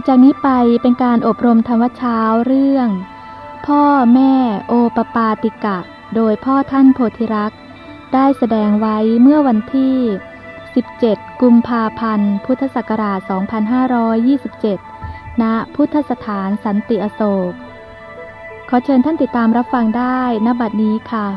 จากนี้ไปเป็นการอบรมธรรมวัชเช้าเรื่องพ่อแม่โอปปาติกะโดยพ่อท่านโพธิรักษ์ได้แสดงไว้เมื่อวันที่17 กุมภาพันธ์ พุทธศักราช 2527 ณ พุทธสถานสันติอโศกขอเชิญท่านติดตามรับฟังได้ณ บัดนี้ค่ะ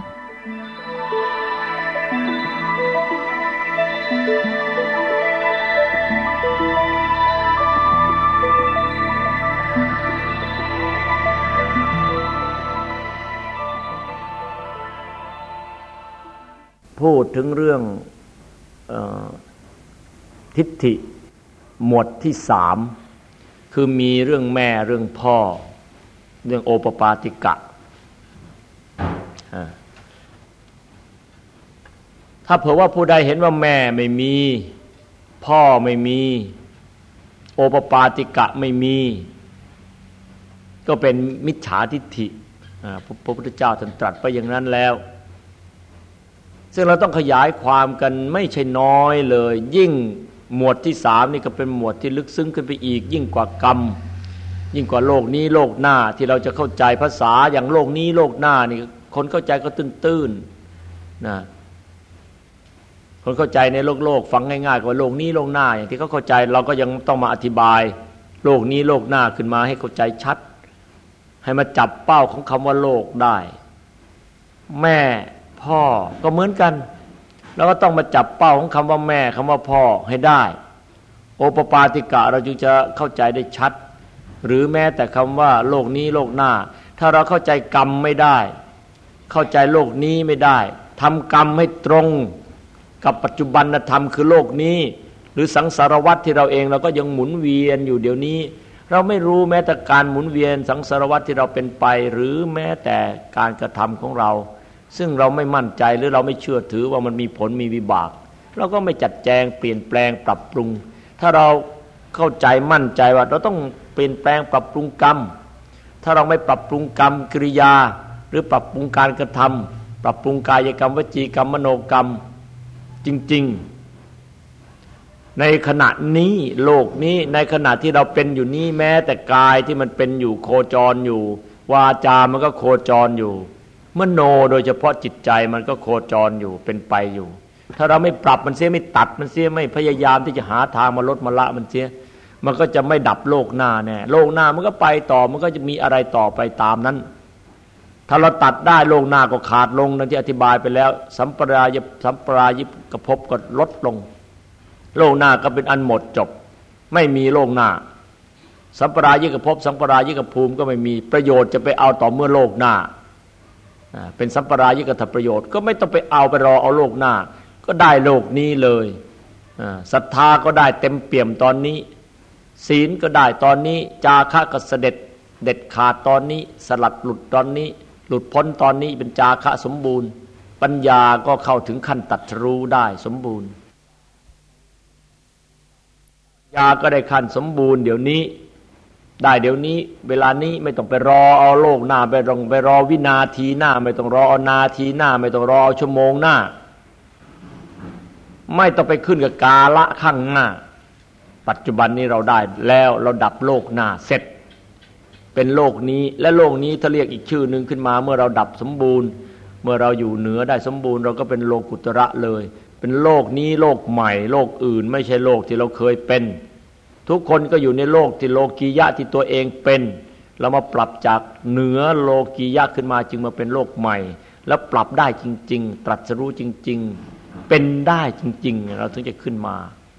พูดถึงเรื่องทิฏฐิหมวดที่3คือมีเรื่องแม่เรื่องพ่อเรื่องโอปปาติกะถ้าเผื่อว่าผู้ใดเห็นว่าแม่ไม่มีพ่อไม่มีโอปปาติกะไม่มีก็เป็นมิจฉาทิฏฐิพระพุทธเจ้าท่านตรัสไปอย่างนั้นแล้วซึ่งเราต้องขยายความกันไม่ใช่น้อยเลยยิ่งหมวดที่3นี่ก็เป็นหมวดที่ลึกซึ้งขึ้นไปอีกยิ่งกว่ากรรมยิ่งกว่าโลกนี้โลกหน้าที่เราจะเข้าใจภาษาอย่างโลกนี้โลกหน้านี่คนเข้าใจก็ตื้นๆนะคนเข้าใจในโลกฟังง่ายๆกว่าโลกนี้โลกหน้าอย่างที่เขาเข้าใจเราก็ยังต้องมาอธิบายโลกนี้โลกหน้าขึ้นมาให้เข้าใจชัดให้มาจับเป้าของคำว่าโลกได้แม่พ่อก็เหมือนกันเราก็ต้องมาจับเป้าของคำว่าแม่คำว่าพ่อให้ได้โอปปาติกะเราจึงจะเข้าใจได้ชัดหรือแม้แต่คำว่าโลกนี้โลกหน้าถ้าเราเข้าใจกรรมไม่ได้เข้าใจโลกนี้ไม่ได้ทำกรรมให้ตรงกับปัจจุบันธรรมคือโลกนี้หรือสังสารวัฏที่เราเองเราก็ยังหมุนเวียนอยู่เดี๋ยวนี้เราไม่รู้แม้แต่การหมุนเวียนสังสารวัฏที่เราเป็นไปหรือแม้แต่การกระทำของเราซึ่งเราไม่มั่นใจหรือเราไม่เชื่อถือว่ามันมีผลมีวิบากเราก็ไม่จัดแจงเปลี่ยนแปลงปรับปรุงถ้าเราเข้าใจมั่นใจว่าเราต้องเปลี่ยนแปลงปรับปรุงกรรมถ้าเราไม่ปรับปรุงกรรมกิริยาหรือปรับปรุงการกระทำปรับปรุงกายกรรมวจีกรรมมโนกรรมจริงๆในขณะนี้โลกนี้ในขณะที่เราเป็นอยู่นี้แม้แต่กายที่มันเป็นอยู่โคจรอยู่วาจามันก็โคจรอยู่มโนโดยเฉพาะจิตใจมันก็โคจรอยู่เป็นไปอยู่ถ้าเราไม่ปรับมันเสียไม่ตัดมันเสียไม่พยายามที่จะหาทางมาลดมาละมันเสียมันก็จะไม่ดับโลกหน้าแน่โลกหน้ามันก็ไปต่อมันก็จะมีอะไรต่อไปตามนั้นถ้าเราตัดได้โลกหน้าก็ขาดลงดังที่อธิบายไปแล้วสัมปรายิกภพก็ลดลงโลกหน้าก็เป็นอันหมดจบไม่มีโลกหน้าสัมปรายิกภพสัมปรายิกภูมิก็ไม่มีประโยชน์จะไปเอาต่อเมื่อโลกหน้าเป็นสัมปรายิกประโยชน์ก็ไม่ต้องไปเอาไปรอเอาโลกหน้าก็ได้โลกนี้เลยศรัทธาก็ได้เต็มเปี่ยมตอนนี้ศีลก็ได้ตอนนี้จาคะก็เสด็จเด็ดขาดตอนนี้สลัดหลุดตอนนี้หลุดพ้นตอนนี้เป็นจาคะสมบูรณ์ปัญญาก็เข้าถึงขั้นตรัสรู้ได้สมบูรณ์ญาก็ได้ขั้นสมบูรณ์เดี๋ยวนี้ได้เดี๋ยวนี้เวลานี้ไม่ต้องไปรอเอาโลกหน้าไปรอวินาทีหน้าไม่ต้องรอเอานาทีหน้าไม่ต้องรอเอาชั่วโมงหน้าไม่ต้องไปขึ้นกับกาละข้างหน้าปัจจุบันนี้เราได้แล้วเราดับโลกหน้าเสร็จเป็นโลกนี้และโลกนี้ถ้าเรียกอีกชื่อนึงขึ้นมาเมื่อเราดับสมบูรณ์เมื่อเราอยู่เหนือได้สมบูรณ์เราก็เป็นโลกุตระเลยเป็นโลกนี้โลกใหม่โลกอื่นไม่ใช่โลกที่เราเคยเป็นทุกคนก็อยู่ในโลกที่โลกียะที่ตัวเองเป็นเรามาปรับจากเหนือโลกียะขึ้นมาจึงมาเป็นโลกใหม่แล้วปรับได้จริงๆตรัสรู้จริงๆเป็นได้จริงๆเราถึงจะขึ้นมา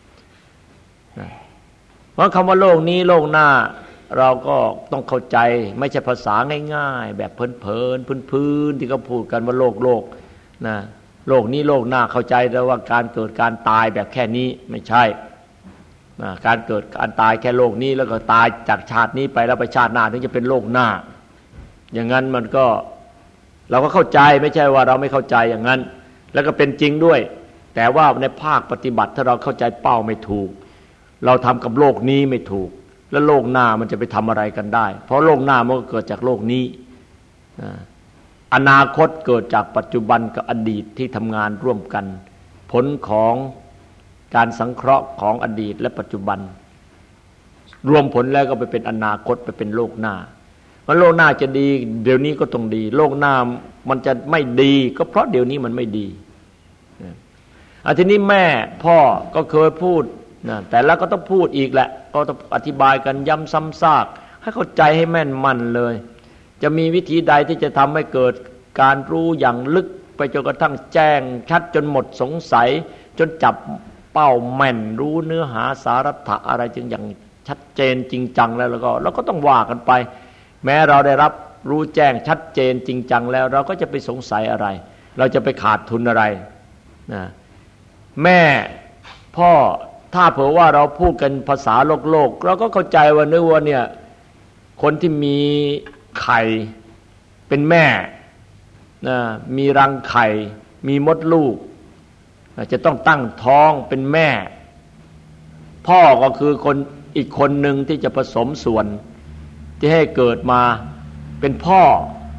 เพราะคำว่าโลกนี้โลกหน้าเราก็ต้องเข้าใจไม่ใช่ภาษาง่ายๆแบบเพลินๆพื้นๆที่เขาพูดกันว่าโลกนะโลกนี้โลกหน้าเข้าใจแล้วว่าการเกิดการตายแบบแค่นี้ไม่ใช่การเกิดการตายแค่โลกนี้แล้วก็ตายจากชาตินี้ไปแล้วไปชาติหน้าถึงจะเป็นโลกหน้าอย่างนั้นมันก็เราก็เข้าใจไม่ใช่ว่าเราไม่เข้าใจอย่างนั้นแล้วก็เป็นจริงด้วยแต่ว่าในภาคปฏิบัติถ้าเราเข้าใจเป้าไม่ถูกเราทำกับโลกนี้ไม่ถูกแล้วโลกหน้ามันจะไปทำอะไรกันได้เพราะโลกหน้ามันก็เกิดจากโลกนี้อนาคตเกิดจากปัจจุบันกับอดีตที่ทำงานร่วมกันผลของการสังเคราะห์ของอดีตและปัจจุบันรวมผลแล้วก็ไปเป็นอนาคตไปเป็นโลกหน้าเพราะโลกหน้าจะดีเดี๋ยวนี้ก็ต้องดีโลกหน้ามันจะไม่ดีก็เพราะเดี๋ยวนี้มันไม่ดีทีนี้แม่พ่อก็เคยพูดนะแต่แล้วก็ต้องพูดอีกแหละก็ต้องอธิบายกันย้ำซ้ำซากให้เข้าใจให้แม่นมั่นเลยจะมีวิธีใดที่จะทำให้เกิดการรู้อย่างลึกไปจนกระทั่งแจ้งชัดจนหมดสงสัยจนจับเป้าแม่นรู้เนื้อหาสาระอะไรจึงอย่างชัดเจนจริงจังแล้วเราก็ต้องว่ากันไปแม้เราได้รับรู้แจ้งชัดเจนจริงจังแล้วเราก็จะไปสงสัยอะไรเราจะไปขาดทุนอะไรนะแม่พ่อถ้าเผื่อว่าเราพูดกันภาษาโลกเราก็เข้าใจว่าเนื้อวัวเนี่ยคนที่มีไข่เป็นแม่นะมีรังไข่มีมดลูกจะต้องตั้งท้องเป็นแม่พ่อก็คือคนอีกคนหนึ่งที่จะผสมส่วนที่ให้เกิดมาเป็นพ่อ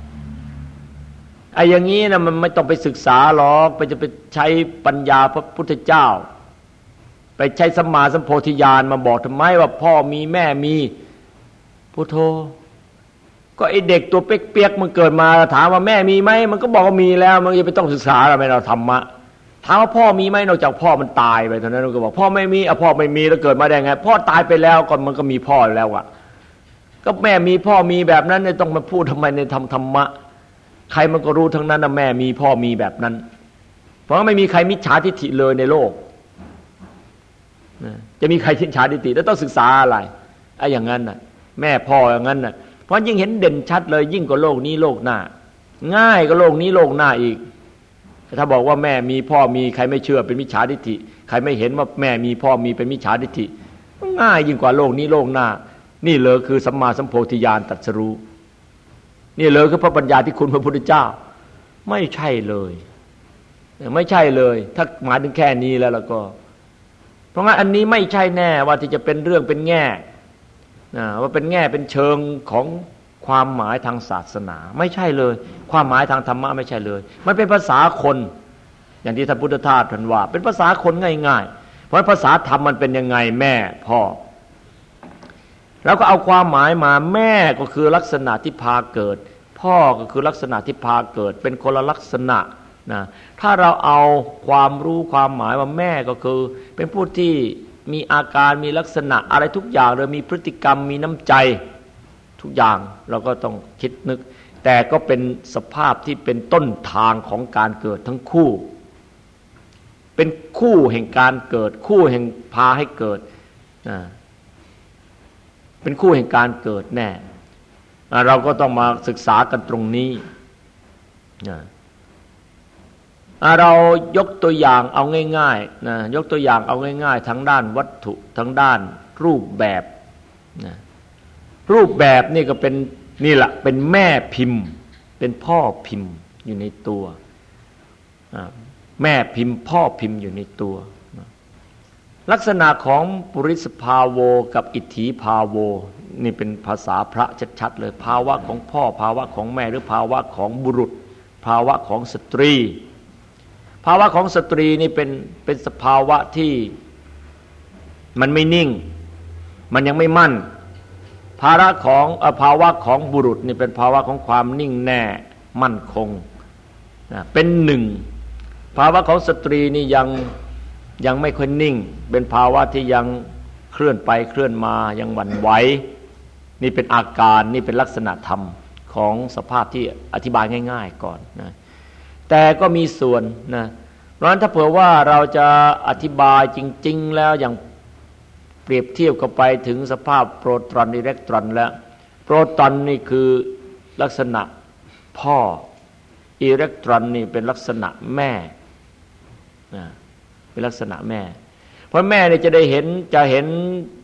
อย่างนี้นะมันไม่ต้องไปศึกษาหรอกไปจะไปใช้ปัญญาพระพุทธเจ้าไปใช้สัมมาสัมโพธิญาณมาบอกทำไมว่าพ่อมีแม่มีพุทโธก็ไอเด็กตัวเปียกๆมันเกิดมาถามว่าแม่มีไหมมันก็บอกว่ามีแล้วมันจะไปต้องศึกษาอะไรเราธรรมะถามว่าพ่อมีไหมนอกจากพ่อมันตายไปเท่านั้นมันก็บอกพ่อไม่มีพ่อไม่มีแล้วเกิดมาได้ไงพ่อตายไปแล้วก่อนมันก็มีพ่อแล้วอ่ะก็แม่มีพ่อมีแบบนั้นเนี่ยต้องมาพูดทำไมในธรรมะใครมันก็รู้ทั้งนั้นนะแม่มีพ่อมีแบบนั้นเพราะไม่มีใครมิจฉาทิฏฐิเลยในโลกจะมีใครมิจฉาทิฏฐิแล้วต้องศึกษาอะไรอย่างนั้นน่ะแม่พ่ออย่างนั้นน่ะเพราะยิ่งเห็นเด่นชัดเลยยิ่งกว่าโลกนี้โลกหน้าง่ายกว่าโลกนี้โลกหน้าอีกถ้าบอกว่าแม่มีพ่อมีใครไม่เชื่อเป็นมิจฉาทิฏฐิใครไม่เห็นว่าแม่มีพ่อมีเป็นมิจฉาทิฏฐิง่ายยิ่งกว่าโลกนี้โลกหน้านี่เลยคือสัมมาสัมโพธิญาณตรัสรู้นี่เลยคือพระปัญญาที่คุณพระพุทธเจ้าไม่ใช่เลยไม่ใช่เลยถ้าหมายถึงแค่นี้แล้วก็เพราะงั้นอันนี้ไม่ใช่แน่ว่าที่จะเป็นเรื่องเป็นแง่ว่าเป็นแง่เป็นเชิงของความหมายทางศาสนาไม่ใช่เลยความหมายทางธรรมะไม่ใช่เลยมันเป็นภาษาคนอย่างที่ท่านพุทธทาสท่านว่าเป็นภาษาคนง่ายๆเพราะภาษาธรรมมันเป็นยังไงแม่พ่อแล้วก็เอาความหมายมาแม่ก็คือลักษณะที่พาเกิดพ่อก็คือลักษณะที่พาเกิดเป็นคนละลักษณะนะถ้าเราเอาความรู้ความหมายว่าแม่ก็คือเป็นผู้ที่มีอาการมีลักษณะอะไรทุกอย่างเลยมีพฤติกรรมมีน้ำใจทุกอย่างเราก็ต้องคิดนึกแต่ก็เป็นสภาพที่เป็นต้นทางของการเกิดทั้งคู่เป็นคู่แห่งการเกิดคู่แห่งพาให้เกิดเป็นคู่แห่งการเกิดแน่เราก็ต้องมาศึกษากันตรงนี้เรายกตัวอย่างเอาง่ายๆนะยกตัวอย่างเอาง่ายๆทั้งด้านวัตถุทั้งด้านรูปแบบนะรูปแบบนี่ก็เป็นนี่แหละเป็นแม่พิมพ์เป็นพ่อพิมพ์อยู่ในตัวแม่พิมพ์พ่อพิมพ์อยู่ในตัวลักษณะของปุริสภาโวกับอิทธิภาโวนี่เป็นภาษาพระชัดๆเลยภาวะของพ่อภาวะของแม่หรือภาวะของบุรุษภาวะของสตรีภาวะของสตรีนี่เป็นสภาวะที่มันไม่นิ่งมันยังไม่มั่นภาวะของบุรุษนี่เป็นภาวะของความนิ่งแน่มั่นคงเป็นหนึ่งภาวะของสตรีนี่ยังไม่ค่อยนิ่งเป็นภาวะที่ยังเคลื่อนไปเคลื่อนมายังหวั่นไหวนี่เป็นอาการนี่เป็นลักษณะธรรมของสภาพที่อธิบายง่ายๆก่อนนะแต่ก็มีส่วนนะเพราะฉะนั้นถ้าเผื่อว่าเราจะอธิบายจริงๆแล้วอย่างเปรียบเทียบเข้าไปถึงสภาพโปรตอนอิเล็กตรอนแล้วโปรตอนนี่คือลักษณะพ่ออิเล็กตรอนนี่เป็นลักษณะแม่นะเป็นลักษณะแม่เพราะแม่เนี่ยจะเห็น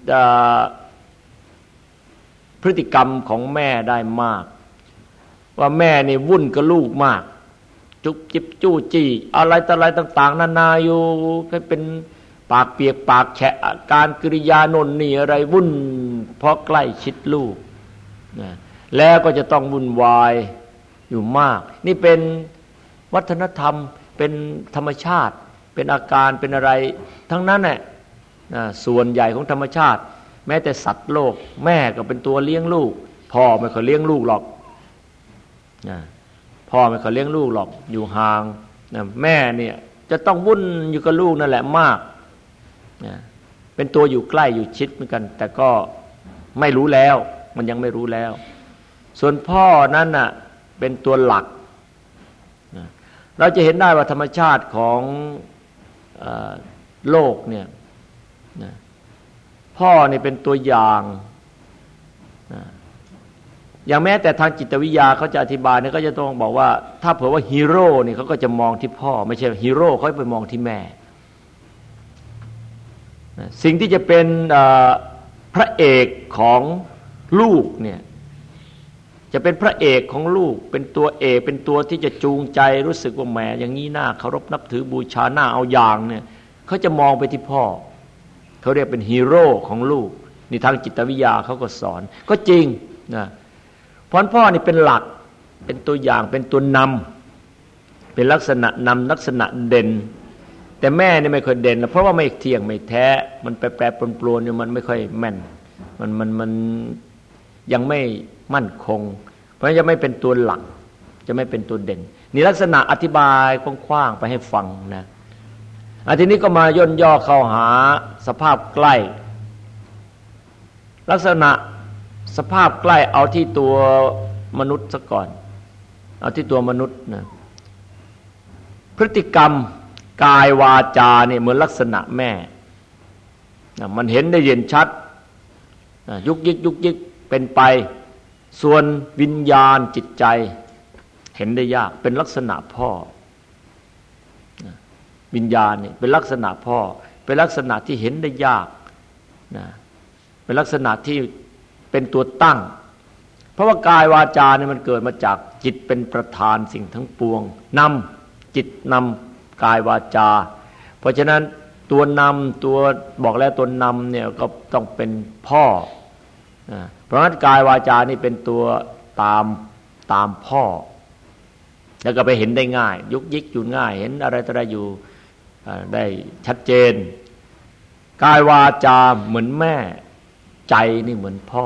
พฤติกรรมของแม่ได้มากว่าแม่นี่วุ่นกับลูกมากจุกจิบจู้จี้อะไรต่างๆนานาอยู่ให้เป็นปากเปียกปากแฉะการกริยาโน่นนี่อะไรวุ่นเพราะใกล้ชิดลูกนะแล้วก็จะต้องวุ่นวายอยู่มากนี่เป็นวัฒนธรรมเป็นธรรมชาติเป็นอาการเป็นอะไรทั้งนั้นแหละส่วนใหญ่ของธรรมชาติแม้แต่สัตว์โลกแม่ก็เป็นตัวเลี้ยงลูกพ่อไม่เคยเลี้ยงลูกหรอกพ่อไม่เคยเลี้ยงลูกหรอกอยู่ห่างแม่เนี่ยจะต้องวุ่นอยู่กับลูกนั่นแหละมากเป็นตัวอยู่ใกล้อยู่ชิดเหมือนกันแต่ก็ไม่รู้แล้วมันยังไม่รู้แล้วส่วนพ่อนั้นน่ะเป็นตัวหลักเราจะเห็นได้ว่าธรรมชาติของโลกเนี่ยพ่อนี่เป็นตัวอย่างอย่างแม้แต่ทางจิตวิทยาเขาจะอธิบายเนี่ยก็จะต้องบอกว่าถ้าเผื่อว่าฮีโร่นี่เขาก็จะมองที่พ่อไม่ใช่ฮีโร่เขาไปมองที่แม่สิ่งที่จะเป็นพระเอกของลูกเนี่ยจะเป็นพระเอกของลูกเป็นตัวเอกเป็นตัวที่จะจูงใจรู้สึกว่าแหมอย่างนี้น่าเคารพนับถือบูชาหน้าเอาอย่างเนี่ยเขาจะมองไปที่พ่อเขาเรียกเป็นฮีโร่ของลูกนี่ทางจิตวิทยาเขาก็สอนก็จริงนะเพราะพ่อนี่เป็นหลักเป็นตัวอย่างเป็นตัวนำเป็นลักษณะนำลักษณะเด่นแต่แม่นี่ไม่ค่อยเด่นเพราะว่าไม่เที่ยงไม่แท้มันแปรปรวนๆอยู่มันไม่ค่อยแม่นมันยังไม่มั่นคงเพราะฉะนั้นจะไม่เป็นตัวหลักจะไม่เป็นตัวเด่นนี่ลักษณะอธิบายกว้างๆไปให้ฟังนะทีนี้ก็มาย่นย่อเข้าหาสภาพใกล้ลักษณะสภาพใกล้เอาที่ตัวมนุษย์ซะก่อนเอาที่ตัวมนุษย์นะพฤติกรรมกายวาจาเนี่ยเหมือนลักษณะแม่มันเห็นได้เด่นชัดยุกยิกเป็นไปส่วนวิญญาณจิตใจเห็นได้ยากเป็นลักษณะพ่อวิญญาณนี่เป็นลักษณะพ่อเป็นลักษณะที่เห็นได้ยากเป็นลักษณะที่เป็นตัวตั้งเพราะว่ากายวาจาเนี่ยมันเกิดมาจากจิตเป็นประธานสิ่งทั้งปวงนำจิตนำกายวาจาเพราะฉะนั้นตัวนำตัวบอกแล้วตัวนำเนี่ยก็ต้องเป็นพ่อเพราะฉะนั้นกายวาจานี่เป็นตัวตามพ่อแล้วก็ไปเห็นได้ง่ายยุกยิกอยู่ง่ายเห็นอะไรต่ออะไรอยู่ได้ชัดเจนกายวาจาเหมือนแม่ใจนี่เหมือนพ่อ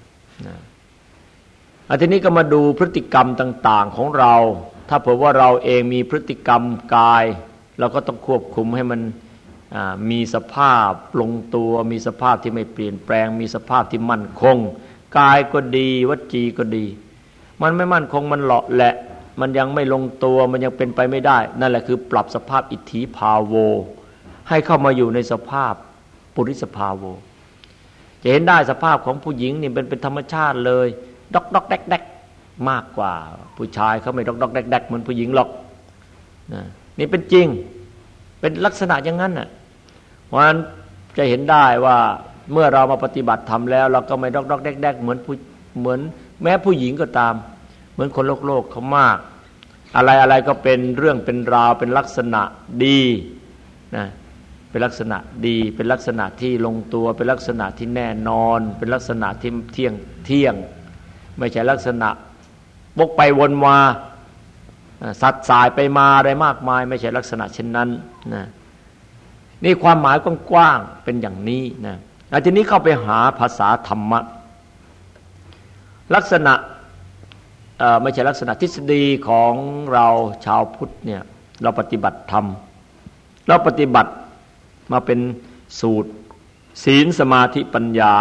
ทีนี้ก็มาดูพฤติกรรมต่างๆของเราถ้าเผื่อว่าเราเองมีพฤติกรรมกายเราก็ต้องควบคุมให้มันมีสภาพลงตัวมีสภาพที่ไม่เปลี่ยนแปลงมีสภาพที่มั่นคงกายก็ดีวจีก็ดีมันไม่มั่นคงมันเหลาะแหละมันยังไม่ลงตัวมันยังเป็นไปไม่ได้นั่นแหละคือปรับสภาพอิทธิภาโวให้เข้ามาอยู่ในสภาพปุริสภาโวจะเห็นได้สภาพของผู้หญิงนี่เป็นธรรมชาติเลยดอกแดกมากกว่าผู้ชายเขาไม่ดอกแดกเหมือนผู้หญิงหรอกนี่เป็นจริงเป็นลักษณะอย่างนั้นน่ะเพราะฉะนั้นจะเห็นได้ว่าเมื่อเรามาปฏิบัติธรรมแล้วเราก็ไม่ดอกแดกเหมือนแม้ผู้หญิงก็ตามเหมือนคนโลกเขามากอะไรก็เป็นเรื่องเป็นราวเป็นลักษณะดีนะเป็นลักษณะดีเป็นลักษณะที่ลงตัวเป็นลักษณะที่แน่นอนเป็นลักษณะที่เที่ยงไม่ใช่ลักษณะวกไปวนมาสัดสายไปมาอะไรมากมายไม่ใช่ลักษณะเช่นนั้นนะนี่ความหมายกว้างๆเป็นอย่างนี้นะทีนี้เข้าไปหาภาษาธรรมะลักษณะไม่ใช่ลักษณะทฤษฎีของเราชาวพุทธเนี่ยเราปฏิบัติธรรมเราปฏิบัติมาเป็นสูตรศีลสมาธิปัญญา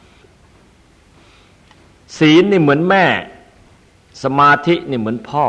ศีลนี่เหมือนแม่สมาธินี่เหมือนพ่อ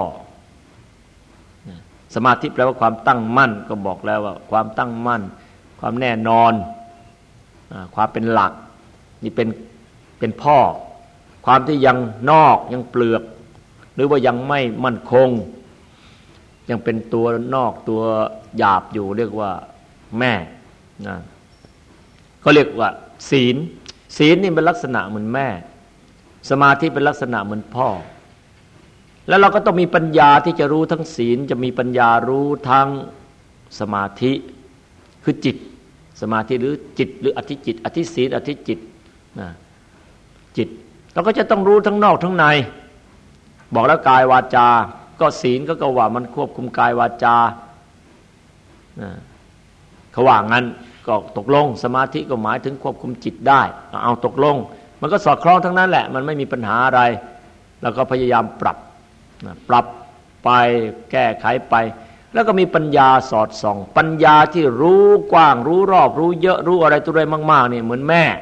สมาธิแปลว่าความตั้งมั่นก็บอกแล้วว่าความตั้งมั่นความแน่นอนความเป็นหลักนี่เป็นพ่อความที่ยังนอกยังเปลือกหรือว่ายังไม่มั่นคงยังเป็นตัวนอกตัวหยาบอยู่เรียกว่าแม่นะก็เรียกว่าศีลนี่เป็นลักษณะเหมือนแม่สมาธิเป็นลักษณะเหมือนพ่อแล้วเราก็ต้องมีปัญญาที่จะรู้ทั้งศีลจะมีปัญญารู้ทั้งสมาธิคือจิตสมาธิหรือจิตหรืออธิจิตอธิศีลอธิจิตนะจิตเราก็จะต้องรู้ทั้งนอกทั้งในบอกแล้วกายวาจาก็ศีลก็ว่ามันควบคุมกายวาจาเขาว่างั้นก็ตกลงสมาธิก็หมายถึงควบคุมจิตได้เอาตกลงมันก็สอดคล้องทั้งนั้นแหละมันไม่มีปัญหาอะไรแล้วก็พยายามปรับไปแก้ไขไปแล้วก็มีปัญญาสอดส่องปัญญาที่รู้กว้างรู้รอบรู้เยอะรู้อะไรตัวใดมากๆนี่เหมือนแม่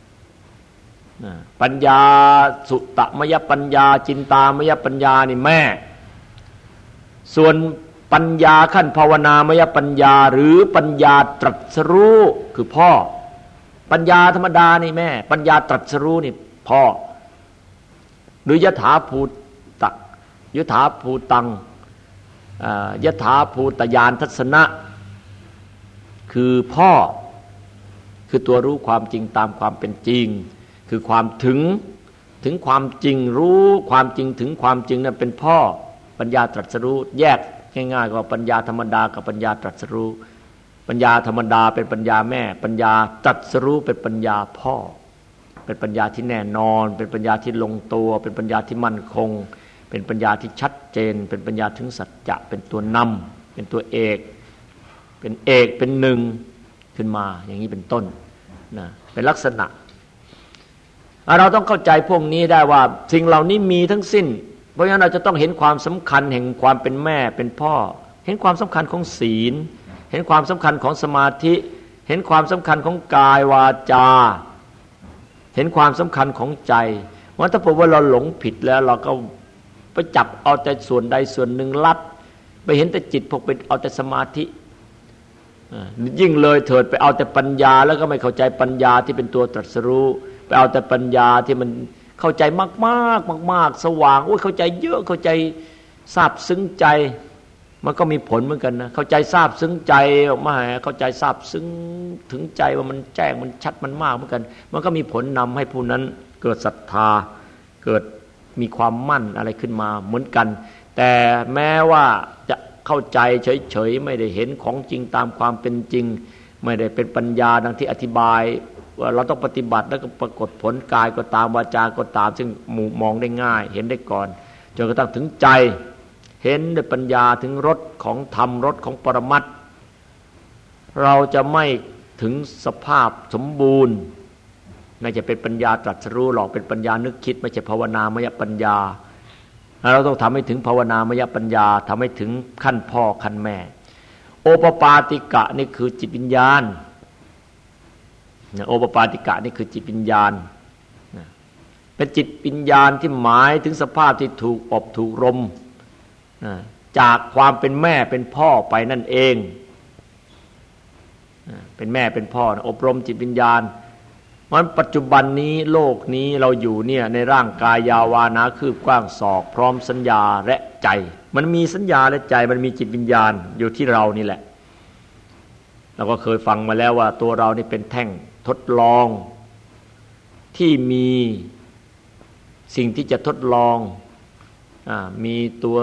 ปัญญาสุตมยปัญญาจินตามยปัญญานี่แม่ส่วนปัญญาขั้นภาวนามยปัญญาหรือปัญญาตรัสรู้คือพ่อปัญญาธรรมดานี่แม่ปัญญาตรัสรู้นี่พ่อหรือยถาภูตะยถาภูตังยถาภูตญาณทัศนะคือพ่อคือตัวรู้ความจริงตามความเป็นจริงคือความถึงความจริงรู้ความจริงถึงความจริงนั่นเป็นพ่อปัญญาตรัสรู้แยกง่ายๆว่าปัญญาธรรมดากับปัญญาตรัสรู้ปัญญาธรรมดาเป็นปัญญาแม่ปัญญาตรัสรู้เป็นปัญญาพ่อเป็นปัญญาที่แน่นอนเป็นปัญญาที่ลงตัวเป็นปัญญาที่มั่นคงเป็นปัญญาที่ชัดเจนเป็นปัญญาถึงสัจจะเป็นตัวนำเป็นตัวเอกเป็นหนึ่งขึ้นมาอย่างนี้เป็นต้นนะเป็นลักษณะเราต้องเข้าใจพวกนี้ได้ว่าสิ่งเหล่านี้มีทั้งสิ้นเพราะฉะนั้นเราจะต้องเห็นความสำคัญแห่งความเป็นแม่เป็นพ่อเห็นความสำคัญของศีลเห็นความสำคัญของสมาธิเห็นความสำคัญของกายวาจาเห็นความสำคัญของใจว่าถ้าผมว่าเราหลงผิดแล้วเราก็ไปจับเอาแต่ส่วนใดส่วนหนึ่งลัดไปเห็นแต่จิตพวกเป็นเอาแต่สมาธิยิ่งเลยเถิดไปเอาแต่ปัญญาแล้วก็ไม่เข้าใจปัญญาที่เป็นตัวตรัสรู้ไปเอาแต่ปัญญาที่มันเข้าใจมากสว่างโอ้ยเข้าใจเยอะเข้าใจซาบซึ้งใจมันก็มีผลเหมือนกันนะเข้าใจซาบซึ้งใจออกมาเข้าใจซาบซึ้งถึงใจว่ามันแจ้งมันชัดมันมากเหมือนกันมันก็มีผลนำให้ผู้นั้นเกิดศรัทธาเกิดมีความมั่นอะไรขึ้นมาเหมือนกันแต่แม้ว่าจะเข้าใจเฉยๆไม่ได้เห็นของจริงตามความเป็นจริงไม่ได้เป็นปัญญาดังที่อธิบายว่าเราต้องปฏิบัติแล้วก็ปรากฏผลกายก็ตามวาจาก็ตามซึ่งมองได้ง่ายเห็นได้ก่อนจนกระทั่งถึงใจเห็นด้วยปัญญาถึงรสของธรรมรสของปรมัตถ์เราจะไม่ถึงสภาพสมบูรณ์ไม่จะเป็นปัญญาตรัสรู้หรอกเป็นปัญญานึกคิดไม่ใช่ภาวนามยปัญญาเราต้องทำให้ถึงภาวนามยปัญญาทำให้ถึงขั้นพ่อขั้นแม่โอปปาติกะนี่คือจิตวิญญาณโอปปาติกะนี่คือจิตวิญญาณเป็นจิตวิญญาณที่หมายถึงสภาพที่ถูกอบถูกรมจากความเป็นแม่เป็นพ่อไปนั่นเองเป็นแม่เป็นพ่ออบรมจิตวิญญาณมันปัจจุบันนี้โลกนี้เราอยู่เนี่ยในร่างกายยาวานาคืบกว้างศอกพร้อมสัญญาและใจมันมีสัญญาและใจมันมีจิตวิญญาณอยู่ที่เรานี่แหละเราก็เคยฟังมาแล้วว่าตัวเรานี่เป็นแท่งทดลองที่มีสิ่งที่จะทดลองมีตัว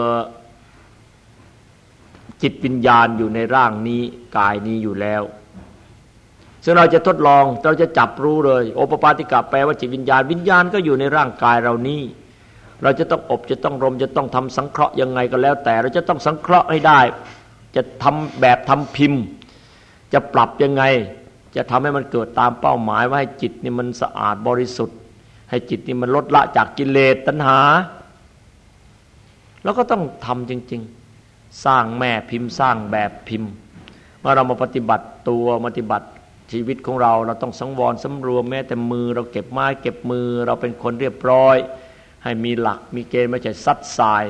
จิตวิญญาณอยู่ในร่างนี้กายนี้อยู่แล้วซึ่งเราจะทดลองเราจะจับรู้เลยโอปปาติกะแปลว่าจิตวิญญาณวิญญาณก็อยู่ในร่างกายเรานี้เราจะต้องอบจะต้องรมจะต้องทำสังเคราะห์ยังไงก็แล้วแต่เราจะต้องสังเคราะห์ให้ได้จะทำแบบทำพิมพ์จะปรับยังไงจะทำให้มันเกิดตามเป้าหมายว่าให้จิตนี่มันสะอาดบริสุทธิ์ให้จิตนี่มันลดละจากกิเลสตัณหาแล้วก็ต้องทำจริงๆสร้างแม่พิมพ์สร้างแบบพิมพ์เมื่อเรามาปฏิบัติตัวปฏิบัติชีวิตของเราเราต้องสังวรสำรวมแม้แต่มือเราเก็บไม้เก็บมือเราเป็นคนเรียบร้อยให้มีหลักมีเกณฑ์ไม่ใช่ซัดสาย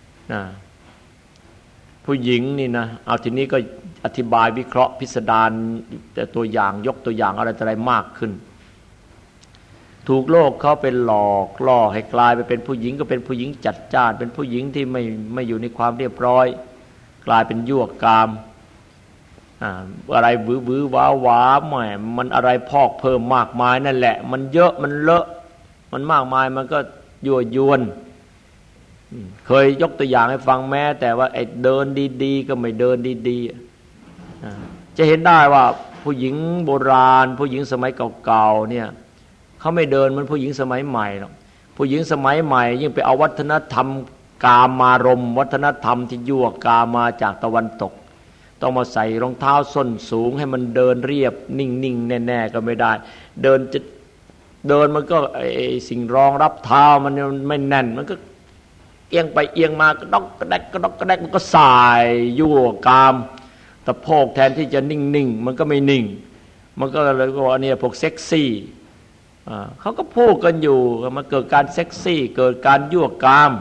ผู้หญิงนี่นะเอาทีนี้ก็อธิบายวิเคราะห์พิสดารแต่ตัวอย่างยกตัวอย่างอะไรมากขึ้นถูกโลกเขาเป็นหลอกล่อให้กลายไปเป็นผู้หญิงก็เป็นผู้หญิงจัดจ้านเป็นผู้หญิงที่ไม่อยู่ในความเรียบร้อยกลายเป็นยั่วกามอะไรบื้อว้าหวาแหมมันอะไรพอกเพิ่มมากมายนั่นแหละมันเยอะมันเลอะมันมากมายมันก็ยั่วยวนเคยยกตัวอย่างให้ฟังแม้แต่ว่าไอ้เดินดีๆก็ไม่เดินดีๆจะเห็นได้ว่าผู้หญิงโบราณผู้หญิงสมัยเก่าๆเนี่ยเขาไม่เดินเหมือนผู้หญิงสมัยใหม่หรอกผู้หญิงสมัยใหม่ยิ่งไปเอาวัฒนธรรมกามารมณ์วัฒนธรรมที่ยั่วกามมาจากตะวันตกต้องมาใส่รองเท้าส้นสูงให้มันเดินเรียบนิ่งๆแน่ๆก็ไม่ได้เดินมันก็สิ่งรองรับเท้ามันไม่แน่นมันก็เอียงไปเอียงมากระดกกระแดกมันก็สายยั่วกามตะโพกแทนที่จะนิ่งๆมันก็ไม่นิ่งมันก็เลยว่าเนี่ยพวกเซ็กซี่เขาก็พูดกันอยู่มันเกิดการเซ็กซี่เกิดการยั่วกาม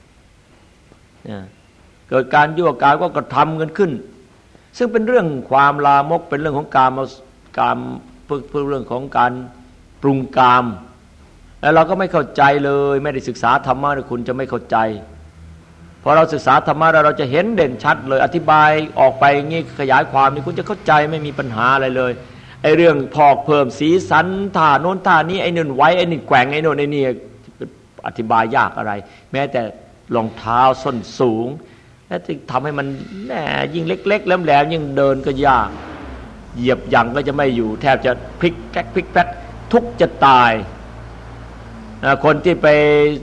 เกิดการยั่วกามก็กระทำกันขึ้นซึ่งเป็นเรื่องความลามกเป็นเรื่องของการเพื่อเรื่องของการปรุงกามแล้วเราก็ไม่เข้าใจเลยไม่ได้ศึกษาธรรมะคุณจะไม่เข้าใจพอเราศึกษาธรรมะแล้วเราจะเห็นเด่นชัดเลยอธิบายออกไปอย่างนี้ขยายความนี่คุณจะเข้าใจไม่มีปัญหาอะไรเลยไอ้เรื่องพอกเพิ่มสีสันท่าโน้นท่านี้ไอ้นู่นไว้ไอ้นี่แกว่งไอ้โน่นไอ้นี่อธิบายยากอะไรแม้แต่รองเท้าส้นสูงแล้วจะทำให้มันแหมยิ่งเล็กๆแหลมๆยิ่งเดินก็ยากเหยียบยังก็จะไม่อยู่แทบจะพลิกแก๊กพลิกแป๊กทุกจะตายคนที่ไป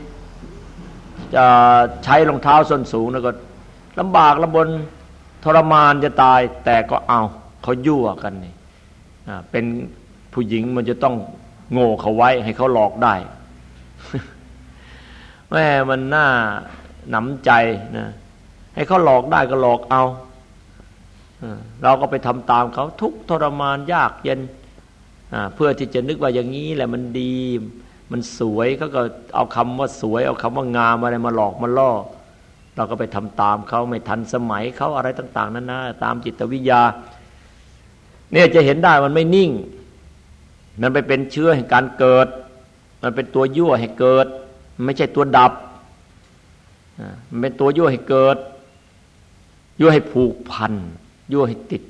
ใช้รองเท้าส้นสูงแล้วก็ลำบากลำบนทรมานจะตายแต่ก็เอาเขายั่วกันนี่เป็นผู้หญิงมันจะต้องโง่เขาไว้ให้เขาหลอกได้ แม่มันน่าหนำใจนะให้เขาหลอกได้ก็หลอกเอาเราก็ไปทำตามเขาทุกทรมานยากเย็นเพื่อที่จะนึกว่าอย่างนี้แหละมันดีมันสวยเขาก็เอาคำว่าสวยเอาคำว่างามอะไรมาหลอกมาล่อเราก็ไปทำตามเขาไม่ทันสมัยเขาอะไรต่างๆนั่นนะตามจิตวิทยาเนี่ยจะเห็นได้มันไม่นิ่งมันไปเป็นเชื้อแห่งการเกิดมันเป็นตัวยั่วให้เกิดไม่ใช่ตัวดับมันเป็นตัวยั่วให้เกิดยั่วให้ผูกพันยั่วให้ติด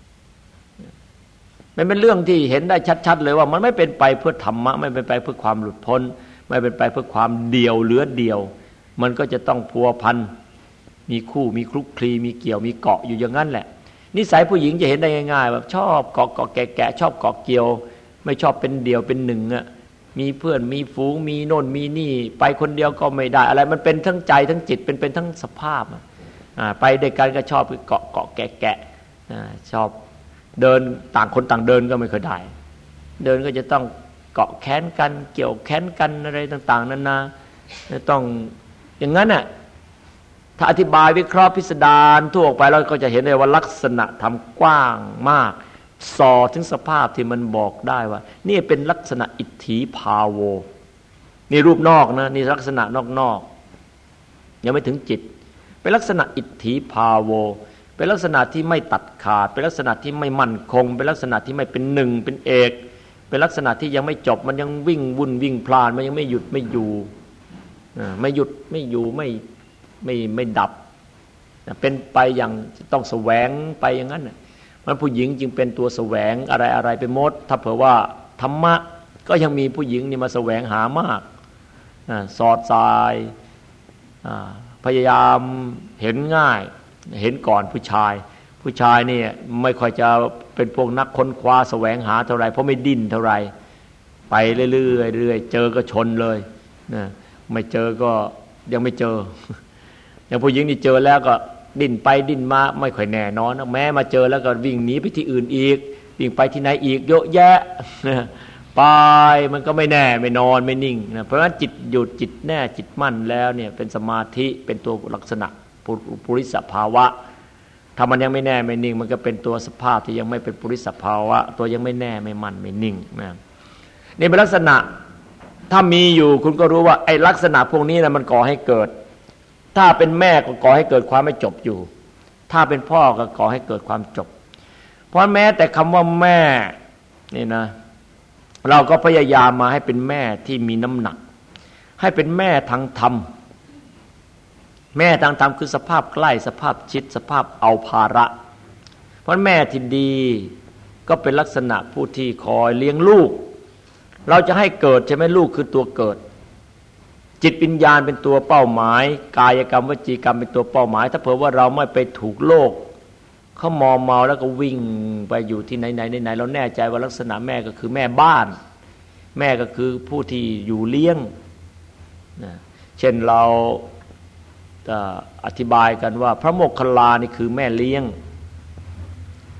มันเป็นเรื่องที่เห็นได้ชัดๆเลยว่ามันไม่เป็นไปเพื่อธรรมะไม่เป็นไปเพื่อความหลุดพ้นไม่เป็นไปเพื่อความเดียวเหลือเดียวมันก็จะต้องพัวพันมีคู่มีคลุกคลีมีเกี่ยวมีเกาะอยู่อย่างนั้นแหละนิสัยผู้หญิงจะเห็นได้ง่ายๆแบบชอบเกาะแกะชอบเกาะเกี่ยวไม่ชอบเป็นเดี่ยวเป็นหนึ่งอ่ะมีเพื่อนมีฝูงมีโน่นมีนี่ไปคนเดียวก็ไม่ได้อะไรมันเป็นทั้งใจทั้งจิตเป็นทั้งสภาพไปด้วยกันก็ชอบเกาะแกะชอบเดินต่างคนต่างเดินก็ไม่เคยได้เดินก็จะต้องเกาะแขนกันเกี่ยวแขนกันอะไรต่างๆนั่นนะต้องอย่างนั้นน่ะถ้าอธิบายวิเคราะห์พิสดารทั่วออกไปเราก็จะเห็นได้ว่าลักษณะธรรมกว้างมากส่อถึงสภาพที่มันบอกได้ว่านี่เป็นลักษณะอิทธิภาโวนี่รูปนอกนะนี่ลักษณะนอกยังไม่ถึงจิตเป็นลักษณะอิทธิภาโวเป็นลักษณะที่ไม่ตัดขาดเป็นลักษณะที่ไม่มั่นคงเป็นลักษณะที่ไม่เป็นหนึ่งเป็นเอกเป็นลักษณะที่ยังไม่จบมันยังวิ่งวุ่นวิ่งพล่านมันยังไม่หยุดไม่อยู่ไม่หยุดไม่อยู่ไม่ดับเป็นไปอย่างต้องแสวงไปอย่างนั้นมันผู้หญิงจึงเป็นตัวแสวงอะไรไปหมดถ้าเผื่อว่าธรรมะก็ยังมีผู้หญิงนี่มาแสวงหามากสอดสายพยายามเห็นง่ายเห็นก่อนผู้ชายนี่ไม่ค่อยจะเป็นพวกนักค้นคว้าแสวงหาเท่าไรเพราะไม่ดิ้นเท่าไรไปเรื่อยๆเจอก็ชนเลยนะไม่เจอก็ยังไม่เจออย่างผู้หญิงนี่เจอแล้วก็ดิ้นไปดิ้นมาไม่ค่อยแน่นอนแม้มาเจอแล้วก็วิ่งหนีไปที่อื่นอีกวิ่งไปที่ไหนอีกเยอะแยะไปมันก็ไม่แน่ไม่นอนไม่นิ่งนะเพราะฉะนั้นจิตหยุดจิตแน่จิตมั่นแล้วเนี่ยเป็นสมาธิเป็นตัวลักษณะปุริสภาวะถ้ามันยังไม่แน่ไม่นิ่งมันก็เป็นตัวสภาพที่ยังไม่เป็นปุริสภาวะตัวยังไม่แน่ไม่มั่นไม่นิ่งนะนี่เป็นลักษณะถ้ามีอยู่คุณก็รู้ว่าไอ้ลักษณะพวกนี้นะมันก่อให้เกิดถ้าเป็นแม่ก็ก่อให้เกิดความไม่จบอยู่ถ้าเป็นพ่อก็ก่อให้เกิดความจบเพราะแม้แต่คำว่าแม่นี่นะเราก็พยายามมาให้เป็นแม่ที่มีน้ำหนักให้เป็นแม่ทางธรรมแม่ทางธรรมคือสภาพใกล้สภาพชิดสภาพเอาภาระเพราะแม่ที่ดีก็เป็นลักษณะผู้ที่คอยเลี้ยงลูกเราจะให้เกิดใช่ไหมลูกคือตัวเกิดจิตวิญญาณเป็นตัวเป้าหมายกายกรรมวจีกรรมเป็นตัวเป้าหมายถ้าเผื่อว่าเราไม่ไปถูกโลกเขามอมเมาแล้วก็วิ่งไปอยู่ที่ไหนเราแน่ใจว่าลักษณะแม่ก็คือแม่บ้านแม่ก็คือผู้ที่อยู่เลี้ยงนะเช่นเราอธิบายกันว่าพระโมคคัลลานี่คือแม่เลี้ยง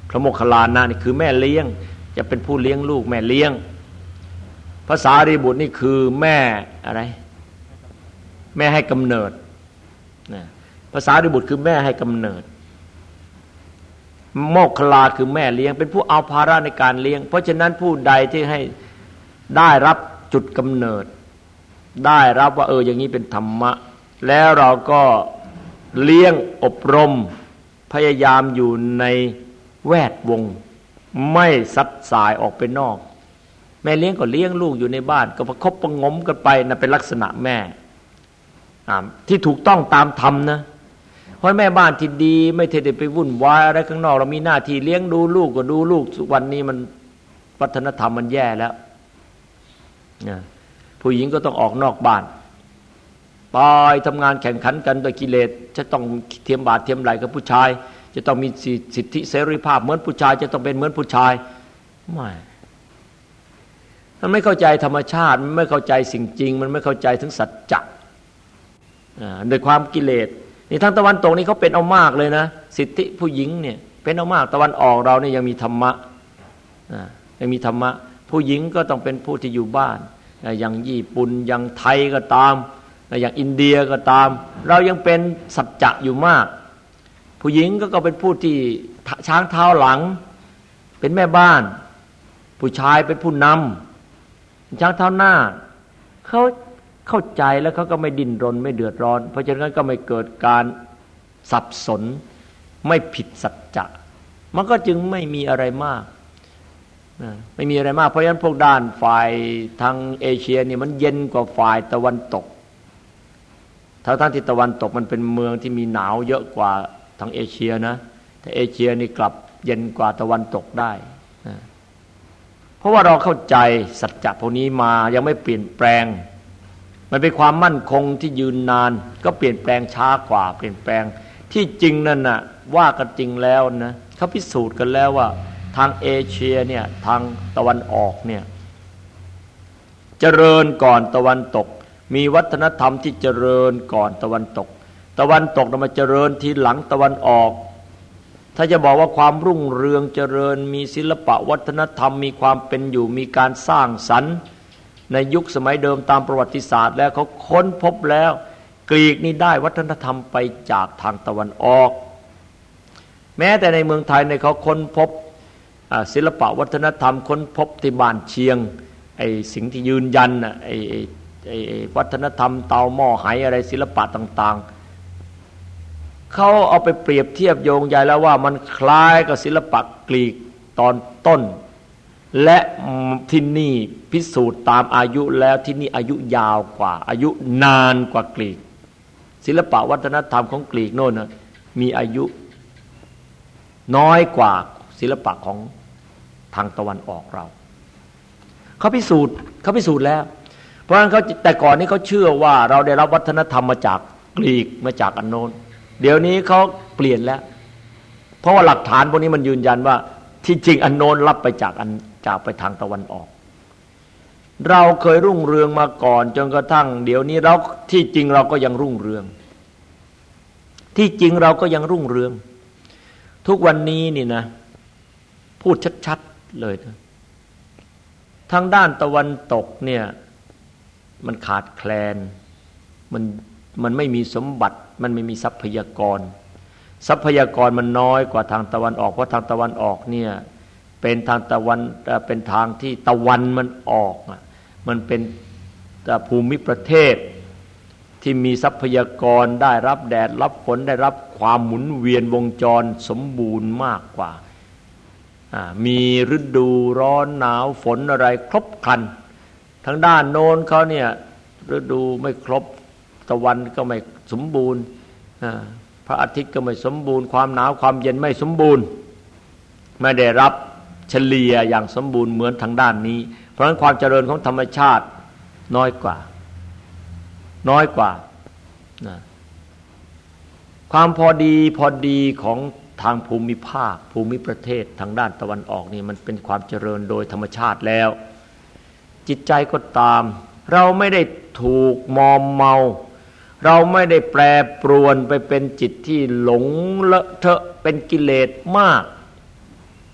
พระโมคคัลลานะนี่คือแม่เลี้ยงจะเป็นผู้เลี้ยงลูกแม่เลี้ยงภาษารีบุตรนี่คือแม่อะไรแม่ให้กำเนิดภาษารีบุตรคือแม่ให้กำเนิดโมคคัลลาคือแม่เลี้ยงเป็นผู้เอาภาระในการเลี้ยงเพราะฉะนั้นผู้ใดที่ให้ได้รับจุดกำเนิดได้รับว่าอย่างนี้เป็นธรรมะแล้วเราก็เลี้ยงอบรมพยายามอยู่ในแวดวงไม่ซัดสายออกไปนอกแม่เลี้ยงก็เลี้ยงลูกอยู่ในบ้านก็ประคบประงมกันไปนะเป็นลักษณะแม่ที่ถูกต้องตามธรรมนะเพราะแม่บ้านที่ดีไม่ได้ไปวุ่นวายอะไรข้างนอกเรามีหน้าที่เลี้ยงดูลูกก็ดูลูกวันนี้มันวัฒนธรรมมันแย่แล้วผู้หญิงก็ต้องออกนอกบ้านไปทำงานแข่งขันกันด้วยกิเลสจะต้องเทียมบาทเทียมไหลกับผู้ชายจะต้องมีสิทธิเสรีภาพเหมือนผู้ชายจะต้องเป็นเหมือนผู้ชายไม่มันไม่เข้าใจธรรมชาติมันไม่เข้าใจสิ่งจริงมันไม่เข้าใจถึงสัจจะโดยความกิเลสนี่ทางตะวันตกนี่เขาเป็นเอามากเลยนะสิทธิผู้หญิงเนี่ยเป็นเอามากตะวันออกเราเนี่ยยังมีธรรมะยังมีธรรมะผู้หญิงก็ต้องเป็นผู้ที่อยู่บ้านอย่างญี่ปุ่นอย่างไทยก็ตามอย่างอินเดียก็ตามเรายังเป็นสัจจะอยู่มากผู้หญิงก็เป็นผู้ที่ช้างเท้าหลังเป็นแม่บ้านผู้ชายเป็นผู้นำช้างเท้าหน้าเขาเข้าใจแล้วเขาก็ไม่ดิ้นรนไม่เดือดร้อนเพราะฉะนั้นก็ไม่เกิดการสับสนไม่ผิดสัจจะมันก็จึงไม่มีอะไรมากไม่มีอะไรมากเพราะฉะนั้นพวกด้านฝ่ายทางเอเชียนี่มันเย็นกว่าฝ่ายตะวันตกทั้งที่ตะวันตกมันเป็นเมืองที่มีหนาวเยอะกว่าทางเอเชียนะแต่เอเชียนี่กลับเย็นกว่าตะวันตกได้เพราะว่าเราเข้าใจสัจจะพวกนี้มายังไม่เปลี่ยนแปลงมันเป็นความมั่นคงที่ยืนนานก็เปลี่ยนแปลงช้ากว่าเปลี่ยนแปลงที่จริงนั่นน่ะว่ากันจริงแล้วนะเขาพิสูจน์กันแล้วว่าทางเอเชียเนี่ยทางตะวันออกเนี่ยเจริญก่อนตะวันตกมีวัฒนธรรมที่เจริญก่อนตะวันตกตะวันตกน่ะมาเจริญทีหลังตะวันออกถ้าจะบอกว่าความรุ่งเรืองเจริญมีศิลปะวัฒนธรรมมีความเป็นอยู่มีการสร้างสรรค์ในยุคสมัยเดิมตามประวัติศาสตร์แล้วเขาค้นพบแล้วกรีกนี่ได้วัฒนธรรมไปจากทางตะวันออกแม้แต่ในเมืองไทยเนี่ยเขาค้นพบศิลปะวัฒนธรรมค้นพบที่บ้านเชียงไอ้สิ่งที่ยืนยันไอ้วัฒนธรรมเตาหม้อไหอะไรศิลปะต่างๆเขาเอาไปเปรียบเทียบโยงใหญ่แล้วว่ามันคล้ายกับศิลปะกรีกตอนต้นและที่นี่พิสูจน์ตามอายุแล้วที่นี่อายุยาวกว่าอายุนานกว่ากรีกศิลปะวัฒนธรรมของกรีกโน่นนะมีอายุน้อยกว่าศิลปะของทางตะวันออกเราเขาพิสูจน์แล้วเพราะฉะนั้นเขาแต่ก่อนนี้เขาเชื่อว่าเราได้รับวัฒนธรรมมาจากกรีกมาจากอันโน้นเดี๋ยวนี้เขาเปลี่ยนแล้วเพราะว่าหลักฐานพวกนี้มันยืนยันว่าที่จริงอันโน้นรับไปจากไปทางตะวันออกเราเคยรุ่งเรืองมาก่อนจนกระทั่งเดี๋ยวนี้เราที่จริงเราก็ยังรุ่งเรืองที่จริงเราก็ยังรุ่งเรืองทุกวันนี้นี่นะพูดชัดๆเลยนะทางด้านตะวันตกเนี่ยมันขาดแคลนมันไม่มีสมบัติมันไม่มีทรัพยากรมันน้อยกว่าทางตะวันออกเพราะทางตะวันออกเนี่ยเป็นทางเป็นทางที่ตะวันมันออกมันเป็นภูมิประเทศที่มีทรัพยากรได้รับแดดรับฝนได้รับความหมุนเวียนวงจรสมบูรณ์มากกว่ามีฤดูร้อนหนาวฝนอะไรครบครันทางด้านโน้นเขาเนี่ยฤดูไม่ครบตะวันก็ไม่สมบูรณ์พระอาทิตย์ก็ไม่สมบูรณ์ความหนาวความเย็นไม่สมบูรณ์ไม่ได้รับเฉลี่ยอย่างสมบูรณ์เหมือนทางด้านนี้เพราะฉะนั้นความเจริญของธรรมชาติน้อยกว่าความพอดีของทางภูมิภาคภูมิประเทศทางด้านตะวันออกนี่มันเป็นความเจริญโดยธรรมชาติแล้วจิตใจก็ตามเราไม่ได้ถูกมอมเมาเราไม่ได้แปรปรวนไปเป็นจิตที่หลงเลอะเทอะเป็นกิเลสมาก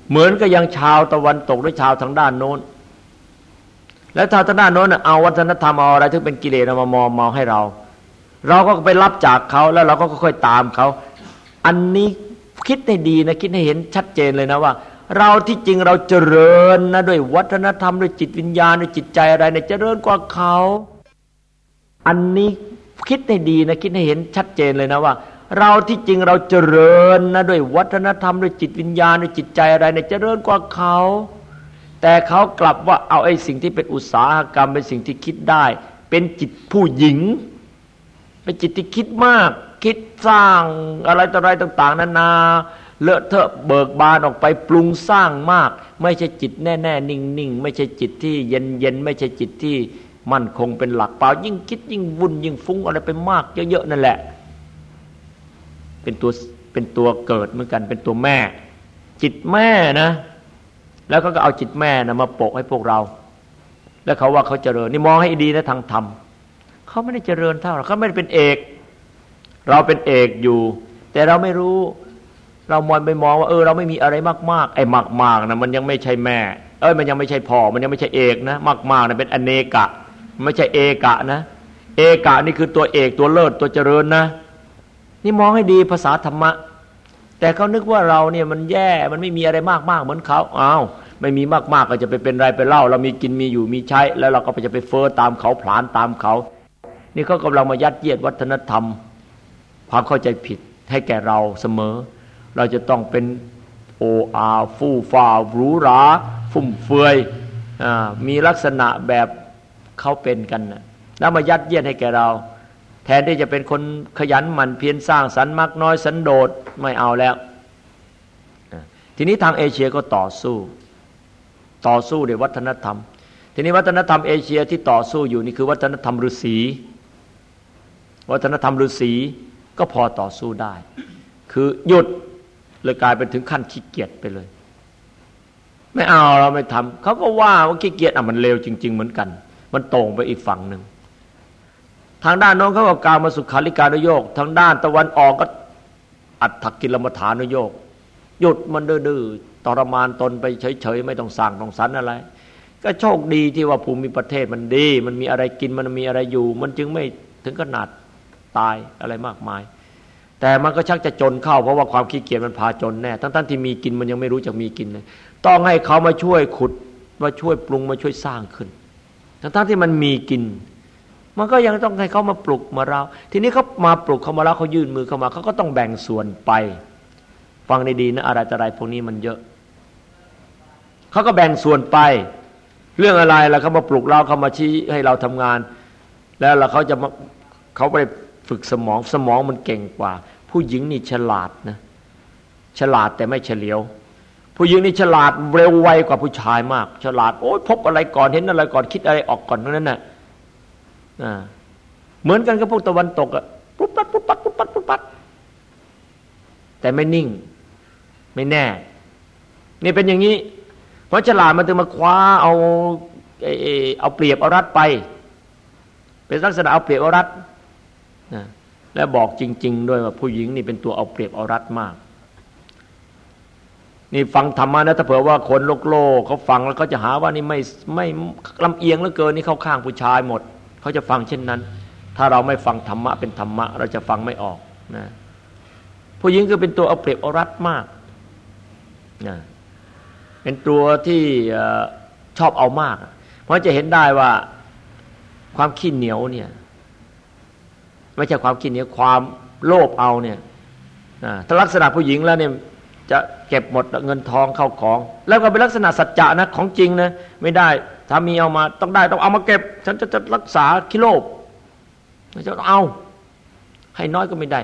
เหมือนกับยังชาวตะวันตกหรือชาวทางด้านโน้นแล้วชาวทางด้านโน้นเอาวัฒนธรรมเอาอะไรที่เป็นกิเลสมามอมให้เราก็ไปรับจากเขาแล้วเราก็ค่อยๆตามเขาอันนี้คิดให้ดีนะคิดให้เห็นชัดเจนเลยนะว่าเราที่จริงเราเจริญนะด้วยวัฒนธรรมด้วยจิตวิญญาณด้วยจิตใจอะไรเนี่ยเจริญกว่าเขาอันนี้คิดให้ดีนะคิดให้เห็นชัดเจนเลยนะว่าเราที่จริงเราเจริญนะด้วยวัฒนธรรมด้วยจิตวิญญาณด้วยจิตใจอะไรเนี่ยเจริญกว่าเขาแต่เขากลับว่าเอาไอ้สิ่งที่เป็นอุตสาหกรรมเป็นสิ่งที่คิดได้เป็นจิตผู้หญิงเป็นจิตที่คิดมากคิดสร้างอะไรต่ออะไรต่างๆนานาเลอะเทอะเบิกบานออกไปปรุงสร้างมากไม่ใช่จิตแน่ๆนิ่งๆไม่ใช่จิตที่เย็นๆไม่ใช่จิตที่มั่นคงเป็นหลักเปล่ายิ่งคิดยิ่งวุ่นยิ่งฟุ้งอะไรไปมากเยอะๆนั่นแหละเป็นตัวเกิดเหมือนกันเป็นตัวแม่จิตแม่นะแล้วก็เอาจิตแม่นะมาโปะให้พวกเราแล้วเขาว่าเขาเจริญนี่มองให้ดีนะทางธรรมเขาไม่ได้เจริญเท่าเขาไม่ได้เป็นเอกเราเป็นเอกอยู่แต่เราไม่รู้เรามองไปมองว่าเราไม่มีอะไรมากๆไอ้มากๆนะมันยังไม่ใช่แม่มันยังไม่ใช่พ่อมันยังไม่ใช่เอกนะมากๆนะเป็นอเนกะไม่ใช่เอกะนะเอกะนี่คือตัวเอกตัวเลิศตัวเจริญนะนี่มองให้ดีภาษาธรรมะแต่เขานึกว่าเราเนี่ยมันแย่มันไม่มีอะไรมากๆเหมือนเขาไม่มีมากๆก็จะไปเป็นไรไปเล่าเรามีกินมีอยู่มีใช้แล้วเราก็จะไปเฟ้อตามเขาผลาญตามเขานี่เขากำลังมายัดเยียดวัฒนธรรมความเข้าใจผิดให้แก่เราเสมอเราจะต้องเป็นโออาฟู่ฟ้าหรูหราฟุ่มเฟือยมีลักษณะแบบเขาเป็นกันนะแล้วมายัดเยียดให้แก่เราแทนที่จะเป็นคนขยันหมั่นเพียรสร้างสรรค์มากน้อยสันโดษไม่เอาแล้วทีนี้ทางเอเชียก็ต่อสู้ด้วยวัฒนธรรมทีนี้วัฒนธรรมเอเชียที่ต่อสู้อยู่นี่คือวัฒนธรรมฤาษีวัฒนธรรมฤาษีก็พอต่อสู้ได้คือหยุดเลยกลายเป็นถึงขั้นขี้เกียจไปเลยไม่เอาเราไม่ทำเขาก็ว่าขี้เกียจมันเลวจริงๆเหมือนกันมันตรงไปอีกฝั่งหนึ่งทางด้านโน้นเขาก็กล่าวมาสุขาริการุโยคทางด้านตะวันออกก็อัตถกิลมัฏฐานุโยคหยุดมันดื้อๆทรมานตนไปเฉยๆไม่ต้องสร้างต้องสรรอะไรก็โชคดีที่ว่าภูมิประเทศมันดีมันมีอะไรกินมันมีอะไรอยู่มันจึงไม่ถึงขนาดตายอะไรมากมายแต่มันก็ชักจะจนเข้าเพราะว่าความขี้เกียจมันพาจนแน่ทั้งที่มีกินมันยังไม่รู้จักมีกินเลยต้องให้เขามาช่วยขุดมาช่วยปรุงมาช่วยสร้างขึ้นทั้งที่มันมีกินมันก็ยังต้องให้เขามาปลุกมาเราทีนี้เขามาปลุกเขามาแล้วเขายื่นมือเข้ามาเขาก็ต้องแบ่งส่วนไปฟังดีๆนะอะไรพวกนี้มันเยอะเขาก็แบ่งส่วนไปเรื่องอะไรล่ะเขามาปลุกเราเขามาชี้ให้เราทำงานแล้วเขาไปฝึกสมองมันเก่งกว่าผู้หญิงนี่ฉลาดนะฉลาดแต่ไม่เฉลียวผู้หญิงนี่ฉลาดเร็วไวกว่าผู้ชายมากฉลาดพบอะไรก่อนเห็นอะไรก่อนคิดอะไรออกก่อนนั่นน่ะเหมือนกันกับพวกตะวันตกปุ๊บปัดแต่ไม่นิ่งไม่แน่นี่เป็นอย่างนี้เพราะฉลาดมันถึงมาคว้าเอาเปรียบเอารัดไปเป็นลักษณะเอาเปรียบเอารัดและบอกจริงๆด้วยว่าผู้หญิงนี่เป็นตัวเอาเปรียบเอารัดมากนี่ฟังธรรมะนะถ้าเผื่อว่าคนโลกเขาฟังแล้วเขาจะหาว่านี่ไม่ลำเอียงเหลือเกินนี่เข้าข้างผู้ชายหมดเขาจะฟังเช่นนั้นถ้าเราไม่ฟังธรรมะเป็นธรรมะเราจะฟังไม่ออกนะผู้หญิงคือเป็นตัวเอาเปรียบเอารัดมากนะเป็นตัวที่ชอบเอามากเพราะจะเห็นได้ว่าความขี้เหนียวเนี่ยไม่ใช่ความขี้เหนียวความโลภเอาเนี่ยถ้าลักษณะผู้หญิงแล้วเนี่ยจะเก็บหมดเงินทองเข้าของแล้วก็เป็นลักษณะสัจจะนะของจริงนะไม่ได้ถ้ามีเอามาต้องได้ต้องเอามาเก็บฉันจะรักษาขี้โลภจะเอาให้น้อยก็ไม่ได้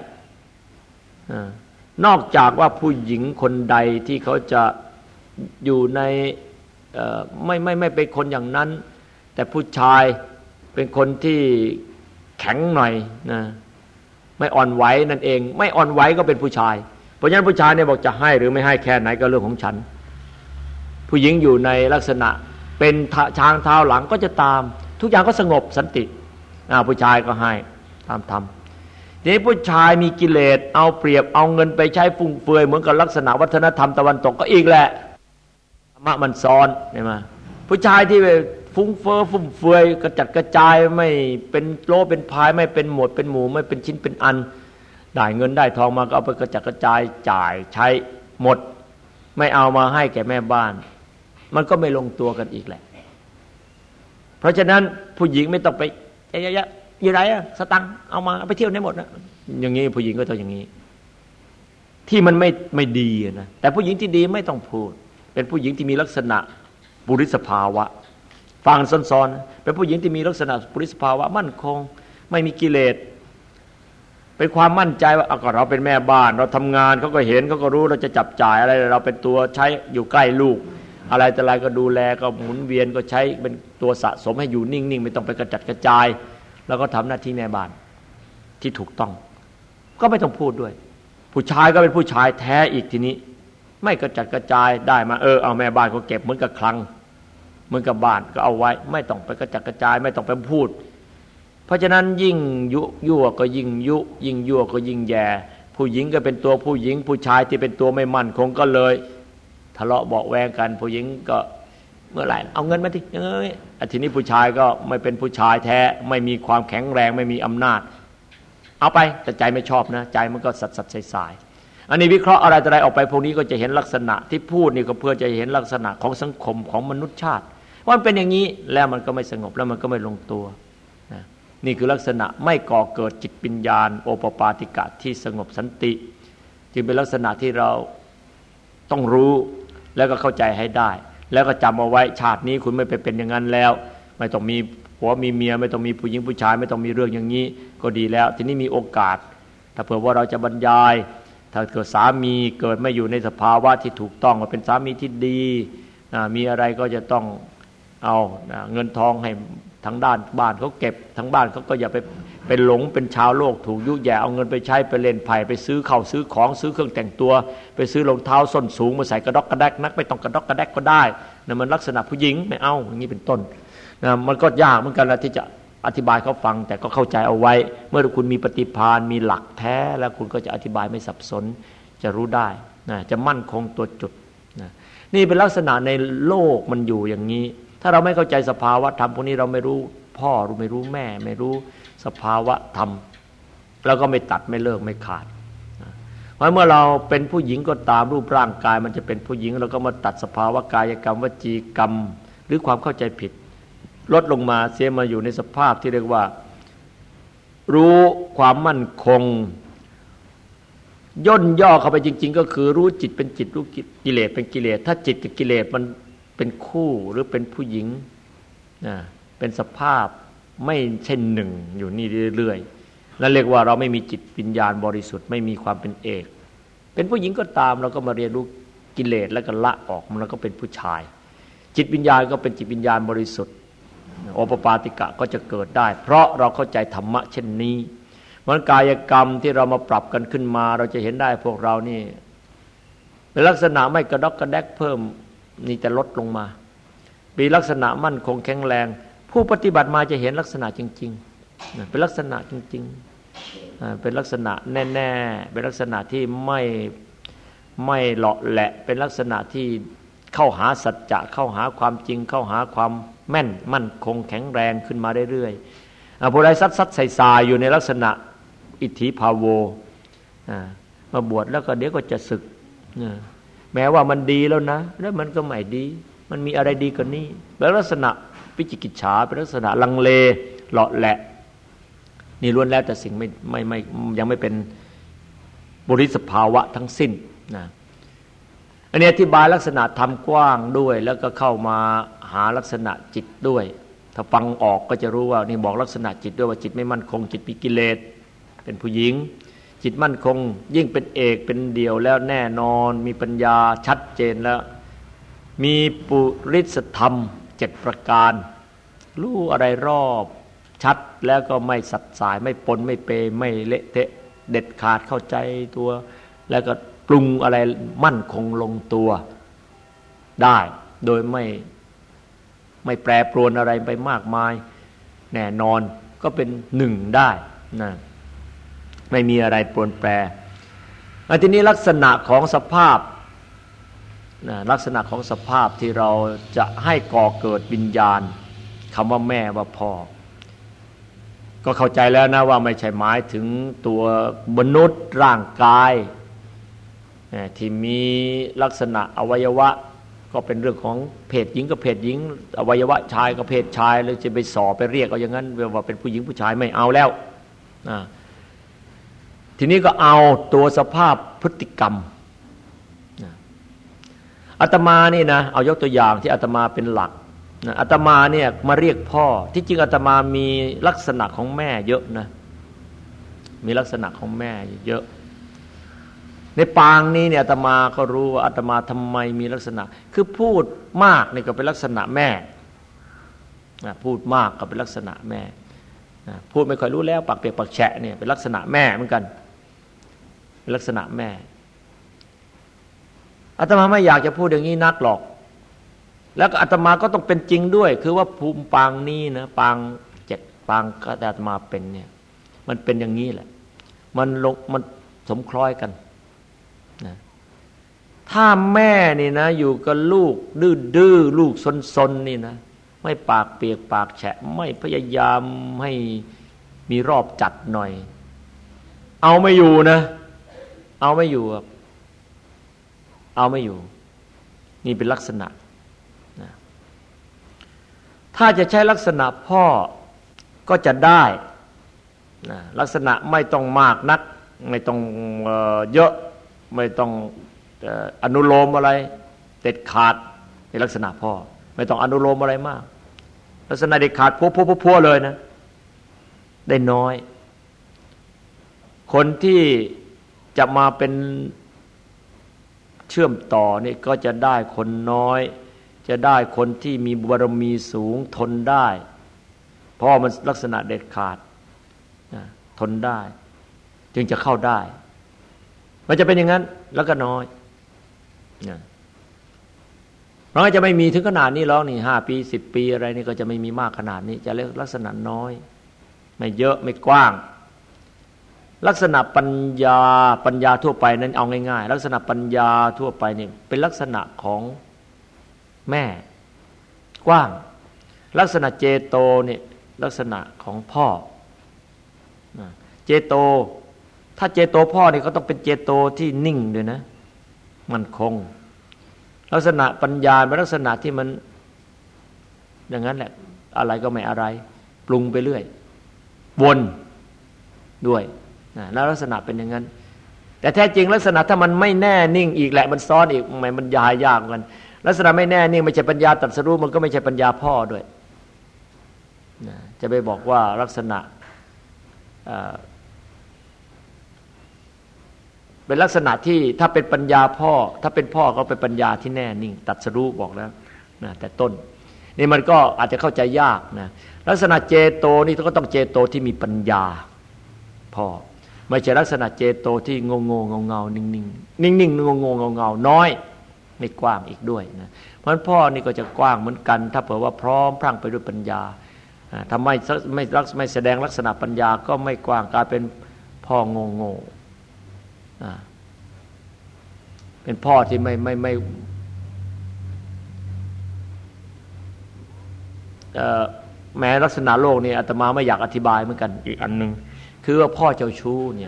นอกจากว่าผู้หญิงคนใดที่เขาจะอยู่ในไม่เป็นคนอย่างนั้นแต่ผู้ชายเป็นคนที่แข็งหน่อยนะไม่อ่อนไหวนั่นเองไม่อ่อนไหวก็เป็นผู้ชายเพราะฉะนั้นผู้ชายเนี่ยบอกจะให้หรือไม่ให้แค่ไหนก็เรื่องของฉันผู้หญิงอยู่ในลักษณะเป็นช้างเท้าหลังก็จะตามทุกอย่างก็สงบสันติผู้ชายก็ให้ตามธรรมทีนี้ผู้ชายมีกิเลสเอาเปรียบเอาเงินไปใช้ฟุ่มเฟือยเหมือนกับลักษณะวัฒนธรรมตะวันตกก็อีกแหละธรรมะมันซ้อนใช่ไหมผู้ชายที่ฟุ้งเฟ้อฟุ่มเฟือยกระจัดกระจายไม่เป็นโลเป็นพายไม่เป็นหมวดเป็นหมู่ไม่เป็นชิ้นเป็นอันได้เงินได้ทองมาก็เอาไปกระจัดกระจายจ่ายใช้หมดไม่เอามาให้แก่แม่บ้านมันก็ไม่ลงตัวกันอีกแหละเพราะฉะนั้นผู้หญิงไม่ต้องไปเยอะๆอยู่ไหนอะสตังค์เอามาเอาไปเที่ยวได้หมดนะอย่างนี้ผู้หญิงก็ต้องอย่างนี้ที่มันไม่ดีนะแต่ผู้หญิงที่ดีไม่ต้องพูดเป็นผู้หญิงที่มีลักษณะปุริสภาวะฟังซ้อนๆเป็นผู้หญิงที่มีลักษณะปุริสภาวะมั่นคงไม่มีกิเลสเป็นความมั่นใจว่าก็เราเป็นแม่บ้านเราทำงานเขาก็เห็นเขาก็รู้เราจะจับจ่ายอะไรเราเป็นตัวใช้อยู่ใกล้ลูกอะไรแต่อะไรก็ดูแลก็หมุนเวียนก็ใช้เป็นตัวสะสมให้อยู่นิ่งๆไม่ต้องไปกระจัดกระจายแล้วก็ทำหน้าที่แม่บ้านที่ถูกต้องก็ไม่ต้องพูดด้วยผู้ชายก็เป็นผู้ชายแท้อีกทีนี้ไม่กระจัดกระจายได้มาเอาแม่บ้านก็เก็บเหมือนกับคลังเหมือนกับบ้านก็เอาไว้ไม่ต้องไปกระจัดกระจายไม่ต้องไปพูดเพราะฉะนั้นยิ่งยั่วก็ยิ่งยิ่งยั่วก็ยิ่งแย่ผู้หญิงก็เป็นตัวผู้หญิงผู้ชายที่เป็นตัวไม่มั่นคงก็เลยทะเลาะเบาแวงกันผู้หญิงก็เมื่อไหร่เอาเงินมาดิทีนี้ผู้ชายก็ไม่เป็นผู้ชายแท้ไม่มีความแข็งแรงไม่มีอำนาจเอาไปแต่ใจไม่ชอบนะใจมันก็สัดสายอันนี้วิเคราะห์อะไรต่ออะไรออกไปพวกนี้ก็จะเห็นลักษณะที่พูดนี่ก็เพื่อจะเห็นลักษณะของสังคมของมนุษยชาติว่ามันเป็นอย่างนี้แล้วมันก็ไม่สงบแล้วมันก็ไม่ลงตัวนี่คือลักษณะไม่ก่อเกิดจิตปัญญาโอปปาติกะที่สงบสันติจึงเป็นลักษณะที่เราต้องรู้แล้วก็เข้าใจให้ได้แล้วก็จำเอาไว้ชาตินี้คุณไม่ไปเป็นอย่างนั้นแล้วไม่ต้องมีผัวมีเมียไม่ต้องมีผู้หญิงผู้ชายไม่ต้องมีเรื่องอย่างนี้ก็ดีแล้วทีนี้มีโอกาสถ้าเผื่อว่าเราจะบรรยายถ้าเกิดสามีเกิดไม่อยู่ในสภาวะที่ถูกต้องเป็นสามีที่ดีมีอะไรก็จะต้องเอาเงินทองให้ทางด้านบ้านเขาเก็บทางบ้านเขาก็อย่าไปเป็นหลงเป็นชาวโลกถูกยุแย่เอาเงินไปใช้ไปเล่นไพ่ไปซื้อข้าวซื้อของซื้อเครื่องแต่งตัวไปซื้อรองเท้าส้นสูงมาใส่กระดกกระแดกนักไม่ต้องกระดกกระแดกก็ได้นะมันลักษณะผู้หญิงไม่เอาอย่างนี้เป็นต้นนะมันก็ยากเหมือนกันนะที่จะอธิบายเขาฟังแต่ก็เข้าใจเอาไว้เมื่อคุณมีปฏิภาณมีหลักแท้แล้วคุณก็จะอธิบายไม่สับสนจะรู้ได้นะจะมั่นคงตัวจุดนะนี่เป็นลักษณะในโลกมันอยู่อย่างนี้ถ้าเราไม่เข้าใจสภาวะธรรมพวกนี้เราไม่รู้พ่อไม่รู้แม่ไม่รู้สภาวะธรรมแล้วก็ไม่ตัดไม่เลิกไม่ขาดเพราะเมื่อเราเป็นผู้หญิงก็ตามรูปร่างกายมันจะเป็นผู้หญิงเราก็มาตัดสภาวะกายกรรมวจีกรรมหรือความเข้าใจผิดลดลงมาเสียมาอยู่ในสภาพที่เรียกว่ารู้ความมั่นคงย่นย่อเข้าไปจริงๆก็คือรู้จิตเป็นจิตรู้กิเลสเป็นกิเลสถ้าจิตกับกิเลสมันเป็นคู่หรือเป็นผู้หญิงเป็นสภาพไม่ใช่หนึ่งอยู่นี่เรื่อยๆนั่นเรียกว่าเราไม่มีจิตวิญญาณบริสุทธิ์ไม่มีความเป็นเอกเป็นผู้หญิงก็ตามเราก็มาเรียนรู้กิเลสแล้วก็ละออกมันแล้วก็เป็นผู้ชายจิตวิญญาณก็เป็นจิตวิญญาณบริสุทธิ์โอปปาติกะก็จะเกิดได้เพราะเราเข้าใจธรรมะเช่นนี้มันกายกรรมที่เรามาปรับกันขึ้นมาเราจะเห็นได้พวกเรานี่เป็นลักษณะไม่กระดกกระแดกเพิ่มนี่จะลดลงมามีลักษณะมั่นคงแข็งแรงผู้ปฏิบัติมาจะเห็นลักษณะจริงๆเป็นลักษณะจริงๆเป็นลักษณะแน่ๆเป็นลักษณะที่ไม่หลาะแหละเป็นลักษณะที่เข้าหาสัจจะเข้าหาความจริงเข้าหาความแม่นมั่นคงแข็งแรงขึ้นมาเรื่อยๆผู้ใดซัดใส่ๆอยู่ในลักษณะอิทธิภาโวมาบวชแล้วก็เดี๋ยวก็จะสึกแม้ว่ามันดีแล้วนะแล้วมันก็ไม่ดีมันมีอะไรดีกว่านี้เป็นลักษณะวิจิกิจฉาเป็นลักษณะลังเลเลาะแหละนี่ล้วนแล้วแต่สิ่งไม่ยังไม่เป็นบริสุทธิภาวะทั้งสิ้นนะอันนี้อธิบายลักษณะธรรมกว้างด้วยแล้วก็เข้ามาหาลักษณะจิตด้วยถ้าฟังออกก็จะรู้ว่านี่บอกลักษณะจิตด้วยว่าจิตไม่มั่นคงจิตมีกิเลสเป็นผู้หญิงจิตมั่นคงยิ่งเป็นเอกเป็นเดี่ยวแล้วแน่นอนมีปัญญาชัดเจนแล้วมีปุริสธรรม7ประการรู้อะไรรอบชัดแล้วก็ไม่สัดสายไม่ปนไม่เปไม่เละเทะเด็ดขาดเข้าใจตัวแล้วก็ปรุงอะไรมั่นคงลงตัวได้โดยไม่แปรปรวนอะไรไปมากมายแน่นอนก็เป็นหนึ่งได้นะไม่มีอะไรปรวนแปรทีนี้ลักษณะของสภาพลักษณะของสภาพที่เราจะให้ก่อเกิดวิญญาณคำว่าแม่ว่าพ่อก็เข้าใจแล้วนะว่าไม่ใช่หมายถึงตัวมนุษย์ร่างกายที่มีลักษณะอวัยวะก็เป็นเรื่องของเพศหญิงกับเพศหญิงอวัยวะชายกับเพศชายเลยจะไปสอบไปเรียกเอาอย่างนั้นว่าเป็นผู้หญิงผู้ชายไม่เอาแล้วทีนี้ก็เอาตัวสภาพพฤติกรรมอาตมานี่นะเอายกตัวอย่างที่อาตมาเป็นหลักอาตมาเนี่ยมาเรียกพ่อที่จริงอาตมามีลักษณะของแม่เยอะนะมีลักษณะของแม่เยอะในปางนี้เนี่ยอาตมาก็รู้ว่าอาตมาทำไมมีลักษณะคือพูดมากนี่ก็เป็นลักษณะแม่พูดมากก็เป็นลักษณะแม่พูดไม่ค่อยรู้แล้วปากเปียกปากแฉะเนี่ยเป็นลักษณะแม่เหมือนกันเป็นลักษณะแม่อาตมาไม่อยากจะพูดอย่างนี้นักหรอกแล้วก็อาตมาก็ต้องเป็นจริงด้วยคือว่าภูมิปางนี้นะปาง7ปางก็อาตมาเป็นเนี่ยมันเป็นอย่างนี้แหละมันสมคล้อยกันนะถ้าแม่นี่นะอยู่กับลูกดื้อลูกซนๆนี่นะไม่ปากเปียกปากแฉะไม่พยายามให้มีรอบจัดหน่อยเอาไม่อยู่นะเอาไม่อยู่ครับเอาไม่อยู่นี่เป็นลักษณะนะถ้าจะใช้ลักษณะพ่อก็จะได้นะลักษณะไม่ต้องมากนักไม่ต้องเยอะไม่ต้องอนุโลมอะไรเด็ดขาดในลักษณะพ่อไม่ต้องอนุโลมอะไรมากลักษณะเด็ดขาดพัวเลยนะได้น้อยคนที่จะมาเป็นเชื่อมต่อนี่ก็จะได้คนน้อยจะได้คนที่มีบารมีสูงทนได้เพราะมันลักษณะเด็ดขาดทนได้จึงจะเข้าได้มันจะเป็นอย่างนั้นแล้วก็น้อยมันก็จะไม่มีถึงขนาดนี้หรอกนี่5 ปี10 ปีอะไรนี่ก็จะไม่มีมากขนาดนี้จะเรียกลักษณะน้อยไม่เยอะไม่กว้างลักษณะปัญญาทั่วไปนั้นเอาง่ายๆลักษณะปัญญาทั่วไปนี่เป็นลักษณะของแม่กว้างลักษณะเจโตนี่ลักษณะของพ่อเจโตถ้าเจโตพ่อนี่ก็ต้องเป็นเจโตที่นิ่งด้วยนะมันคงลักษณะปัญญาเป็นลักษณะที่มันอย่างนั้นแหละอะไรก็ไม่อะไรปรุงไปเรื่อยวนด้วยแล้วลักษณะเป็นอย่างนั้นแต่แท้จริงลักษณะถ้ามันไม่แน่นิ่งอีกแหละมันซ้อนอีกมันยากกันลักษณะไม่แน่นิ่งไม่ใช่ปัญญาตรัสรู้มันก็ไม่ใช่ปัญญาพ่อด้วยจะไปบอกว่าลักษณะเป็นลักษณะที่ถ้าเป็นปัญญาพ่อถ้าเป็นพ่อก็เป็นปัญญาที่แน่นิ่งตรัสรู้บอกแล้วนะแต่ต้นนี่มันก็อาจจะเข้าใจยากนะลักษณะเจโตนี่ก็ต้องเจโตที่มีปัญญาพ่อไม่ใช่ลักษณะเจโตที่งงเงานิ่งงงเงาน้อยไม่กว้างอีกด้วยนะเพราะฉะนั้นพ่อนี่ก็จะกว้างเหมือนกันถ้าเผื่อว่าพร้อมพรั่งไปด้วยปัญญาทำไมไม่แสดงลักษณะปัญญาก็ไม่กว้างกลายเป็นพ่อโง่เป็นพ่อที่ไม่แม้ลักษณะโลกนี่อาตมาไม่อยากอธิบายเหมือนกันอีกอันนึงคือว่าพ่อเจ้าชู้เนี่ย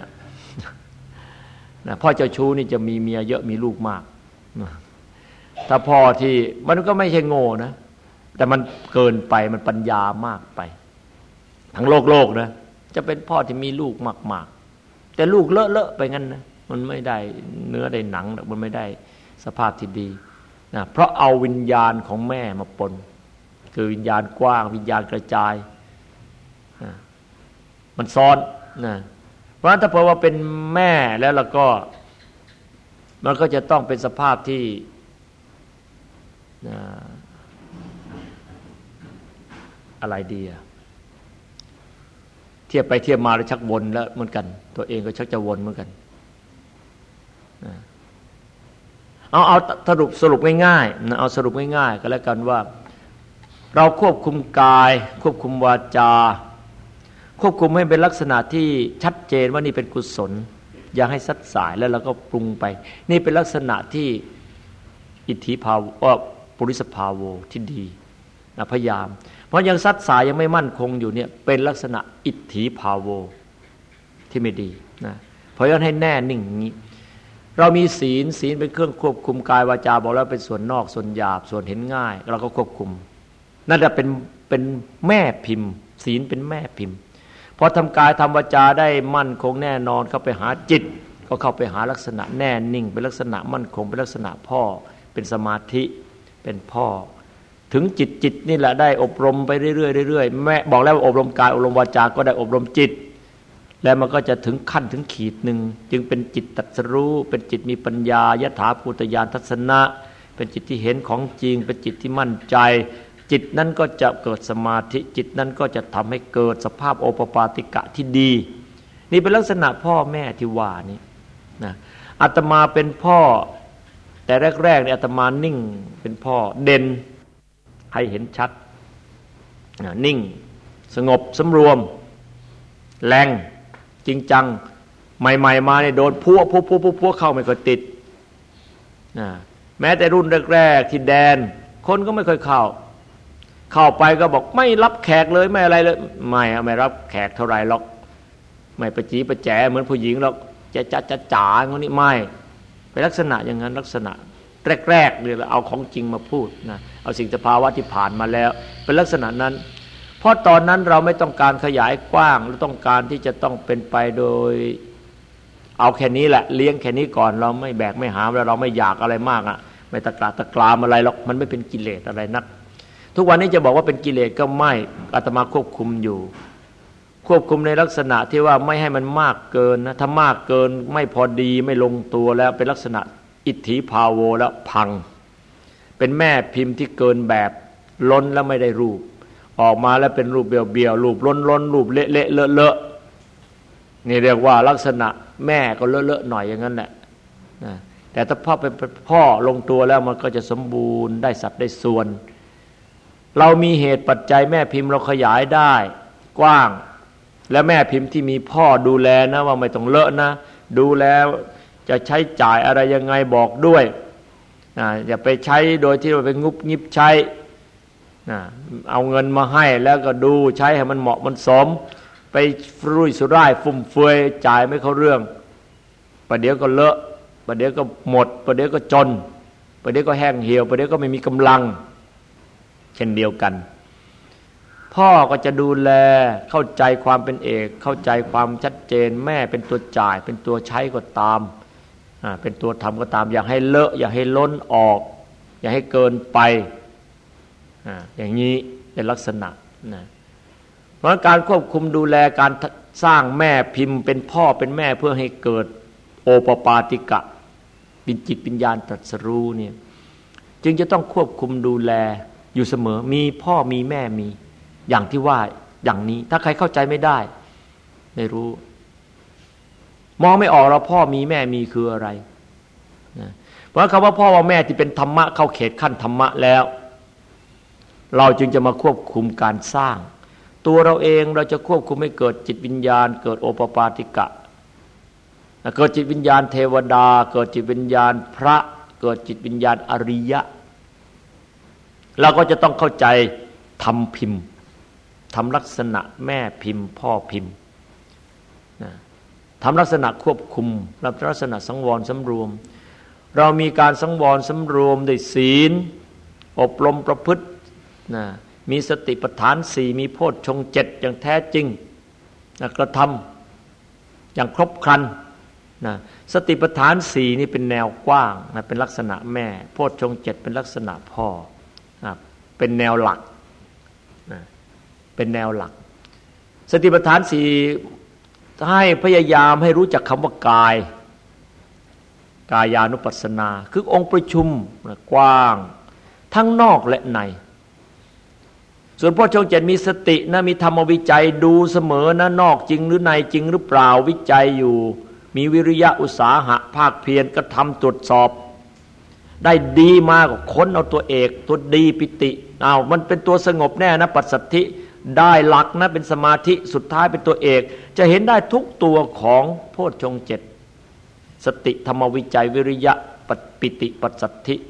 พ่อเจ้าชู้นี่จะมีเมียเยอะมีลูกมากถ้าพ่อที่มันก็ไม่ใช่โง่นะแต่มันเกินไปมันปัญญามากไปทั้งโลกนะจะเป็นพ่อที่มีลูกมากๆแต่ลูกเลอะไปงั้นนะมันไม่ได้เนื้อได้หนังมันไม่ได้สภาพที่ดีนะเพราะเอาวิญญาณของแม่มาปนคือวิญญาณกว้างวิญญาณกระจายมันซ้อนนะเพราะฉะนั้นถ้าเผื่อว่าเป็นแม่แล้วก็มันก็จะต้องเป็นสภาพที่อะไรดีอะเทียบไปเทียบมาแล้วชักวนแล้วเหมือนกันตัวเองก็ชักจะวนเหมือนกันเอาสรุปง่ายๆนะเอาสรุปง่ายๆก็แล้วกันว่าเราควบคุมกายควบคุมวาจาควบคุมให้เป็นลักษณะที่ชัดเจนว่านี่เป็นกุศลอย่าให้ซัดสายแล้วเราก็ปรุงไปนี่เป็นลักษณะที่อิทธิภาวปุริสภาวโวที่ดีนะพยายามเพราะยังซัดสายยังไม่มั่นคงอยู่เนี่ยเป็นลักษณะอิทธิภาวโวที่ไม่ดีนะเพราะฉะนั้นให้แน่นิ่งอย่างนี้เรามีศีลเป็นเครื่องควบคุมกายวาจาบอกแล้วเป็นส่วนนอกส่วนหยาบส่วนเห็นง่ายเราก็ควบคุมนั่นจะเป็นแม่พิมพ์ศีลเป็นแม่พิมพ์พอทำกายทำวาจาได้มั่นคงแน่นอนเข้าไปหาจิตก็เข้าไปหาลักษณะแน่นิ่งเป็นลักษณะมั่นคงเป็นลักษณะพ่อเป็นสมาธิเป็นพ่อถึงจิตนี่แหละได้อบรมไปเรื่อยๆแม่บอกแล้วว่าอบรมกายอบรมวาจาก็ได้อบรมจิตแล้วมันก็จะถึงขั้นถึงขีดหนึ่งจึงเป็นจิตตรัสรู้เป็นจิตมีปัญญายถาภูตญาณทัศนะเป็นจิตที่เห็นของจริงเป็นจิตที่มั่นใจจิตนั้นก็จะเกิดสมาธิจิตนั้นก็จะทำให้เกิดสภาพโอปปาติกะที่ดีนี่เป็นลักษณะพ่อแม่ที่ว่านี้นะอาตมาเป็นพ่อแต่แรกๆเนี่ยอาตมานิ่งเป็นพ่อเด่นให้เห็นชัดนิ่งสงบสำรวมแรงจริงจังใหม่ๆมาเนี่ยโดนพัวเข้าไม่ค่อยติดแม้แต่รุ่นแรกๆที่แดนคนก็ไม่ค่อยเข้าไปก็บอกไม่รับแขกเลยไม่อะไรเลยไม่รับแขกเท่าไรหรอกไม่ประจีประแจเหมือนผู้หญิงหรอกจะจ๋าอย่างนี้ไม่เป็นลักษณะอย่างนั้นลักษณะแรกๆเลยเอาของจริงมาพูดนะเอาสิ่งสภาวะที่ผ่านมาแล้วเป็นลักษณะนั้นเพราะตอนนั้นเราไม่ต้องการขยายกว้างเราต้องการที่จะต้องเป็นไปโดยเอาแค่นี้แหละเลี้ยงแค่นี้ก่อนเราไม่แบกไม่หามแล้วเราไม่อยากอะไรมากไม่ตะกรามอะไรหรอกมันไม่เป็นกิเลสอะไรนักทุกวันนี้จะบอกว่าเป็นกิเลสก็ไม่อาตมาควบคุมอยู่ควบคุมในลักษณะที่ว่าไม่ให้มันมากเกินนะถ้ามากเกินไม่พอดีไม่ลงตัวแล้วเป็นลักษณะอิทธิภาวโวแล้วพังเป็นแม่พิมพ์ที่เกินแบบล้นแล้วไม่ได้รูปออกมาแล้วเป็นรูปเบี้ยวรูปล้นรูปเละเลอะนี่เรียกว่าลักษณะแม่ก็เลอะหน่อยอย่างนั้นแหละนะแต่ถ้าพ่อเป็นพ่อลงตัวแล้วมันก็จะสมบูรณ์ได้สัดได้ส่วนเรามีเหตุปัจจัยแม่พิมพ์เราขยายได้กว้างและแม่พิมพ์ที่มีพ่อดูแลนะว่าไม่ต้องเลอะนะดูแลจะใช้จ่ายอะไรยังไงบอกด้วยอย่าไปใช้โดยที่เราไปงุบงิบใช้เอาเงินมาให้แล้วก็ดูใช้ให้มันเหมาะมันสมไปรุ่ยสุร่ายฟุ่มเฟือยจ่ายไม่เข้าเรื่องประเดี๋ยวก็เลอะประเดี๋ยวก็หมดประเดี๋ยวก็จนประเดี๋ยวก็แห้งเหี่ยวประเดี๋ยวก็ไม่มีกำลังเช่นเดียวกันพ่อก็จะดูแลเข้าใจความเป็นเอกเข้าใจความชัดเจนแม่เป็นตัวจ่ายเป็นตัวใช้ก็ตามเป็นตัวทำก็ตามอย่าให้เลอะอย่าให้ล้นออกอย่าให้เกินไปอย่างนี้เป็นลักษณะนะเพราะการควบคุมดูแลการสร้างแม่พิมพ์เป็นพ่อเป็นแม่เพื่อให้เกิดโอปปาติกะปิญจิตวิญญาณตรัสรู้เนี่ยจึงจะต้องควบคุมดูแลอยู่เสมอมีพ่อมีแม่มีอย่างที่ว่าอย่างนี้ถ้าใครเข้าใจไม่ได้ไม่รู้มองไม่ออกเราพ่อมีแม่มีคืออะไรนะเพราะคำว่าพ่อว่าแม่ที่เป็นธรรมะเข้าเขตขั้นธรรมะแล้วเราจึงจะมาควบคุมการสร้างตัวเราเองเราจะควบคุมให้เกิดจิตวิญญาณเกิดโอปปาติกะเกิดจิตวิญญาณเทวดาเกิดจิตวิญญาณพระเกิดจิตวิญญาณอริยะเราก็จะต้องเข้าใจทำพิมพ์ทำลักษณะแม่พิมพ์พ่อพิมพ์ทำลักษณะควบคุมลักษณะสังวรสำรวมเรามีการสังวรสำรวมด้วยศีลอบรมประพฤติมีสติปัฏฐาน4มีโพชฌงค์7อย่างแท้จริงกระทำอย่างครบครันสติปัฏฐาน4นี่เป็นแนวกว้างเป็นลักษณะแม่โพชฌงค์7เป็นลักษณะพ่อเป็นแนวหลักเป็นแนวหลักสติปัฏฐาน4ให้พยายามให้รู้จักคำว่ากายกายานุปัสสนาคือองค์ประชุมกว้างทั้งนอกและในส่วนโพชฌงค์7มีสตินะมีธรรมวิจัยดูเสมอนะนอกจริงหรือในจริงหรือเปล่าวิจัยอยู่มีวิริยะอุตสาหะภาคเพียรกระทำตรวจสอบได้ดีมากก็ค้นเอาตัวเอกตัวดีปิติมันเป็นตัวสงบแน่นะปัสสัทธิได้หลักนะเป็นสมาธิสุดท้ายเป็นตัวเอกจะเห็นได้ทุกตัวของโพชฌงค์7สติธรรมวิจัยวิริยะปิติปัสสัทธิ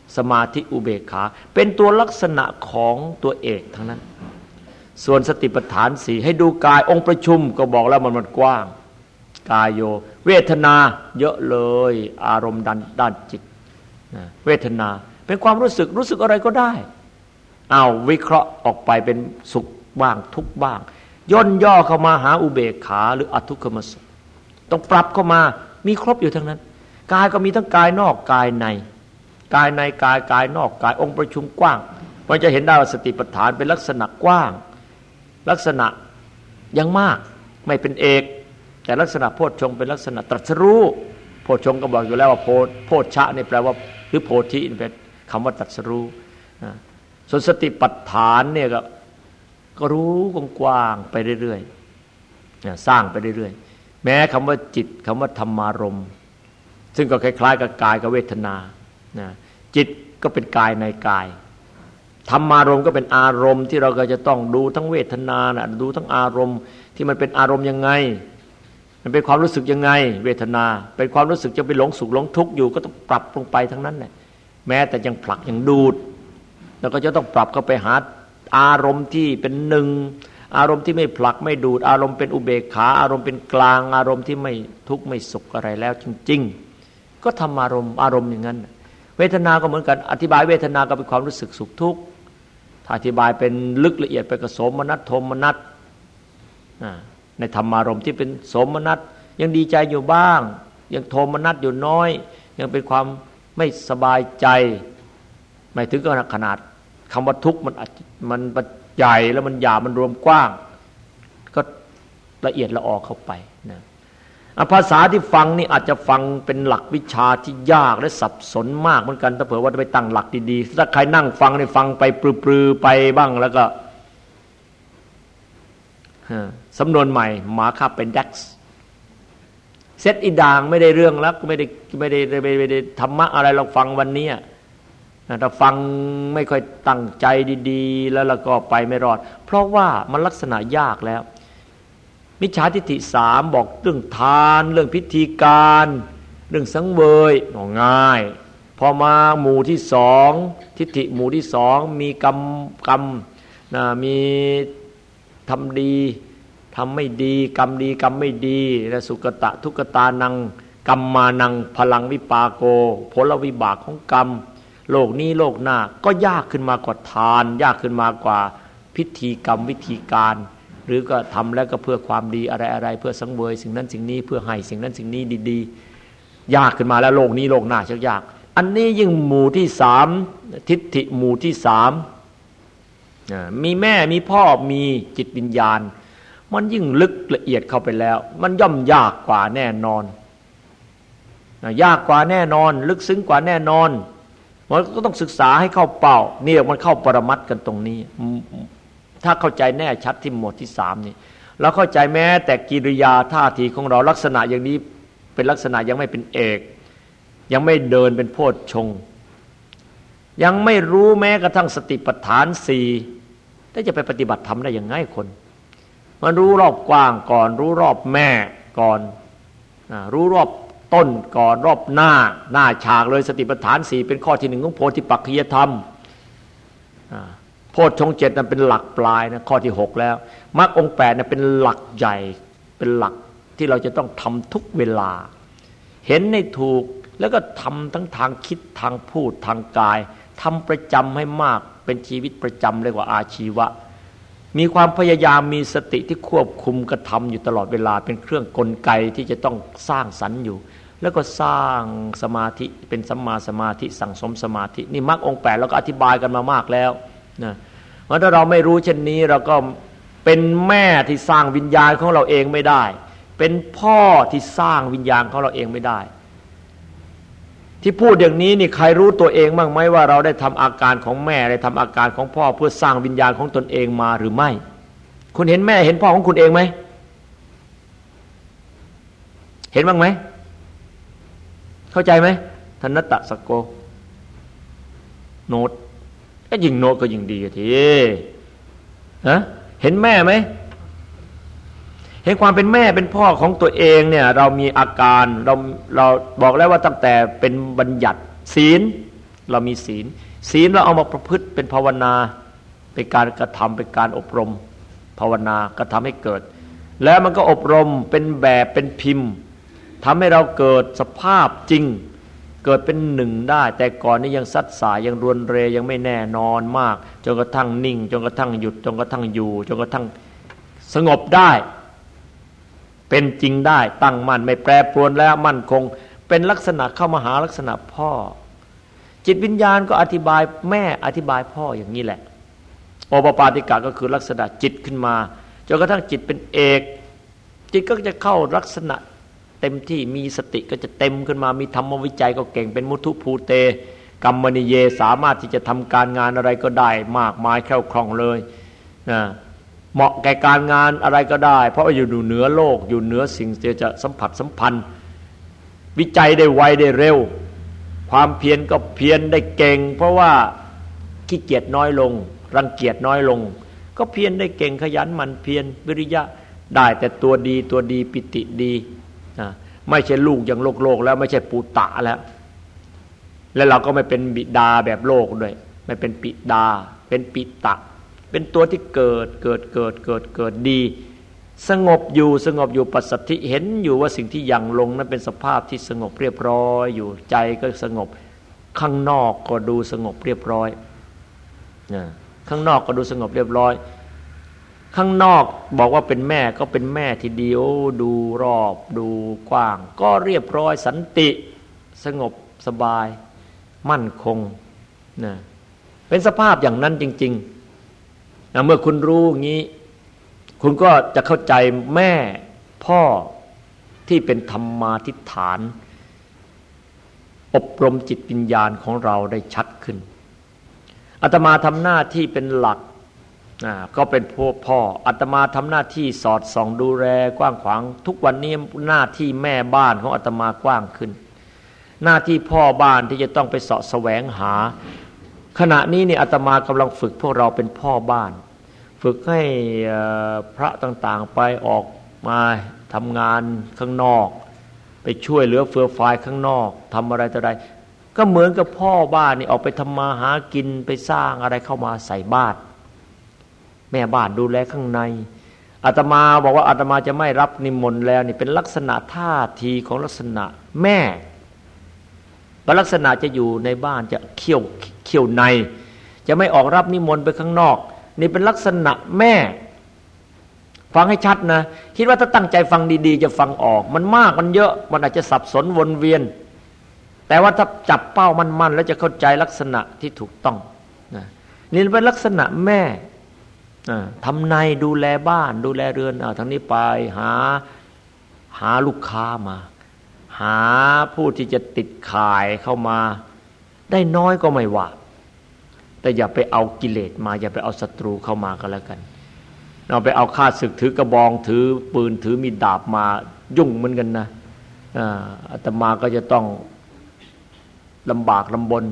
สมาธิอุเบกขาเป็นตัวลักษณะของตัวเอกทั้งนั้นส่วนสติปัฏฐาน4ให้ดูกายองค์ประชุมก็บอกแล้วมันกว้างกายโยเวทนาเยอะเลยอารมณ์ด้านจิตเวทนาเป็นความรู้สึกอะไรก็ได้วิเคราะห์ออกไปเป็นสุขบ้างทุกข์บ้างย่นย่อเข้ามาหาอุเบกขาหรืออทุกขมสุขต้องปรับเข้ามามีครบอยู่ทั้งนั้นกายก็มีทั้งกายนอกกายในกายในกายนอกกายองค์ประชุมกว้างมันจะเห็นได้ว่าสติปัฏฐานเป็นลักษณะกว้างลักษณะยังมากไม่เป็นเอกแต่ลักษณะโพชฌงค์เป็นลักษณะตรัสรู้โพชฌงค์ก็บอกอยู่แล้วว่าโพชฌะนี่แปลว่าหรือโพธิเป็นคำว่าตรัสรู้ส่วนสติปัฏฐานเนี่ยก็รู้กว้างไปเรื่อยๆสร้างไปเรื่อยๆแม้คำว่าจิตคำว่าธรรมารมณ์ซึ่งก็คล้ายๆกับกายกับเวทนาจิตก็เป็นกายในกายธรรมารมณ์ก็เป็นอารมณ์ที่เราก็จะต้องดูทั้งเวทนาดูทั้งอารมณ์ที่มันเป็นอารมณ์ยังไงมันเป็นความรู้สึกยังไงเวทนาเป็นความรู้สึกจะไปหลงสุขหลงทุกข์อยู่ก็ต้องปรับลงไปทั้งนั้นแหละแม้แต่ยังผลักยังดูดแล้วก็จะต้องปรับเข้าไปหาอารมณ์ที่เป็นหนึ่งอารมณ์ที่ไม่ผลักไม่ดูดอารมณ์เป็นอุเบกขาอารมณ์เป็นกลางอารมณ์ที่ไม่ทุกข์ไม่สุขอะไรแล้วจริงๆก็ทำอารมณ์อย่างนั้นเวทนาก็เหมือนกันอธิบายเวทนาก็เป็นความรู้สึกสุขทุกข์ถ้าอธิบายเป็นลึกละเอียดไปกับโสมนัสโทมนัสในธรรมารมณ์ที่เป็นโสมนัสยังดีใจอยู่บ้างยังโทมนัสอยู่น้อยยังเป็นความไม่สบายใจไม่ถึงขนาดคำว่าทุกข์มันใหญ่แล้วมันหยาบมันรวมกว้างก็ละเอียดละออเข้าไปนะภาษาที่ฟังนี่อาจจะฟังเป็นหลักวิชาที่ยากและสับสนมากเหมือนกันถ้าเผื่อว่าไปตั้งหลักดีๆถ้าใครนั่งฟังนี่ฟังไปปลือๆไปบ้างแล้วก็สำนวนใหม่หมาคาเป็นดักส์เซตอีด่างไม่ได้เรื่องแล้วไม่ได้ธรรมะอะไรเราฟังวันนี้ถ้าฟังไม่ค่อยตั้งใจดีๆแล้วก็ไปไม่รอดเพราะว่ามันลักษณะยากแล้วมิจฉาทิฏฐิ3บอกเรื่องทานเรื่องพิธีการเรื่องสังเวยง่ายพอมาหมู่ที่2ทิฏฐิหมู่ที่2มีกรรมมีทำดีทำไม่ดีกรรมดีกรรมไม่ดีและสุกตะทุกตานังกรรมานังพลังวิปาโกผลวิบากของกรรมโลกนี้โลกหน้าก็ยากขึ้นมากว่าทานยากขึ้นมากว่าพิธีกรรมวิธีการหรือก็ทำแล้วก็เพื่อความดีอะไรเพื่อสังเวยสิ่งนั้นสิ่งนี้เพื่อให้สิ่งนั้นสิ่งนี้ดีๆยากขึ้นมาแล้วโลกนี้โลกหน้าชักยากอันนี้ยิ่งหมู่ที่3ทิฏฐิหมู่ที่3มีแม่มีพ่อมีจิตวิญญาณมันยิ่งลึกละเอียดเข้าไปแล้วมันย่อมยากกว่าแน่นอนยากกว่าแน่นอนลึกซึ้งกว่าแน่นอนมันก็ต้องศึกษาให้เข้าเป้าเนี่ยมันเข้าปรมัตถ์กันตรงนี้ถ้าเข้าใจแน่ชัดที่หมวดที่3นี่เราเข้าใจแม้แต่กิริยาท่าทีของเราลักษณะอย่างนี้เป็นลักษณะยังไม่เป็นเอกยังไม่เดินเป็นโพชฌงค์ยังไม่รู้แม้กระทั่งสติปัฏฐาน4แล้วจะไปปฏิบัติธรรมได้ยังไงคนมันรู้รอบกว้างก่อนรู้รอบแม่ก่อนรู้รอบต้นก่อนรอบหน้าฉากเลยสติปัฏฐาน4เป็นข้อที่1ของโพธิปักขิยธรรมโพชฌงค์7นั้นเป็นหลักปลายนะข้อที่6แล้วมรรคองค์8นั้นเป็นหลักใหญ่เป็นหลักที่เราจะต้องทำทุกเวลาเห็นในถูกแล้วก็ทำทั้งทางคิดทางพูดทางกายทำประจำให้มากเป็นชีวิตประจำเรียกว่าอาชีวะมีความพยายามมีสติที่ควบคุมกระทำอยู่ตลอดเวลาเป็นเครื่องกลไกที่จะต้องสร้างสรรค์อยู่แล้วก็สร้างสมาธิเป็นสัมมาสมาธิสั่งสมสมาธินี่มรรคองค์8เราก็อธิบายกันมามากแล้วนะเพราะถ้าเราไม่รู้เช่นนี้เราก็เป็นแม่ที่สร้างวิญญาณของเราเองไม่ได้เป็นพ่อที่สร้างวิญญาณของเราเองไม่ได้ที่พูดอย่างนี้นี่ใครรู้ตัวเองบ้างไหมว่าเราได้ทำอาการของแม่ได้ทำอาการของพ่อเพื่อสร้างวิญญาณของตนเองมาหรือไม่คุณเห็นแม่เห็นพ่อของคุณเองไหมเห็นบ้างไหมเข้าใจไหมธนัตตสโกโนตก็ยิ่งโนตก็ยิ่งดีทีเห็นแม่ไหมเห็นความเป็นแม่เป็นพ่อของตัวเองเนี่ยเรามีอาการเราบอกแล้วว่าตั้งแต่เป็นบัญญัติศีลเรามีศีลเราเอามาประพฤติเป็นภาวนาเป็นการกระทำเป็นการอบรมภาวนากระทำให้เกิดแล้วมันก็อบรมเป็นแบบเป็นพิมพ์ทำให้เราเกิดสภาพจริงเกิดเป็นหนึ่งได้แต่ก่อนนี้ยังซัดสายยังรวนเรยังไม่แน่นอนมากจนกระทั่งนิ่งจนกระทั่งหยุดจนกระทั่งอยู่จนกระทั่งสงบได้เป็นจริงได้ตั้งมั่นไม่แปรปรวนแล้วมั่นคงเป็นลักษณะเข้ามาหาลักษณะพ่อจิตวิญญาณก็อธิบายแม่อธิบายพ่ออย่างนี้แหละโอปปาติกะก็คือลักษณะจิตขึ้นมาจนกระทั่งจิตเป็นเอกจิตก็จะเข้าลักษณะเต็มที่มีสติก็จะเต็มขึ้นมามีธรรมวิจัยก็เก่งเป็นมุทุภูเตกัมมณิเยสามารถที่จะทำการงานอะไรก็ได้มากมายแคล่วคล่องเลยนะเหมาะแก่การงานอะไรก็ได้เพราะว่าอยู่เหนือโลกอยู่เหนือสิ่งที่จะสัมผัสสัมพันธ์วิจัยได้ไวได้เร็วความเพียรก็เพียรได้เก่งเพราะว่าขี้เกียจน้อยลงรังเกียจน้อยลงก็เพียรได้เก่งขยันหมั่นเพียรวิริยะได้แต่ตัวดีปิติดีไม่ใช่ลูกอย่างโลกแล้วไม่ใช่ปูตะแล้วเราก็ไม่เป็นบิดาแบบโลกด้วยไม่เป็นปิดาเป็นปิตะเป็นตัวที่เกิดดีสงบอยู่ปัสสัทธิเห็นอยู่ว่าสิ่งที่ยังลงนั้นเป็นสภาพที่สงบเรียบร้อยอยู่ใจก็สงบข้างนอกก็ดูสงบเรียบร้อยข้างนอกก็ดูสงบเรียบร้อยข้างนอกบอกว่าเป็นแม่ก็เป็นแม่ที่ดีโอ้ดูรอบดูกว้างก็เรียบร้อยสันติสงบสบายมั่นคงนะเป็นสภาพอย่างนั้นจริงๆนะเมื่อคุณรู้อย่างนี้คุณก็จะเข้าใจแม่พ่อที่เป็นธรรมาธิฐานอบรมจิตวิญญาณของเราได้ชัดขึ้นอาตมาทำหน้าที่เป็นหลักก็เป็นพ่ออาตมาทำหน้าที่สอดส่องดูแลกว้างขวางทุกวันนี้หน้าที่แม่บ้านของอาตมากว้างขึ้นหน้าที่พ่อบ้านที่จะต้องไปเสาะแสวงหาขณะนี้เนี่ยอาตมากำลังฝึกพวกเราเป็นพ่อบ้านฝึกให้พระต่างๆไปออกมาทำงานข้างนอกไปช่วยเหลือเฟือฟายข้างนอกทำอะไรต่ออะไรก็เหมือนกับพ่อบ้านนี่ออกไปทำมาหากินไปสร้างอะไรเข้ามาใส่บ้านแม่บ้านดูแลข้างในอาตมาบอกว่าอาตมาจะไม่รับนิมนต์แล้วนี่เป็นลักษณะท่าทีของลักษณะแม่ลักษณะจะอยู่ในบ้านจะเขี่ยวในจะไม่ออกรับนิมนต์ไปข้างนอกนี่เป็นลักษณะแม่ฟังให้ชัดนะคิดว่าถ้าตั้งใจฟังดีๆจะฟังออกมันมากมันเยอะมันอาจจะสับสนวนเวียนแต่ว่าถ้าจับเป้ามั่นๆแล้วจะเข้าใจลักษณะที่ถูกต้องนะนี่เป็นลักษณะแม่ทำในดูแลบ้านดูแลเรือนทางนี้ไปหาลูกค้ามาหาผู้ที่จะติดข่ายเข้ามาได้น้อยก็ไม่ว่าแต่อย่าไปเอากิเลสมาอย่าไปเอาศัตรูเข้ามาก็แล้วกันเราไปเอาข้าศึกถือกระบองถือปืนถือมีดดาบมายุ่งเหมือนกันนะอาตมาก็จะต้องลำบากลำบน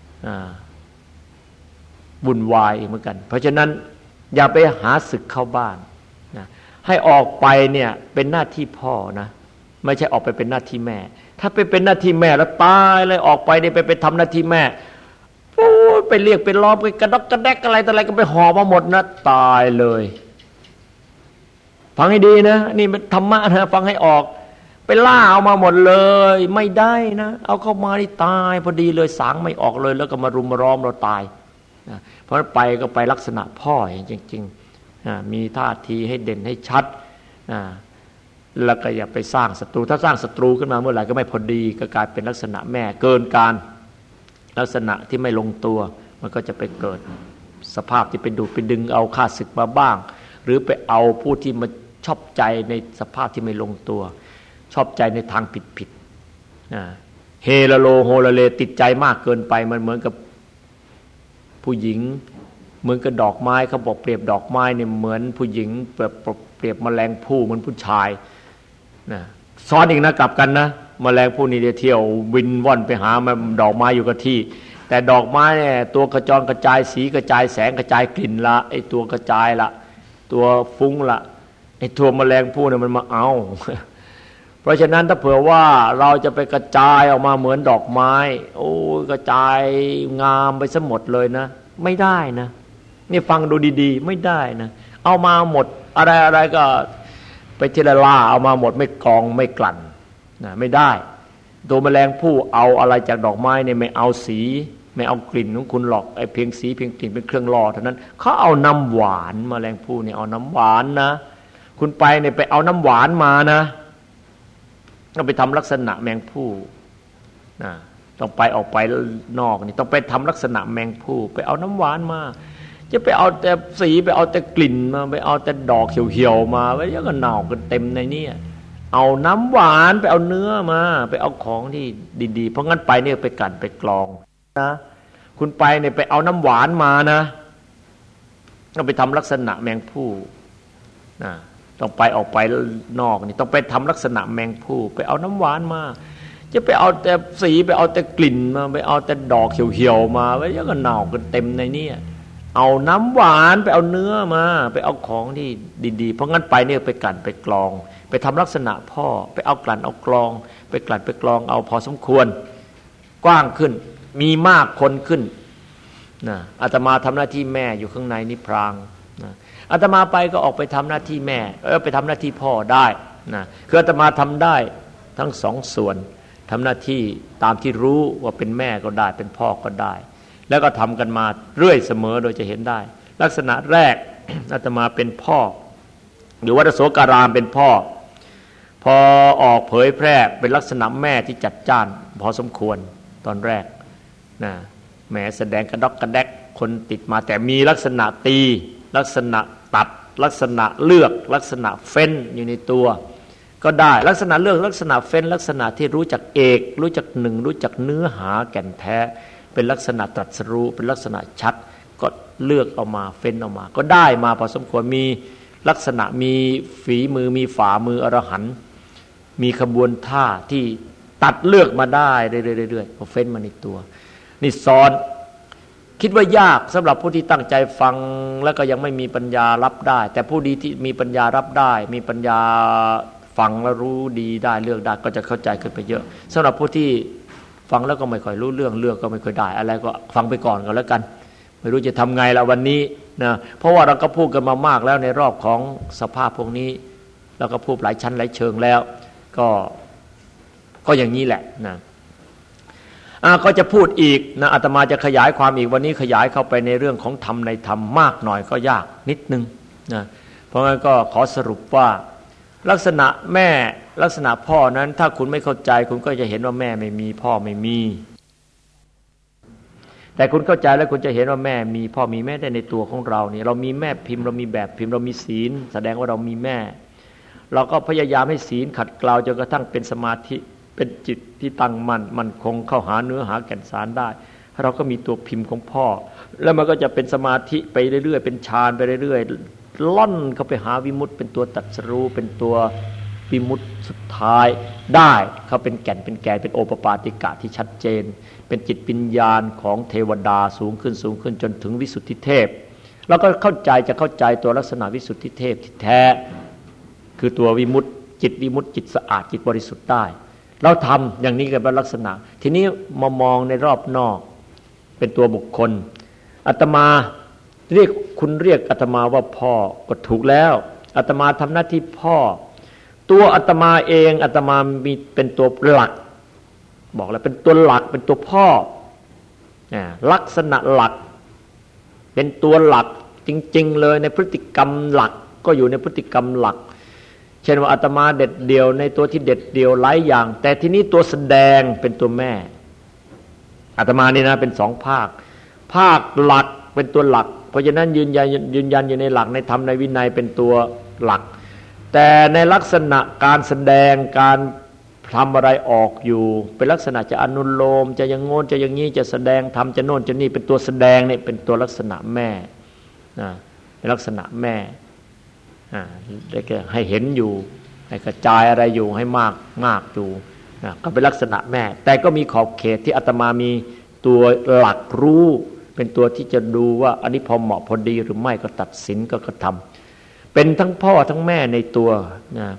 วุ่นวายเหมือนกันเพราะฉะนั้นอย่าไปหาศึกเข้าบ้านนะให้ออกไปเนี่ยเป็นหน้าที่พ่อนะไม่ใช่ออกไปเป็นหน้าที่แม่ถ้าไปเป็นหน้าที่แม่แล้วตายเลยออกไปเนี่ยไปทำหน้าที่แม่โอ้ยไปเรียกไปล้อมไปกระดกกระแดกอะไรต่ออะไรก็ไปห่อมาหมดนะตายเลยฟังให้ดีนะนี่เป็นธรรมะนะฟังให้ออกไปล่าเอามาหมดเลยไม่ได้นะเอาเข้ามานี่ตายพอดีเลยสางไม่ออกเลยแล้วก็มารุมมาล้อมเราตายนะเพราะไปก็ไปลักษณะพ่อจริงๆมีท่าทีให้เด่นให้ชัดแล้วก็อย่าไปสร้างศัตรูถ้าสร้างศัตรูขึ้นมาเมื่อไหร่ก็ไม่พอดีก็กลายเป็นลักษณะแม่เกินการลักษณะที่ไม่ลงตัวมันก็จะไปเกิดสภาพที่ไปดูไปดึงเอาข้าศึกมาบ้างหรือไปเอาผู้ที่มาชอบใจในสภาพที่ไม่ลงตัวชอบใจในทางผิดเฮลโลโฮลเลติดใจมากเกินไปมันเหมือนกับผู้หญิงเหมือนกับดอกไม้เขาบอกเปรียบดอกไม้เนี่ยเหมือนผู้หญิงเปรียบแมลงภู่เหมือนผู้ชายนะซ้อนอีกนะกลับกันนะแมลงภู่นี่เที่ยววินว่อนไปหามาดอกไม้อยู่กับที่แต่ดอกไม้เนี่ยตัวกระจรกระจายสีกระจายแสงกระจายกลิ่นละไอ้ตัวกระจายละตัวฟุ้งละไอ้ตัวแมลงภู่เนี่ยมันมาเอาเพเพราะฉะนั้นถ้าเผื่อว่าเราจะไปกระจายออกมาเหมือนดอกไม้โอ้กระจายงามไปซะหมดเลยนะไม่ได้นะนี่ฟังดูดีๆไม่ได้นะเอามาหมดอะไรก็ไปทีละล่าเอามาหมดไม่กรองไม่กลั่นนะไม่ได้ตัวแมลงผู้เอาอะไรจากดอกไม้เนี่ยไม่เอาสีไม่เอากลิ่นของคุณหรอกไอ้เพียงสีเพียงกลิ่นเป็นเครื่องล่อเท่านั้นเขาเอาน้ำหวานแมลงผู้เนี่ยเอาน้ำหวานนะคุณไปเนี่ยไปเอาน้ำหวานมานะต้องไปทำลักษณะแมงผู้นะต้องไปออกไปนอกนี่ต้องไปทำลักษณะแมงผู้ไปเอาน้ำหวานมาจะไปเอาแต่สีไปเอาแต่กลิ่นมาไปเอาแต่ดอกเหี่ยวๆมาไว้ยังก็เน่ากันเต็มในนี้เอาน้ำหวานไปเอาเนื้อมาไปเอาของที่ดีๆเพราะงั้นไปเนี่ยไปกั่นไปกรองนะคุณไปเนี่ยไปเอาน้ำหวานมานะต้องไปทำลักษณะแมงผู้นะต้องไปออกไปนอกนี่ต้องไปทำลักษณะแมงผู้ไปเอาน้ำหวานมาจะไปเอาแต่สีไปเอาแต่กลิ่นมาไปเอาแต่ดอกเหี่ยวๆมาไว้ยังก็เน่ากันเต็มในนี้เอาน้ำหวานไปเอาเนื้อมาไปเอาของที่ดีๆเพราะงั้นไปเนี่ยไปกั่นไปกรองไปทำลักษณะพ่อไปเอากลั่นเอากรองไปกลั่นไปกรองเอาพอสมควรกว้างขึ้นมีมากคนขึ้นนะอาตมาทำหน้าที่แม่อยู่ข้างในนิพพานนะอาตมาไปก็ออกไปทำหน้าที่แม่ไปทำหน้าที่พ่อได้นะคืออาตมาทำได้ทั้งสองส่วนทำหน้าที่ตามที่รู้ว่าเป็นแม่ก็ได้เป็นพ่อก็ได้แล้วก็ทำกันมาเรื่อยเสมอโดยจะเห็นได้ลักษณะแรก อาตมาเป็นพ่อหรือวัดโสการามเป็นพ่อพอออกเผยแพร่เป็นลักษณะแม่ที่จัดจ้านพอสมควรตอนแรกนะแหมแสดงกระดอกกระแดกคนติดมาแต่มีลักษณะตีลักษณะตัดลักษณะเลือกลักษณะเฟ้นอยู่ในตัวก็ได้ลักษณะเลือกลักษณะเฟ้นลักษณะที่รู้จักเอกรู้จักหนึ่งรู้จักเนื้อหาแก่นแท้เป็นลักษณะตรัสรู้เป็นลักษณะชัดก็เลือกออกมาเฟ้นออกมาก็ได้มาพอสมควรมีลักษณะมีฝีมือมีฝ่ามืออรหันต์มีขบวนท่าที่ตัดเลือกมาได้เรื่อยๆพอเฟ้นมาในตัวนี่สอนคิดว่ายากสำหรับผู้ที่ตั้งใจฟังแล้วก็ยังไม่มีปัญญารับได้แต่ผู้ดีที่มีปัญญารับได้มีปัญญาฟังแล้วรู้ดีได้เลือกได้ก็จะเข้าใจขึ้นไปเยอะสำหรับผู้ที่ฟังแล้วก็ไม่ค่อยรู้เรื่องเลือกก็ไม่ค่อยได้อะไรก็ฟังไปก่อนก็แล้วกันไม่รู้จะทำไงละวันนี้นะเพราะว่าเราก็พูดกันมามากแล้วในรอบของสภาพพวกนี้เราก็พูดหลายชั้นหลายเชิงแล้วก็อย่างนี้แหละนะก็จะพูดอีกนะอาตมาจะขยายความอีกวันนี้ขยายเข้าไปในเรื่องของธรรมในธรรมมากหน่อยก็ยากนิดนึงนะเพราะงั้นก็ขอสรุปว่าลักษณะแม่ลักษณะพ่อนั้นถ้าคุณไม่เข้าใจคุณก็จะเห็นว่าแม่ไม่มีพ่อไม่มีแต่คุณเข้าใจแล้วคุณจะเห็นว่าแม่มีพ่อมีแม่ได้ในตัวของเรานี่เรามีแม่พิมพ์เรามีแบบพิมพ์เรามีศีลแสดงว่าเรามีแม่เราก็พยายามให้ศีลขัดเกลาจนกระทั่งเป็นสมาธิเป็นจิตที่ตั้งมั่นคงเข้าหาเนื้อหาแก่นสารได้เราก็มีตัวพิมพ์ของพ่อแล้วมันก็จะเป็นสมาธิไปเรื่อยๆเป็นฌานไปเรื่อยๆล่อนเข้าไปหาวิมุตติเป็นตัวตรัสรู้เป็นตัววิมุตติสุดท้ายได้เขาเป็นแก่นเป็นโอปปาติกะที่ชัดเจนเป็นจิตปัญญาของเทวดาสูงขึ้นจนถึงวิสุทธิเทพเราก็เข้าใจตัวลักษณะวิสุทธิเทพที่แท้คือตัววิมุตติจิตวิมุตติจิตสะอาดจิตบริสุทธิ์ได้เราทำอย่างนี้กันเป็นลักษณะทีนี้มองในรอบนอกเป็นตัวบุคคลอาตมาเรียกอาตมาว่าพ่อก็ถูกแล้วอาตมาทำหน้าที่พ่อตัวอาตมาเองอาตมามีเป็นตัวหลักบอกแล้วเป็นตัวหลักเป็นตัวพ่อลักษณะหลักเป็นตัวหลักจริงๆเลยในพฤติกรรมหลักก็อยู่ในพฤติกรรมหลักเช่นว่าอาตมาเด็ดเดี่ยวในตัวที่เด็ดเดี่ยวหลายอย่างแต่ที่นี้ตัวแสดงเป็นตัวแม่อาตมานี่นะเป็นสองภาคหลักเป็นตัวหลักเพราะฉะนั้นยืนยันอยู่ในหลักในธรรมในวินัยเป็นตัวหลักแต่ในลักษณะการแสดงการทำอะไรออกอยู่เป็นลักษณะจะอนุโลมจะอย่างโน้นจะอย่างนี้จะแสดงทำจะโน่นจะนี่เป็นตัวแสดงเนี่ยเป็นตัวลักษณะแม่เป็นลักษณะแม่ได้แก่ให้เห็นอยู่ให้กระจายอะไรอยู่ให้มากอยู่ก็เป็นลักษณะแม่แต่ก็มีขอบเขตที่อาตมามีตัวหลักรู้เป็นตัวที่จะดูว่าอันนี้พอเหมาะพอดีหรือไม่ก็ตัดสินก็กระทำเป็นทั้งพ่อทั้งแม่ในตัว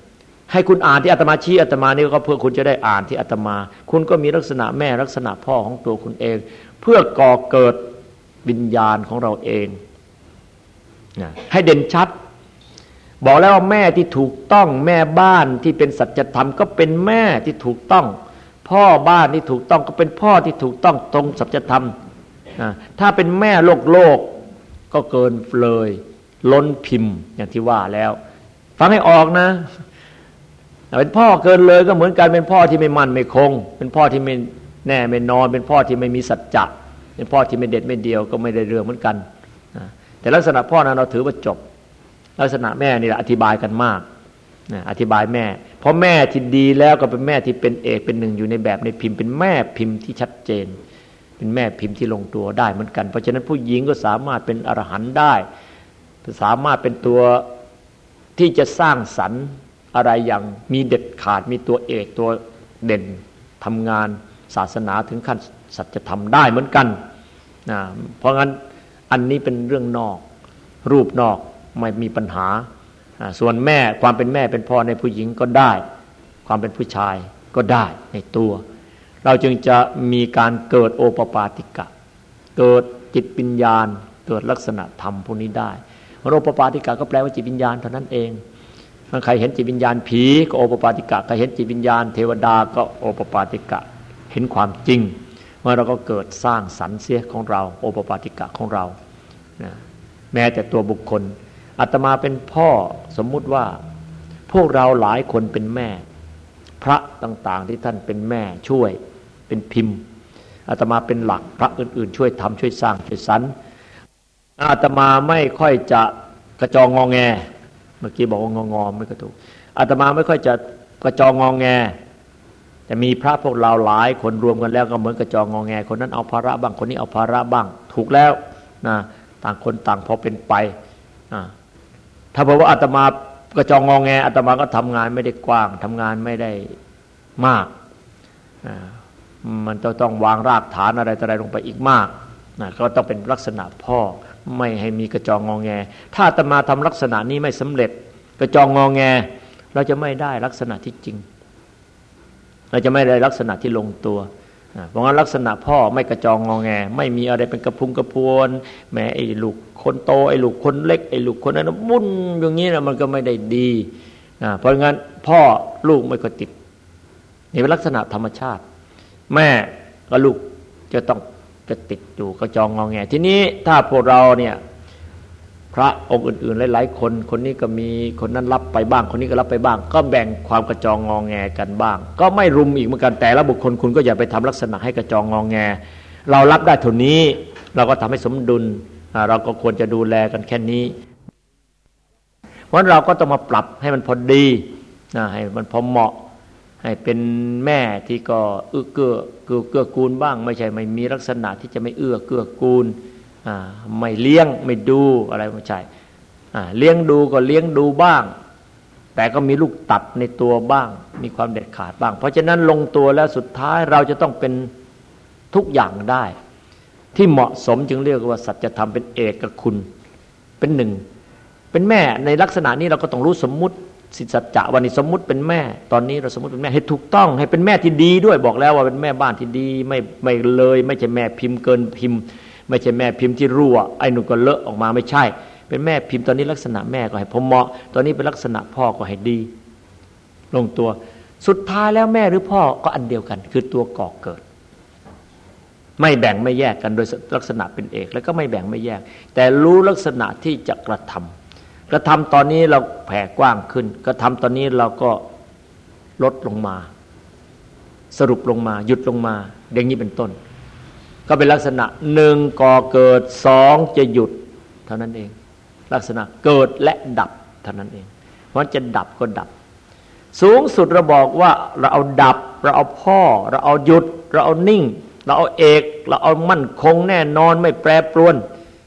ให้คุณอ่านที่อาตมาชี้อาตมานี่ก็เพื่อคุณจะได้อ่านที่อาตมาคุณก็มีลักษณะแม่ลักษณะพ่อของตัวคุณเองเพื่อก่อเกิดวิญญาณของเราเองนะให้เด่นชัดบอกแล้วว่าแม่ที่ถูกต้องแม่บ้านที่เป็นสัจธรรมก็เป็นแม่ที่ถูกต้องพ่อบ้านที่ถูกต้องก็เป็นพ่อที่ถูกต้องตรงสัจธรรมถ้าเป็นแม่โลกก็เกินเลยล้นพิมพ์อย่างที่ว่าแล้วฟังให้ออกนะเป็นพ่อเกินเลยก็เหมือนกันเป็นพ่อที่ไม่มั่นไม่คงเป็นพ่อที่ไม่แน่ไม่นอนเป็นพ่อที่ไม่มีสัจจะเป็นพ่อที่ไม่เด็ดไม่เดียวก็ไม่ได้เรื่องเหมือนกันแต่ลักษณะพ่อนั้นเราถือว่าจบลักษณะแม่นี่แหละอธิบายกันมากอธิบายแม่เพราะแม่ที่ดีแล้วก็เป็นแม่ที่เป็นเอกเป็นหนึ่งอยู่ในแบบในพิมพ์เป็นแม่พิมพ์ที่ชัดเจนเป็นแม่พิมพ์ที่ลงตัวได้เหมือนกันเพราะฉะนั้นผู้หญิงก็สามารถเป็นอรหันต์ได้สามารถเป็นตัวที่จะสร้างสรรค์อะไรอย่างมีเด็ดขาดมีตัวเอกตัวเด่นทำงานศาสนาถึงขั้นสัจธรรมได้เหมือนกันเพราะงั้นอันนี้เป็นเรื่องนอกรูปนอกไม่มีปัญหาส่วนแม่ความเป็นแม่เป็นพ่อในผู้หญิงก็ได้ความเป็นผู้ชายก็ได้ในตัวเราจึงจะมีการเกิดโอปปาติกะเกิดจิตวิญญาณเกิดลักษณะธรรมพวกนี้ได้โอปปาติกะก็แปลว่าจิตวิญญาณเท่านั้นเองใครเห็นจิตวิญญาณผีก็โอปปาติกะใครเห็นจิตวิญญาณเทวดาก็โอปปาติกะเห็นความจริงเมื่อเราก็เกิดสร้างสรรค์เสียของเราโอปปาติกะของเราแม้แต่ตัวบุคคลอาตมาเป็นพ่อสมมุติว่าพวกเราหลายคนเป็นแม่พระต่างๆที่ท่านเป็นแม่ช่วยเป็นพิมพ์อาตมาเป็นหลักพระอื่นๆช่วยทำช่วยสร้างช่วยสรรอาตมาไม่ค่อยจะกระจองงอแงเมื่อกี้บอกว่างอไม่กระถูกอาตมาไม่ค่อยจะกระจองงอแงแต่มีพระพวกเราหลายคนรวมกันแล้วก็เหมือนกระจองงอแงคนนั้นเอาภาระบ้างคนนี้เอาภาระบ้างถูกแล้วนะต่างคนต่างพอเป็นไปถ้าบอกว่าอาตมากระจองงอแงอาตมาก็ทำงานไม่ได้กว้างทำงานไม่ได้มากมันต้องวางรากฐานอะไรต่ออะไรลงไปอีกมากก็ต้องเป็นลักษณะพ่อไม่ให้มีกระจองงอแงถ้าอาตมาทำลักษณะนี้ไม่สำเร็จกระจองงอแงเราจะไม่ได้ลักษณะที่จริงเราจะไม่ได้ลักษณะที่ลงตัวเพราะงั้นลักษณะพ่อไม่กระจองงอแงไม่มีอะไรเป็นกระพุ้งกระพวนแม้ไอ้ลูกคนโตไอ้ลูกคนเล็กไอ้ลูกคนนั้นวุ่นอย่างนี้นะมันก็ไม่ได้ดีเพราะงั้นพ่อลูกไม่ก็ติดนี่เป็นลักษณะธรรมชาติแม่กับลูกจะติดอยู่กระจองงอแงทีนี้ถ้าพวกเราเนี่ยพระองค์อื่นๆหลายๆคนคนนี้ก็มีคนนั้นรับไปบ้างคนนี้ก็รับไปบ้างก็แบ่งความกระจองงอแงกันบ้างก็ไม่รุมอีกเหมือนกันแต่ละบุคคลคุณก็อย่าไปทำลักษณะให้กระจองงอแงเรารับได้เท่านี้เราก็ทำให้สมดุลเราก็ควรจะดูแลกันแค่นี้เพราะเราก็ต้องมาปรับให้มันพอดีให้มันพอเหมาะให้เป็นแม่ที่ก็เกื้อกูลบ้างไม่ใช่ไม่มีลักษณะที่จะไม่เกื้อกูลไม่เลี้ยงไม่ดูอะไรไม่ใช่เลี้ยงดูก็เลี้ยงดูบ้างแต่ก็มีลูกตัดในตัวบ้างมีความเด็ดขาดบ้างเพราะฉะนั้นลงตัวแล้วสุดท้ายเราจะต้องเป็นทุกอย่างได้ที่เหมาะสมจึงเรียกว่าสัจธรรมเป็นเอกคุณเป็นหนึ่งเป็นแม่ในลักษณะนี้เราก็ต้องรู้สมมุติสัจจะวันนี้สมมุติเป็นแม่ตอนนี้เราสมมุติเป็นแม่ให้ถูกต้องให้เป็นแม่ที่ดีด้วยบอกแล้วว่าเป็นแม่บ้านที่ดีไม่เลยไม่ใช่แม่พิมพ์เกินพิมพ์ไม่ใช่แม่พิมพ์ที่รั่วไอ้หนูก็เลอะออกมาไม่ใช่เป็นแม่พิมพ์ตอนนี้ลักษณะแม่ก็ให้พอเหมาะตอนนี้เป็นลักษณะพ่อก็ให้ดีลงตัวสุดท้ายแล้วแม่หรือพ่อก็อันเดียวกันคือตัวก่อเกิดไม่แบ่งไม่แยกกันโดยลักษณะเป็นเอกแล้วก็ไม่แบ่งไม่แยกแต่รู้ลักษณะที่จะกระทำตอนนี้เราแผ่กว้างขึ้นกระทำตอนนี้เราก็ลดลงมาสรุปลงมาหยุดลงมาอย่างนี้เป็นต้นก็เป็นลักษณะหนึ่งก่อเกิดสองจะหยุดเท่านั้นเองลักษณะเกิดและดับเท่านั้นเองเพราะจะดับก็ดับสูงสุดเราบอกว่าเราเอาดับเราเอาพ่อเราเอาหยุดเราเอานิ่งเราเอาเอกเราเอามั่นคงแน่นอนไม่แปรปรวน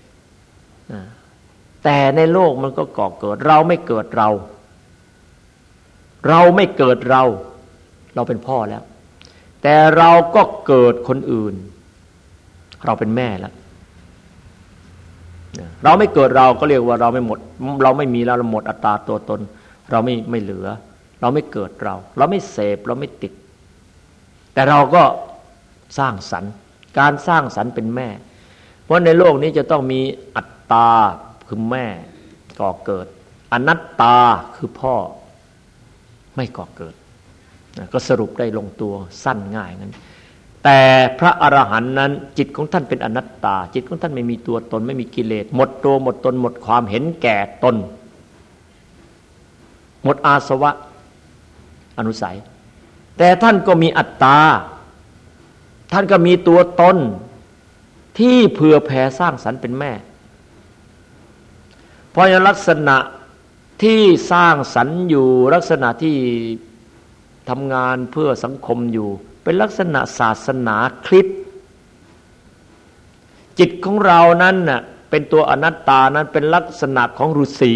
แต่ในโลกมันก็ก่อเกิดเราไม่เกิดเราไม่เกิดเราเป็นพ่อแล้วแต่เราก็เกิดคนอื่นเราเป็นแม่แล้วเราไม่เกิดเราก็เรียกว่าเราไม่หมดเราไม่มีแล้วเราหมดอัตตาตัวตนเราไม่เหลือเราไม่เกิดเราไม่เสพเราไม่ติดแต่เราก็สร้างสรรค์การสร้างสรรค์เป็นแม่เพราะในโลกนี้จะต้องมีอัตตาคือแม่ก่อเกิดอนัตตาคือพ่อไม่ก่อเกิดก็สรุปได้ลงตัวสั้นง่ายงั้นแต่พระอรหันต์นั้นจิตของท่านเป็นอนัตตาจิตของท่านไม่มีตัวตนไม่มีกิเลสหมดตัวหมดตนหมดความเห็นแก่ตนหมดอาสวะอนุสัยแต่ท่านก็มีอัตตาท่านก็มีตัวตนที่เผื่อแผ่สร้างสรรค์เป็นแม่เพราะลักษณะที่สร้างสรรค์อยู่ลักษณะที่ทำงานเพื่อสังคมอยู่เป็นลักษณะศาสนาคริสต์จิตของเรานั้นน่ะเป็นตัวอนัตตานั้นเป็นลักษณะของฤาษี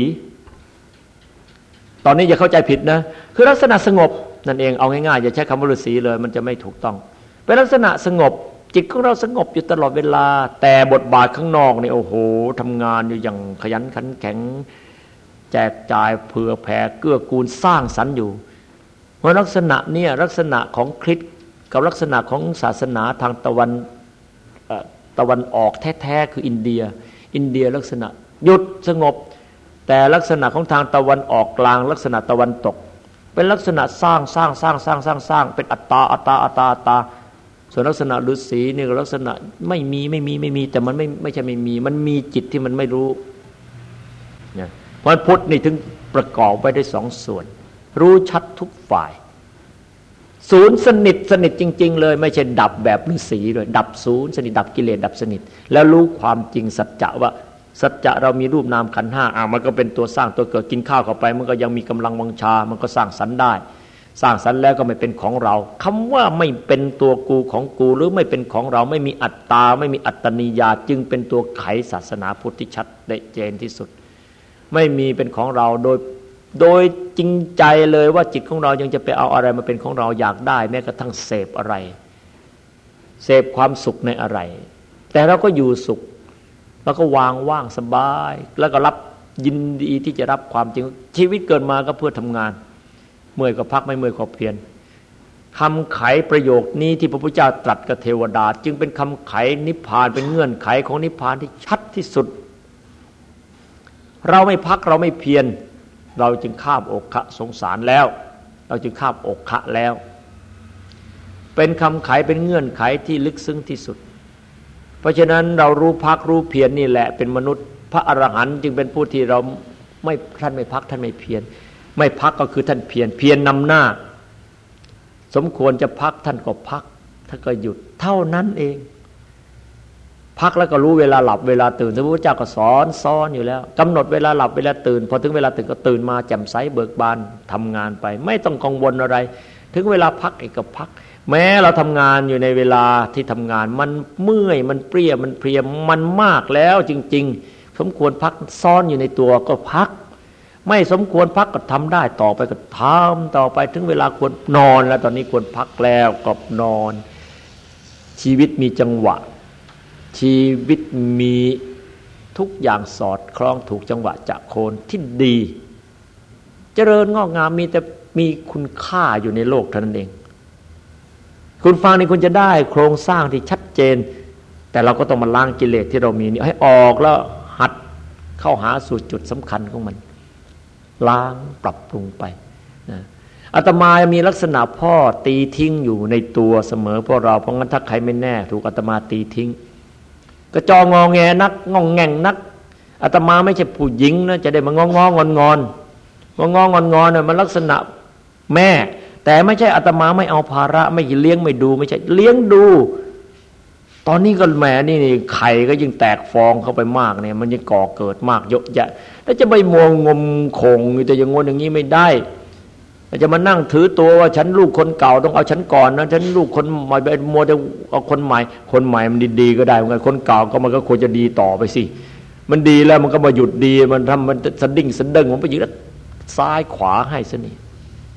ตอนนี้อย่าเข้าใจผิดนะคือลักษณะสงบนั่นเองเอาง่ายๆอย่าใช้คำว่าฤาษีเลยมันจะไม่ถูกต้องเป็นลักษณะสงบจิตของเราสงบอยู่ตลอดเวลาแต่บทบาทข้างนอกนี่โอ้โหทำงานอยู่อย่างขยันขันแข็งแจกจ่ายเผื่อแผ่เกื้อกูลสร้างสรรค์อยู่เพราะลักษณะเนี่ยลักษณะของคริสต์กับลักษณะของศาสนาทางตะวันออกแท้ๆคืออินเดียลักษณะหยุดสงบแต่ลักษณะของทางตะวันออกกลางลักษณะตะวันตกเป็นลักษณะสร้างเป็นอัตตาส่วนลักษณะฤาษีนี่ลักษณะไม่มีแต่มันไม่ใช่ไม่มีมันมีจิตที่มันไม่รู้เนี่ยเพราะพุทธนี่ถึงประกอบไว้ได้สองส่วนรู้ชัดทุกฝ่ายศูนย์สนิทจริงๆเลยไม่ใช่ดับแบบฤาษีเลยดับศูนย์สนิทดับกิเลสดับสนิทแล้วรู้ความจริงสัจจะว่าสัจจะเรามีรูปนามขันธ์ห้ามันก็เป็นตัวสร้างตัวเกิดกินข้าวเข้าไปมันก็ยังมีกำลังวังชามันก็สร้างสรรค์ได้สร้างสรรค์แล้วก็ไม่เป็นของเราคำว่าไม่เป็นตัวกูของกูหรือไม่เป็นของเราไม่มีอัตตาไม่มีอัตตนิยาจึงเป็นตัวไขศาสนาพุทธที่ชัดได้เจนที่สุดไม่มีเป็นของเราโดยจริงใจเลยว่าจิตของเรายังจะไปเอาอะไรมาเป็นของเราอยากได้แม้กระทั่งเสพอะไรเสพความสุขในอะไรแต่เราก็อยู่สุขแล้วก็ว่างสบายแล้วก็รับยินดีที่จะรับความจริงชีวิตเกิดมาก็เพื่อทำงานเมื่อยก็พักไม่เมื่อยก็เพียรคำไขประโยคนี้ที่พระพุทธเจ้าตรัสกับเทวดาจึงเป็นคำไขนิพพานเป็นเงื่อนไขของนิพพานที่ชัดที่สุดเราไม่พักเราไม่เพียรเราจึงข้ามอกขะสงสารแล้วเราจึงข้ามอกขะแล้วเป็นคำไขเป็นเงื่อนไขที่ลึกซึ้งที่สุดเพราะฉะนั้นเรารู้พักรู้เพียรนี่แหละเป็นมนุษย์พระอรหันต์จึงเป็นผู้ที่เราท่านไม่พักท่านไม่เพียรไม่พักก็คือท่านเพียรนำหน้าสมควรจะพักท่านก็พักท่านก็หยุดเท่านั้นเองพักแล้วก็รู้เวลาหลับเวลาตื่นพระพุทธเจ้าก็สอนอยู่แล้วกำหนดเวลาหลับเวลาตื่นพอถึงเวลาตื่นก็ตื่นมาแจ่มใสเบิกบานทำงานไปไม่ต้องกังวลอะไรถึงเวลาพักอีกก็พักแม้เราทำงานอยู่ในเวลาที่ทำงานมันเมื่อยมันเปรี้ยมันเพลียมันมากแล้วจริงๆสมควรพักซ่อนอยู่ในตัวก็พักไม่สมควรพักก็ทำได้ต่อไปก็ทำต่อไปถึงเวลาควรนอนแล้วตอนนี้ควรพักแล้วก็นอนชีวิตมีจังหวะชีวิตมีทุกอย่างสอดคล้องถูกจังหวะจะโคนที่ดีเจริญงอกงามมีแต่มีคุณค่าอยู่ในโลกเท่านั้นเองคุณฟังนี่คุณจะได้โครงสร้างที่ชัดเจนแต่เราก็ต้องมาล้างกิเลสที่เรามีนี่ให้ออกแล้วหัดเข้าหาสู่จุดสำคัญของมันล้างปรับปรุงไปนะอาตมามีลักษณะพ่อตีทิ้งอยู่ในตัวเสมอพวกเราเพราะงั้นถ้าใครไม่แน่ถูกอาตมาตีทิ้งกระจองงแงนักงองแง่งนักอาตมาไม่ใช่ผู้หญิงนะจะได้มางองอนมันลักษณะแม่แต่ไม่ใช่อาตมาไม่เอาภาระไม่เลี้ยงไม่ดูไม่ใช่เลี้ยงดูตอนนี้ก็แหมนี่ไข่ก็ยิ่งแตกฟองเข้าไปมากเนี่ยมันยังก่อเกิดมากเยอะแยะแล้วจะไปมัวงมคงแต่อย่างงนอย่างนี้ไม่ได้จะมานั่งถือตัวว่าฉันลูกคนเก่าต้องเอาฉันก่อนนะฉันลูกคนใหม่ไปมัวจะเอาคนใหม่มันดีๆก็ได้เหมือนกันคนเก่าก็มันก็ควรจะดีต่อไปสิมันดีแล้วมันก็มาหยุดดีมันทำมันสะดิ้งสะเด้งมันไปยิงซ้ายขวาให้ซะนี่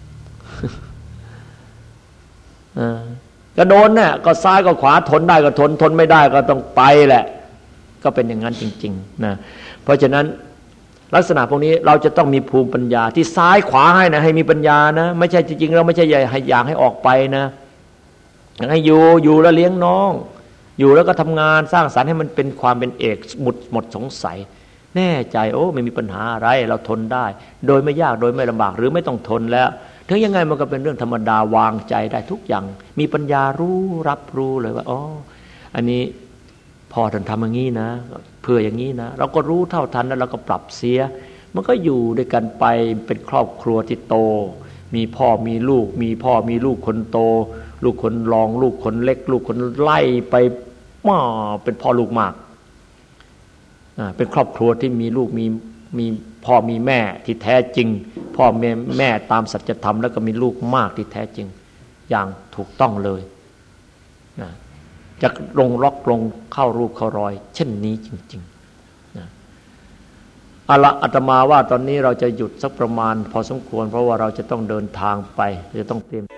ก็โดนเนี่ยก็ซ้ายก็ขวาทนได้ก็ทนไม่ได้ก็ต้องไปแหละก็เป็นอย่างนั้นจริงๆนะเพราะฉะนั้นลักษณะพวกนี้เราจะต้องมีภูมิปัญญาที่ซ้ายขวาให้นะให้มีปัญญานะไม่ใช่จริงๆเราไม่ใช่อยากให้ออกไปนะอยากให้อยู่แล้วเลี้ยงน้องอยู่แล้วก็ทำงานสร้างสรรค์ให้มันเป็นความเป็นเอกหมดสงสัยแน่ใจโอ้ไม่มีปัญหาอะไรเราทนได้โดยไม่ยากโดยไม่ลำบากหรือไม่ต้องทนแล้วถึงยังไงมันก็เป็นเรื่องธรรมดาวางใจได้ทุกอย่างมีปัญญารู้รับรู้เลยว่าอ๋ออันนี้พ่อท่านทำอย่างนี้นะเพื่ออย่างนี้นะเราก็รู้เท่าทันแล้วเราก็ปรับเสียมันก็อยู่ด้วยกันไปเป็นครอบครัวที่โตมีพ่อมีลูกมีพ่อมีลูกคนโตลูกคนรองลูกคนเล็กลูกคนไล่ไปเป็นพ่อลูกมากเป็นครอบครัวที่มีลูกมีพ่อมีแม่ที่แท้จริงพ่อแม่ตามสัจธรรมแล้วก็มีลูกมากที่แท้จริงอย่างถูกต้องเลยนะจะลงล็อกลงเข้ารูปเข้ารอยเช่นนี้จริงๆนะอาตมาว่าตอนนี้เราจะหยุดสักประมาณพอสมควรเพราะว่าเราจะต้องเดินทางไปจะต้องเตรียม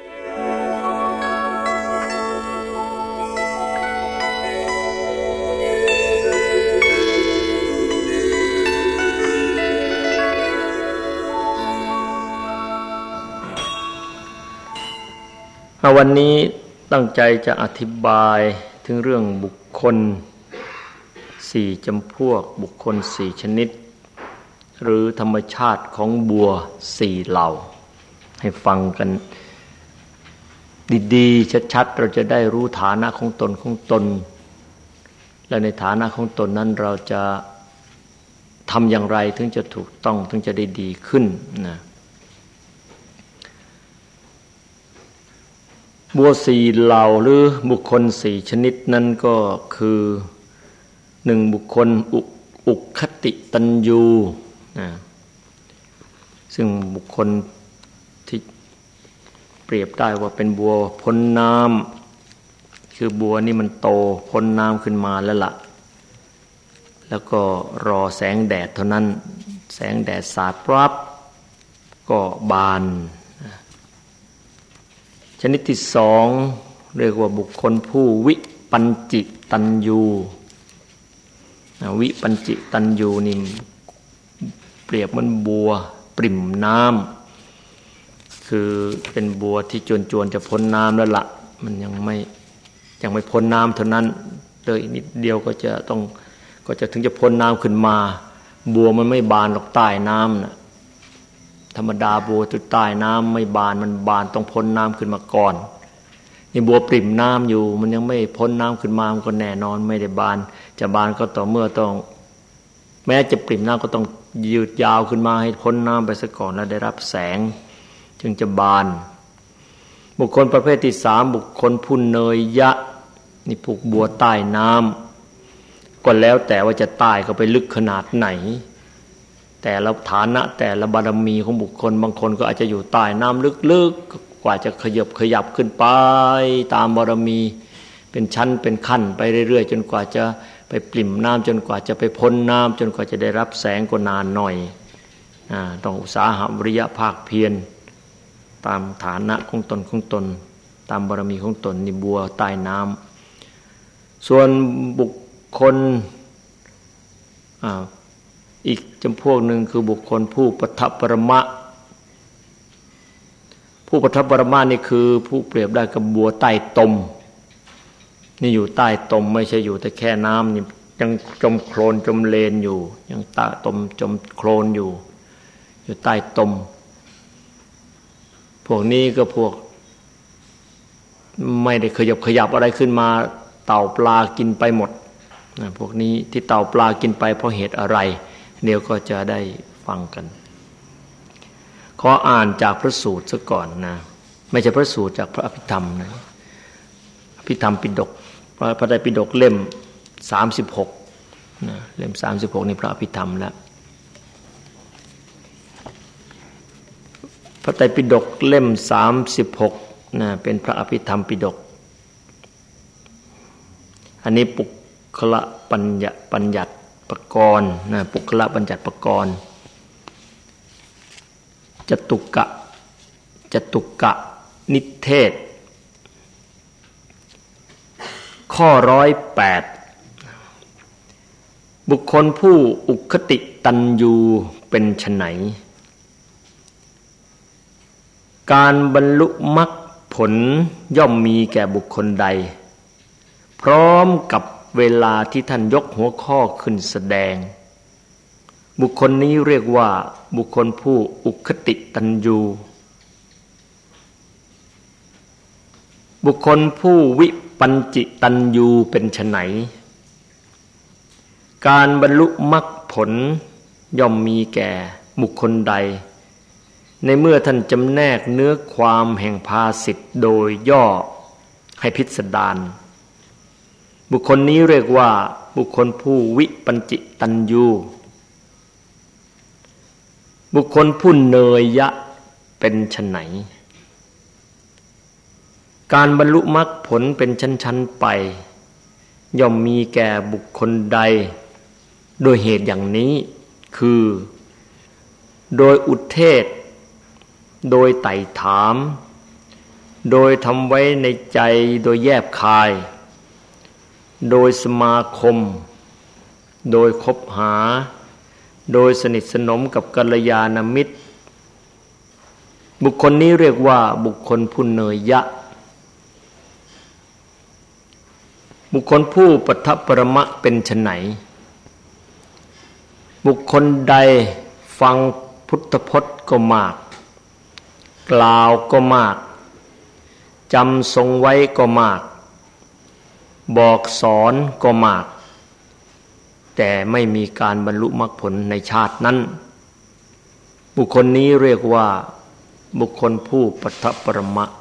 วันนี้ตั้งใจจะอธิบายถึงเรื่องบุคคล4จำพวกบุคคล4ชนิดหรือธรรมชาติของบัว4เหล่าให้ฟังกันดีๆชัดๆเราจะได้รู้ฐานะของตนและในฐานะของตนนั้นเราจะทำอย่างไรถึงจะถูกต้องถึงจะได้ดีขึ้นนะบัว4เหล่าหรือบุคคล4ชนิดนั้นก็คือ1บุคคลอุคติตัญญูซึ่งบุคคลที่เปรียบได้ว่าเป็นบัวพ้นน้ำคือบัวนี่มันโตพ้นน้ำขึ้นมาแล้วล่ะแล้วก็รอแสงแดดเท่านั้นแสงแดดสาดปั๊บก็บานชนิดที่2เรียกว่าบุคคลผู้วิปัญจิตัญญูวิปัญจิตัญญูนี่เปรียบเหมือนบัวปริ่มน้ำคือเป็นบัวที่จวนจะพ้นน้ำแล้วละมันยังไม่พ้นน้ำเท่านั้นเลยนิดเดียวก็จะถึงจะพ้นน้ำขึ้นมาบัวมันไม่บานหรอกใต้น้ำน่ะธรรมดาบัวจุดใต้น้ำไม่บานมันบานต้องพ้นน้ำขึ้นมาก่อนนี่บัวปริ่มน้ำอยู่มันยังไม่พ้นน้ำขึ้นมามันก็แน่นอนไม่ได้บานจะบานก็ต่อเมื่อต้องแม้จะปริ่มน้ำก็ต้องยืดยาวขึ้นมาให้พ้นน้ำไปซะก่อนแล้วได้รับแสงจึงจะบานบุคคลประเภทที่3บุคคลผู้เนยยะนี่ปลูกบัวใต้น้ำก็แล้วแต่ว่าจะใต้เข้าไปลึกขนาดไหนแต่ละฐานะแต่ละบารมีของบุคคลบางคนก็อาจจะอยู่ใต้น้ำลึกๆกว่าจะขยับขึ้นไปตามบารมีเป็นชั้นเป็นขั้นไปเรื่อยๆจนกว่าจะไปปริ่มน้ำจนกว่าจะไปพ้นน้ำจนกว่าจะได้รับแสงก็นานหน่อยต้องอุตสาหะวิริยะภาคเพียรตามฐานะของตนตามบารมีของตนนี่บัวใต้น้ำส่วนบุคคลอีกจำพวกหนึ่งคือบุคคลผู้ปทัปปรมะผู้ปทัปปรมะนี่คือผู้เปรียบได้กับบัวใต้ตมนี่อยู่ใต้ตมไม่ใช่อยู่แต่แค่น้ำนี่ยังจมโคลนจมเลนอยู่ยังใต้ตมจมโคลนอยู่ใต้ตมพวกนี้ก็พวกไม่ได้ขยับอะไรขึ้นมาเต่าปลากินไปหมดพวกนี้ที่เต่าปลากินไปเพราะเหตุอะไรเดี๋ยวก็จะได้ฟังกันขออ่านจากพระสูตรซะก่อนนะไม่ใช่พระสูตรจากพระอภิธรรมนะอภิธรรมปิฎกพระไตรปิฎกเล่ม36นะเล่ม36นี่พระอภิธรรมแล้วพระไตรปิฎกเล่ม36นะเป็นพระอภิธรรมปิฎกอันนี้ปุคละปัญญัติปกรณ์นะปุคละปัญญัติปกรณ์จตุกะนิเทศข้อ108 บุคคลผู้อุคติตัญญูเป็นไฉนการบรรลุมรรคผลย่อมมีแก่บุคคลใดพร้อมกับเวลาที่ท่านยกหัวข้อขึ้นแสดงบุคคลนี้เรียกว่าบุคคลผู้อุคติตัญญูบุคคลผู้วิปัญจิตัญญูเป็นไฉนการบรรลุมรรคผลย่อมมีแก่บุคคลใดในเมื่อท่านจำแนกเนื้อความแห่งภาษิตโดยย่อให้พิสดารบุคคลนี้เรียกว่าบุคคลผู้วิปัญจิตัญญูบุคคลผู้เนยยะเป็นไฉนการบรรลุมรรคผลเป็นชั้นๆไปย่อมมีแก่บุคคลใดโดยเหตุอย่างนี้คือโดยอุเทศโดยไต่ถามโดยทำไว้ในใจโดยแยบคายโดยสมาคมโดยคบหาโดยสนิทสนมกับกัลยาณมิตรบุคคลนี้เรียกว่าบุคคลผู้เนยยะบุคคลผู้ปัฏฐปรมะเป็นไฉนบุคคลใดฟังพุทธพจน์ก็มากกล่าวก็มากจำทรงไว้ก็มากบอกสอนก็มากแต่ไม่มีการบรรลุมรรคผลในชาตินั้นบุคคลนี้เรียกว่าบุคคลผู้ปัฏฐปรมะ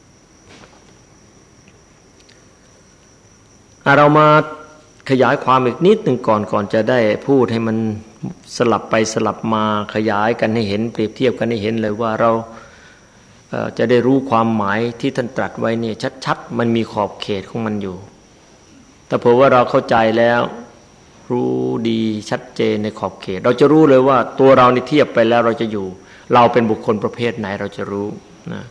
เรามาขยายความอีกนิดหนึ่งก่อนจะได้พูดให้มันสลับไปสลับมาขยายกันให้เห็นเปรียบเทียบกันให้เห็นเลยว่าเราจะได้รู้ความหมายที่ท่านตรัสไว้เนี่ยชัดๆมันมีขอบเขตของมันอยู่แต่เผื่อว่าเราเข้าใจแล้วรู้ดีชัดเจนในขอบเขตเราจะรู้เลยว่าตัวเรานี่เทียบไปแล้วเราจะอยู่เราเป็นบุคคลประเภทไหนเราจะรู้นะ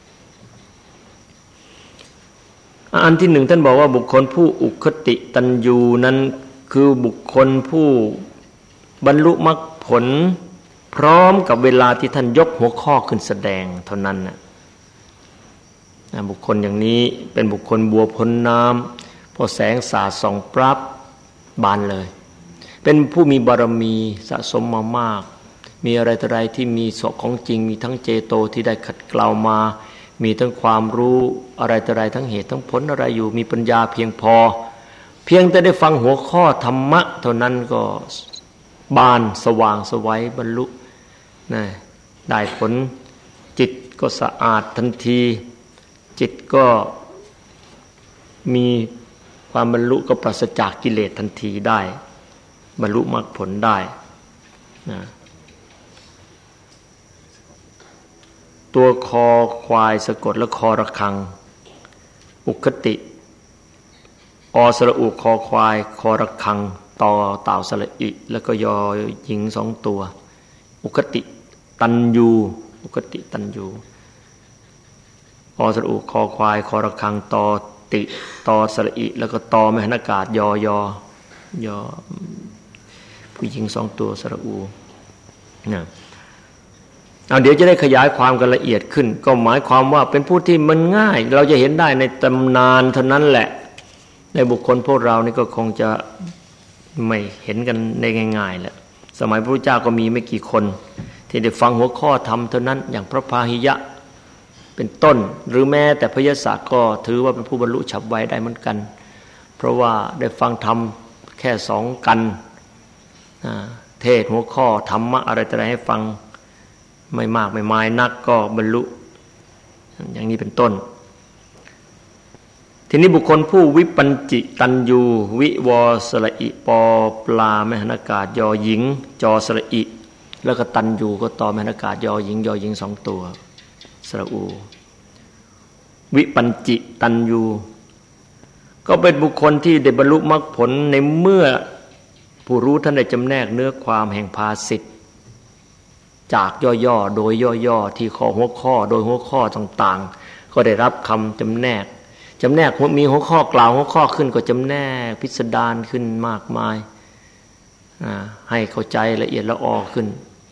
อันที่หนึ่งท่านบอกว่าบุคคลผู้อุคติตัญญูนั้นคือบุคคลผู้บรรลุมรรคผลพร้อมกับเวลาที่ท่านยกหัวข้อขึ้นแสดงเท่านั้นนะบุคคลอย่างนี้เป็นบุคคลบัวพ้นน้ำพอแสงสาดส่องปรับบานเลยเป็นผู้มีบารมีสะสมมามากมีอะไรต่ออะไรที่มีศพของจริงมีทั้งเจโตที่ได้ขัดเกลามามีทั้งความรู้อะไรต่ออะไรทั้งเหตุทั้งผลอะไรอยู่มีปัญญาเพียงพอเพียงแต่ได้ฟังหัวข้อธรรมะเท่านั้นก็บานสว่างไสวบรรลุนะได้ผลจิตก็สะอาดทันทีจิตก็มีความบรรลุก็ปราศจากกิเลสทันทีได้บรรลุมรรคผลได้นะตัวคอควายสะกดและคอระฆังอุคติอสระอุคอควายคอระฆังตอเต่าสระอิแล้วก็ยอหญิงสองตัวอุคติตัญญูอุคติตัญญูอสระอุคอควายคอระฆังตอติตอสระอิแล้วก็ตอมหานากาศยผู้หญิงสองตัวสระอูนะเดี๋ยวจะได้ขยายความกันละเอียดขึ้นก็หมายความว่าเป็นผู้ที่มันง่ายเราจะเห็นได้ในตำนานเท่านั้นแหละในบุคคลพวกเรานี่ก็คงจะไม่เห็นกันได้ง่ายๆแหละสมัยพระพุทธเจ้าก็มีไม่กี่คนที่ได้ฟังหัวข้อธรรมเท่านั้นอย่างพระพาหิยะเป็นต้นหรือแม้แต่พระยศก็ถือว่าเป็นผู้บรรลุฉับไวได้เหมือนกันเพราะว่าได้ฟังธรรมแค่สองกันเทศหัวข้อธรรมะอะไรต่ออะไรให้ฟังไม่มากไม่มายนักก็บรรลุอย่างนี้เป็นต้นทีนี้บุคคลผู้วิปัญจิตัญญูวิวสระอิปอปลาแมหนากาศยอหญิงจอสระอิแล้วก็ตัญญูก็ต่อแมหนากาศยอหญิงสองตัวสระอูวิปัญจิตัญญูก็เป็นบุคคลที่ได้บรรลุมรรคผลในเมื่อผู้รู้ท่านได้จำแนกเนื้อความแห่งภาษิตจากย่อๆโดยย่อๆที่ข้อหัวข้อโดยหัวข้อต่างๆก็ได้รับคำจำแนกมีหัวข้อกล่าวหัวข้อขึ้นก็จำแนกพิสดารขึ้นมากมายให้เข้าใจละเอียดละออขึ้น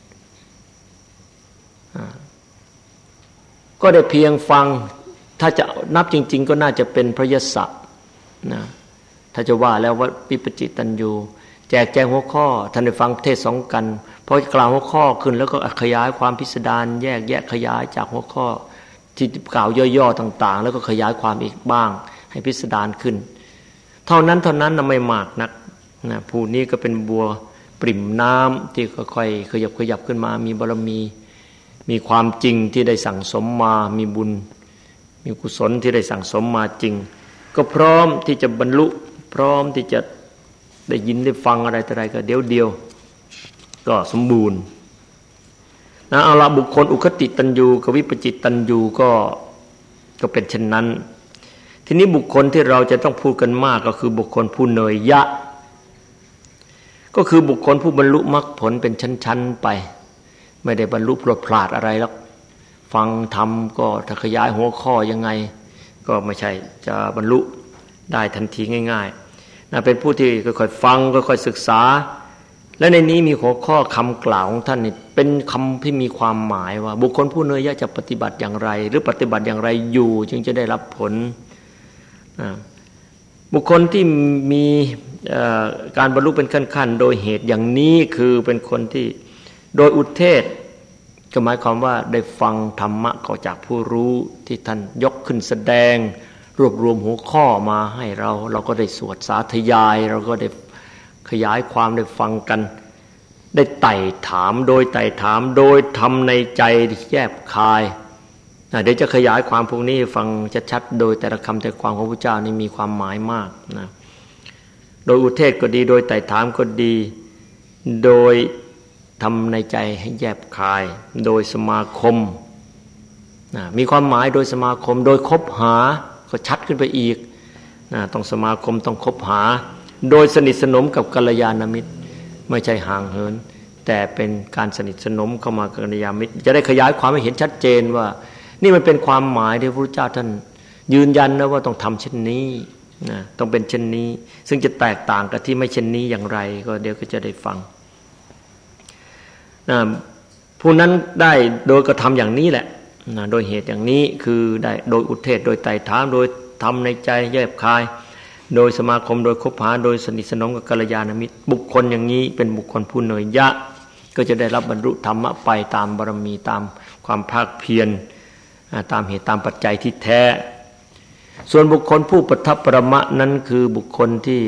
ก็ได้เพียงฟังถ้าจะนับจริงๆก็น่าจะเป็นพระยศนะถ้าจะว่าแล้วว่าวิปจิตัญญูแจกแจงหัวข้อท่านได้ฟังเทศสองกันพอกล่าวหัวข้อขึ้นแล้วก็ขยายความพิสดารแยกแยะขยายจากหัวข้อที่กล่าวย่อๆต่างๆแล้วก็ขยายความอีกบ้างให้พิสดารขึ้นเท่านั้นไม่มากนักนะผู้นี้ก็เป็นบัวปริ่มน้ำที่ค่อยๆขยับขึ้นมามีบารมีมีความจริงที่ได้สั่งสมมามีบุญมีกุศลที่ได้สั่งสมมาจริงก็พร้อมที่จะบรรลุพร้อมที่จะได้ยินได้ฟังอะไรต่ออะไรก็เดียวก็สมบูรณ์นะเอาละบุคคลอุคติตัญญูกับวิปจิตตัญญูก็เป็นเช่นนั้นทีนี้บุคคลที่เราจะต้องพูดกันมากก็คือบุคคลผู้เนยยะก็คือบุคคลผู้บรรลุมรรคผลเป็นชั้นๆไปไม่ได้บรรลุพรวดพลาดอะไรหรอกฟังธรรมก็ถ้าขยายหัวข้อยังไงก็ไม่ใช่จะบรรลุได้ทันทีง่ายๆนะเป็นผู้ที่ค่อยๆฟังค่อยๆศึกษาและในนี้มีหัวข้อคำกล่าวของท่านนี่เป็นคำที่มีความหมายว่าบุคคลผู้เนยยะจะปฏิบัติอย่างไรหรือปฏิบัติอย่างไรอยู่จึงจะได้รับผลบุคคลที่มีการบรรลุเป็นขั้นๆโดยเหตุอย่างนี้คือเป็นคนที่โดยอุเทศก็หมายความว่าได้ฟังธรรมะก็จากผู้รู้ที่ท่านยกขึ้นแสดงรวบรวมหัวข้อมาให้เราก็ได้สวดสาธยายเราก็ได้ขยายความได้ฟังกันได้ไต่ถามโดยทำในใจแยบคายเดี๋ยวจะขยายความพวกนี้ฟังชัดๆโดยแต่ละคำแต่ความของพระเจ้านี่มีความหมายมากนะโดยอุเทศก็ดีโดยไต่ถามก็ดีโดยทำในใจให้แยบคายโดยสมาคมมีความหมายโดยสมาคมโดยคบหาก็ชัดขึ้นไปอีกต้องสมาคมต้องคบหาโดยสนิทสนมกับกัลยาณมิตรไม่ใช่ห่างเหินแต่เป็นการสนิทสนมเข้ามากับกัลยาณมิตรจะได้ขยายความให้เห็นชัดเจนว่านี่มันเป็นความหมายที่พระพุทธเจ้าท่านยืนยันนะว่าต้องทำเช่นนี้ต้องเป็นเช่นนี้ซึ่งจะแตกต่างกับที่ไม่เช่นนี้อย่างไรก็เดี๋ยวก็จะได้ฟังผู้นั้นได้โดยกระทำอย่างนี้แหละโดยเหตุอย่างนี้คือได้โดยอุเทศโดยไต่ถามโดยทำในใจแยบคายโดยสมาคมโดยคบหาโดยสนิทสนมกับกัลยาณมิตรบุคคลอย่างนี้เป็นบุคคลผู้เนยยะก็จะได้รับบรรลุธรรมะไปตามบารมีตามความภาคเพียรตามเหตุตามปัจจัยที่แท้ส่วนบุคคลผู้ปทัปปรมะนั้นคือบุคคลที่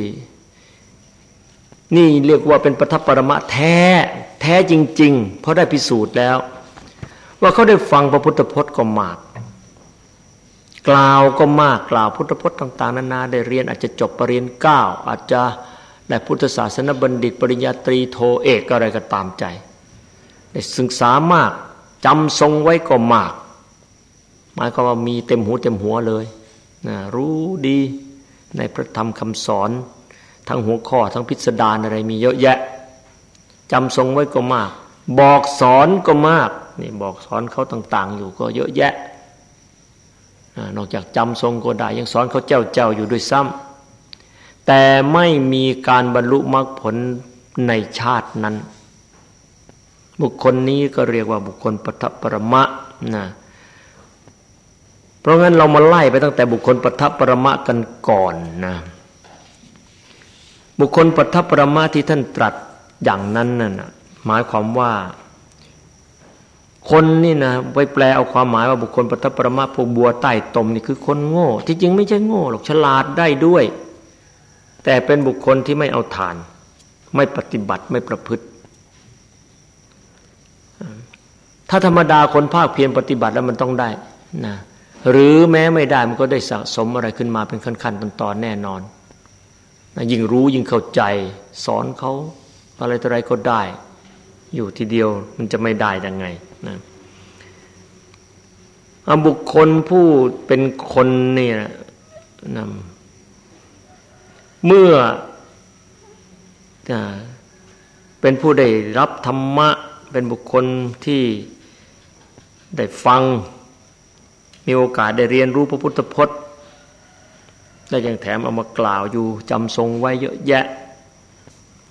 นี่เรียกว่าเป็นปทัปปรมะแท้จริงๆเพราะได้พิสูจน์แล้วว่าเขาได้ฟังพระพุทธพจน์ก็มากกล่าวก็มากกล่าวพุทธพจน์ต่างๆนานาได้เรียนอาจจะจบปริญญา9อาจจะได้พุทธศาสนบัณฑิตปริญญาตรีโทเอกอะไรก็ตามใจได้ศึกษามากจำทรงไว้ก็มากหมายความว่ามีเต็มหูเต็มหัวเลยรู้ดีในพระธรรมคำสอนทั้งหัวข้อทั้งพิสดารอะไรมีเยอะแยะจำทรงไว้ก็มากบอกสอนก็มากนี่บอกสอนเขาต่างๆอยู่ก็เยอะแยะนอกจากจำทรงก็ได้ยังสอนเขาเจ้าอยู่ด้วยซ้ำแต่ไม่มีการบรรลุมรรคผลในชาตินั้นบุคคลนี้ก็เรียกว่าบุคคลปทัปปรมะนะเพราะงั้นเรามาไล่ไปตั้งแต่บุคคลปทัปปรมะกันก่อนนะบุคคลปทัปปรมะที่ท่านตรัสอย่างนั้นน่ะหมายความว่าคนนี่นะไปแปลเอาความหมายว่าบุคคลปทัปปรมะพวกบัวใต้ตมนี่คือคนโง่ที่จริงไม่ใช่โง่หรอกฉลาดได้ด้วยแต่เป็นบุคคลที่ไม่เอาทานไม่ปฏิบัติไม่ประพฤติถ้าธรรมดาคนภาคเพียรปฏิบัติแล้วมันต้องได้นะหรือแม้ไม่ได้มันก็ได้สะสมอะไรขึ้นมาเป็นขั้นๆตอนๆแน่นอนนะยิ่งรู้ยิ่งเข้าใจสอนเขาอะไรต่ออะไรก็ได้อยู่ทีเดียวมันจะไม่ได้ยังไงนะบุคคลผู้เป็นคนนี่นะเมื่อเป็นผู้ได้รับธรรมะเป็นบุคคลที่ได้ฟังมีโอกาสได้เรียนรู้พระพุทธพจน์และยังแถมเอามากล่าวอยู่จำทรงไว้เยอะแยะ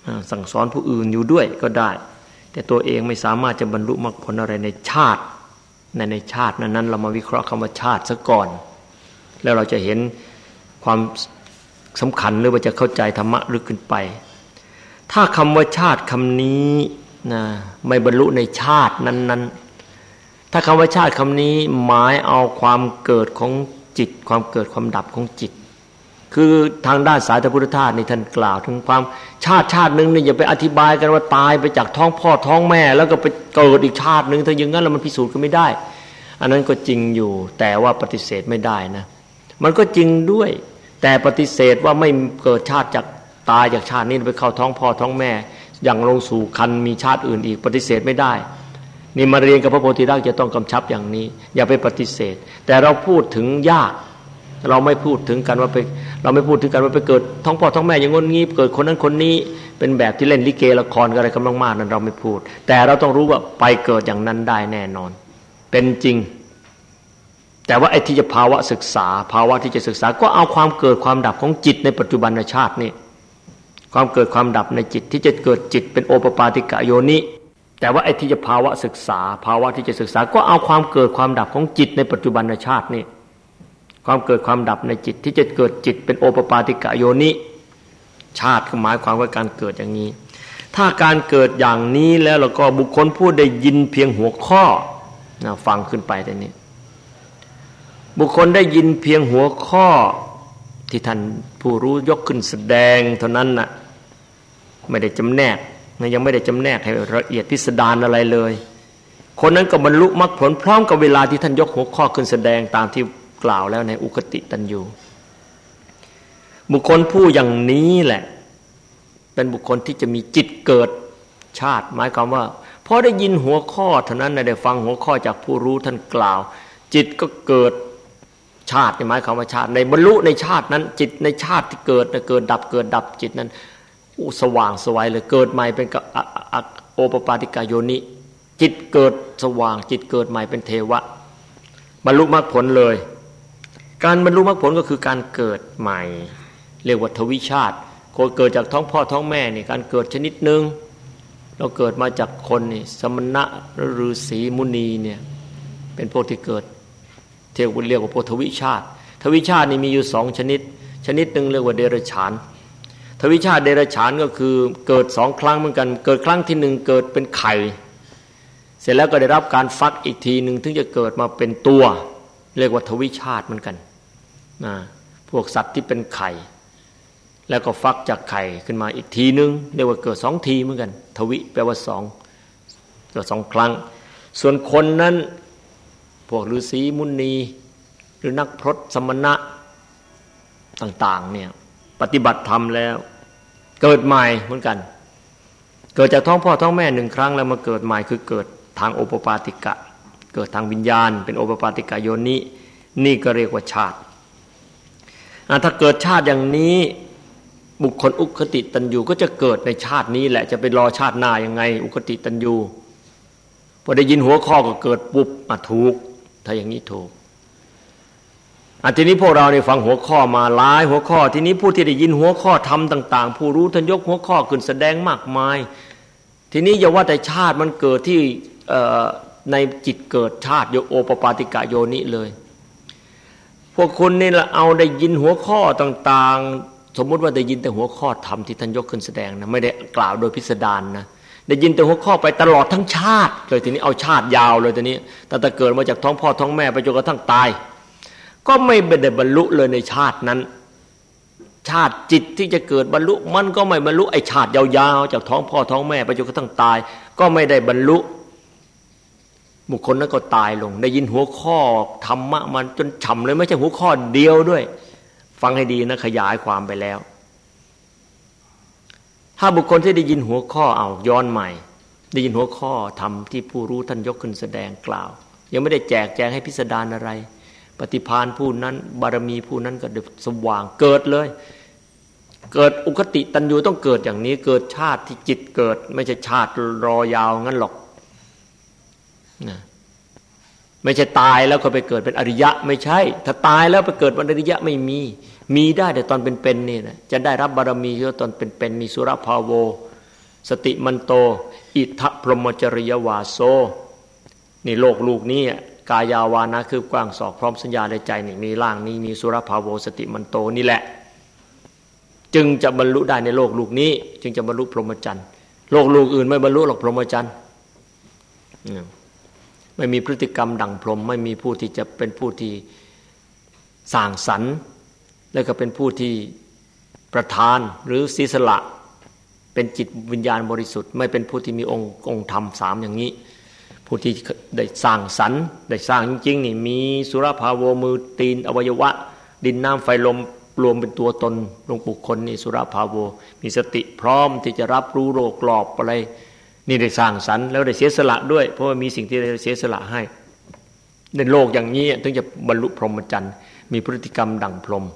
สั่งสอนผู้อื่นอยู่ด้วยก็ได้แต่ตัวเองไม่สามารถจะบรรลุมรรคผลอะไรในชาติในชาตินั้นเรามาวิเคราะห์คำว่าชาติซะก่อนแล้วเราจะเห็นความสำคัญหรือว่าจะเข้าใจธรรมะลึกขึ้นไปถ้าคำว่าชาติคำนี้นะไม่บรรลุในชาตินั้นถ้าคำว่าชาติคำนี้หมายเอาความเกิดของจิตความเกิดความดับของจิตคือทางด้านสายพุทธทาสนี่ท่านกล่าวถึงความชาติหนึ่งนี่อย่าไปอธิบายกันว่าตายไปจากท้องพ่อท้องแม่แล้วก็ไปเกิดอีกชาติหนึ่งถ้าอย่างนั้นแล้วมันพิสูจน์กันไม่ได้อันนั้นก็จริงอยู่แต่ว่าปฏิเสธไม่ได้นะมันก็จริงด้วยแต่ปฏิเสธว่าไม่เกิดชาติจากตายจากชาตินี้ไปเข้าท้องพ่อท้องแม่อย่างลงสู่คันมีชาติอื่นอีกปฏิเสธไม่ได้นี่มาเรียนกับพระโพธิลักษณ์จะต้องกำชับอย่างนี้อย่าไปปฏิเสธแต่เราพูดถึงยากเราไม่พูดถึงกันว่าไปเราไม่พูดถึงกันว่าไปเกิดท้องพ่อท้องแม่อย่างงี้งี้เกิดคนนั้นคนนี้เป็นแบบที่เล่นลิเกละครอะไรกำลังมากนั้นเราไม่พูดแต่เราต้องรู้ว่าไปเกิดอย่างนั้นได้แน่นอนเป็นจริงแต่ว่าไอ้ที่จะภาวะศึกษาภาวะที่จะศึกษาก็เอาความเกิดความดับของจิตในปัจจุบันชาตินี่ความเกิดความดับในจิตที่จะเกิดจิตเป็นโอปปาติกะโยนิแต่ว่าไอ้ที่จะภาวะศึกษาภาวะที่จะศึกษาก็เอาความเกิดความดับของจิตในปัจจุบันชาตินี่ความเกิดความดับในจิตที่จะเกิดจิตเป็นโอปปาติกะโยนิชาติหมายความว่าการเกิดอย่างนี้ถ้าการเกิดอย่างนี้แล้วเราก็บุคคลผู้ได้ยินเพียงหัวข้อนะฟังขึ้นไปแต่นี้บุคคลได้ยินเพียงหัวข้อที่ท่านผู้รู้ยกขึ้นแสดงเท่านั้นน่ะไม่ได้จำแนกยังไม่ได้จำแนกให้ละเอียดพิสดารอะไรเลยคนนั้นก็บรรลุมรรคผลพร้อมกับเวลาที่ท่านยกหัวข้อขึ้นแสดงตามที่กล่าวแล้วในอุคติตัญญูบุคคลผู้อย่างนี้แหละเป็นบุคคลที่จะมีจิตเกิดชาติหมายความว่าพอได้ยินหัวข้อเท่านั้นได้ฟังหัวข้อจากผู้รู้ท่านกล่าวจิตก็เกิดชาติหมายความว่าชาติในบรรลุในชาตินั้นจิตในชาติที่เกิดเกิดดับจิตนั้นสว่างสวัยเลยเกิดใหม่เป็นโอปปาติกะโยนิจิตเกิดสว่างจิตเกิดใหม่เป็นเทวะบรรลุมรรคผลเลยการบรรลุมรรคผลก็คือการเกิดใหม่เรียกว่าทวิชาติคนเกิดจากท้องพ่อท้องแม่นี่การเกิดชนิดหนึ่งเราเกิดมาจากคนนี่สมณะฤาษีมุนีเนี่ยเป็นพวกที่เกิดเรียกว่าโพธวิชาติทวิชาตินี่มีอยู่สองชนิดหนึ่งเรียกว่าเดรัจฉานทวิชาติเดรัจฉานก็คือเกิดสองครั้งเหมือนกันเกิดครั้งที่หนึ่งเกิดเป็นไข่เสร็จแล้วก็ได้รับการฟักอีกทีหนึ่งถึงจะเกิดมาเป็นตัวเรียกว่าทวิชาติเหมือนกันพวกสัตว์ที่เป็นไข่แล้วก็ฟักจากไข่ขึ้นมาอีกทีนึงเรียกว่าเกิดสองทีเหมือนกันทวิแปลว่าสองเกิดสองครั้งส่วนคนนั้นพวกฤาษีมุนีหรือนักพรตสมณะต่างๆเนี่ยปฏิบัติธรรมแล้วเกิดใหม่เหมือนกันเกิดจากท้องพ่อท้องแม่หนึ่งครั้งแล้วมาเกิดใหม่คือเกิดทางโอปปาติกะเกิดทางวิญญาณเป็นโอปปาติกะโยนินี่ก็เรียกว่าชาติถ้าเกิดชาติอย่างนี้บุคคลอุคติตัญญูก็จะเกิดในชาตินี้แหละจะไปรอชาติหน้ายังไงอุคติตัญญูพอได้ยินหัวข้อก็เกิดปุ๊บถูกถ้าอย่างนี้ถูกทีนี้พวกเราได้ฟังหัวข้อมาหลายหัวข้อทีนี้ผู้ที่ได้ยินหัวข้อธรรมต่างๆผู้รู้ท่านยกหัวข้อขึ้นแสดงมากมายทีนี้อย่าว่าแต่ชาติมันเกิดที่ในจิตเกิดชาติโยโอปปาติกะโยนิเลยพวกคุณนี่ละเอาได้ยินหัวข้อต่างๆสมมุติว่าได้ยินแต่หัวข้อธรรมที่ท่านยกขึ้นแสดงนะไม่ได้กล่าวโดยพิสดารนะได้ยินแต่หัวข้อไปตลอดทั้งชาติเลยทีนี้เอาชาติยาวเลยทีนี้ตั้งแต่เกิดมาจากท้องพ่อท้องแม่ไปจนกระทั่งตายก็ไม่ได้บรรลุเลยในชาตินั้นชาติจิตที่จะเกิดบรรลุมันก็ไม่บรรลุไอ้ชาติยาวๆจากท้องพ่อท้องแม่ไปจนกระทั่งตายก็ไม่ได้บรรลุบุคคลนั้นก็ตายลงได้ยินหัวข้อธรรมะมันจนฉ่ำเลยไม่ใช่หัวข้อเดียวด้วยฟังให้ดีนะขยายความไปแล้วถ้าบุคคลที่ได้ยินหัวข้อย้อนใหม่ได้ยินหัวข้อธรรมที่ผู้รู้ท่านยกขึ้นแสดงกล่าวยังไม่ได้แจกแจงให้พิสดารอะไรปฏิภาณผู้นั้นบารมีผู้นั้นก็สว่างเกิดเลยเกิดอุคติตัญญูต้องเกิดอย่างนี้เกิดชาติที่จิตเกิดไม่ใช่ชาติรอยาวงั้นหรอกนะไม่ใช่ตายแล้วก็ไปเกิดเป็นอริยะไม่ใช่ถ้าตายแล้วไปเกิดเป็นอริยะไม่มีได้แต่ตอนเป็นๆนี่นะจะได้รับบารมีตอนเป็นๆมีสุรภาโวสติมันโตอิทัพรหมจริยวาโสนี่โลกลูกนี้กายาวานะคือกว้างศอกพร้อมสัญญาในใจนี่มีร่างนี้มีสุรภาโวสติมันโตนี่แหละจึงจะบรรลุได้ในโลกลูกนี้จึงจะบรรลุพรหมจรรย์โลกลูกอื่นไม่บรรลุหรอกพรหมจรรย์ไม่มีพฤติกรรมดั่งพรหมไม่มีผู้ที่จะเป็นผู้ที่สร้างสรรค์และก็เป็นผู้ที่ประทานหรือศีสละเป็นจิตวิญญาณบริสุทธิ์ไม่เป็นผู้ที่มีองค์ธรรมสามอย่างนี้ผู้ที่ได้สร้างสรรค์ได้สร้างจริงๆนี่มีสุรภาโวมือตีนอวัยวะดินน้ำไฟลมรวมเป็นตัวตนลงบุคคลนี่สุรภาโวมีสติพร้อมที่จะรับรู้โลกรอบอะไรนี่ได้สร้างสรรค์แล้วได้เสียสละด้วยเพราะว่ามีสิ่งที่ได้เสียสละให้ในโลกอย่างนี้ถึงจะบรรลุพรหมจรรย์มีพฤติกรรมดั่งพรหม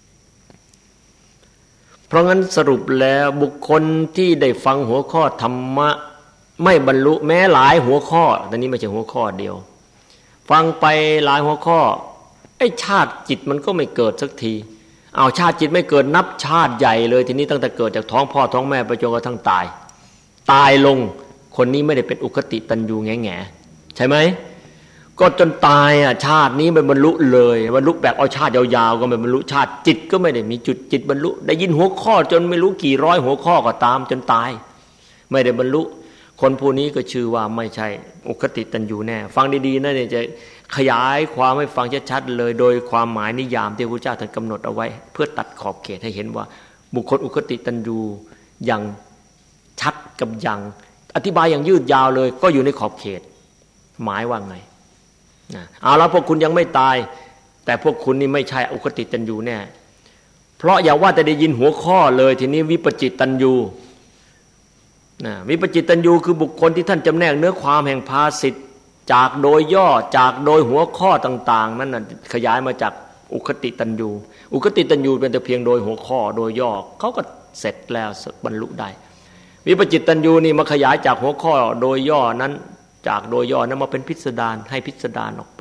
เพราะงั้นสรุปแล้วบุคคลที่ได้ฟังหัวข้อธรรมะไม่บรรลุแม้หลายหัวข้อแต่นี้ไม่ใช่หัวข้อเดียวฟังไปหลายหัวข้อไอ้ชาติจิตมันก็ไม่เกิดสักทีเอาชาติจิตไม่เกิดนับชาติใหญ่เลยทีนี้ตั้งแต่เกิดจากท้องพ่อท้องแม่ไปจนกระทั่งตายลงคนนี้ไม่ได้เป็นอุคติตันยูแง่ๆใช่ไหมก็จนตายชาตินี้ไม่บรรลุเลยบรรลุแบบเอาชาติยาวๆก็ไม่บรรลุชาติจิตก็ไม่ได้มีจุดจิตบรรลุได้ยินหัวข้อจนไม่รู้กี่ร้อยหัวข้อก็ตามจนตายไม่ได้บรรลุคนผู้นี้ก็ชื่อว่าไม่ใช่อุคติตันยูแน่ฟังดีๆนะเนี่ยจะขยายความให้ฟังชัดๆเลยโดยความหมายนิยามที่พระพุทธเจ้าท่านกำหนดเอาไว้เพื่อตัดขอบเขตให้เห็นว่าบุคคลอุคติตันยูอย่างชัดกับอย่างอธิบายอย่างยืดยาวเลยก็อยู่ในขอบเขตหมายว่าไงเอาแล้วพวกคุณยังไม่ตายแต่พวกคุณนี่ไม่ใช่อุคติตันยูแน่เพราะอย่าว่าแต่ได้ยินหัวข้อเลยทีนี้วิปจิตตันยูวิปจิตตันยูคือบุคคลที่ท่านจำแนกเนื้อความแห่งภาสิทธิ์จากโดยย่อจากโดยหัวข้อต่างๆนั้นขยายมาจากอุคติตันยูอุคติตันยูเป็นแต่เพียงโดยหัวข้อโดยย่อเขาก็เสร็จแล้วบรรลุได้วิปจิตตันยูนี่มาขยายจากหัวข้อโดยย่อนั้นจากโดยย่อนั้นมาเป็นพิสดารให้พิสดารออกไป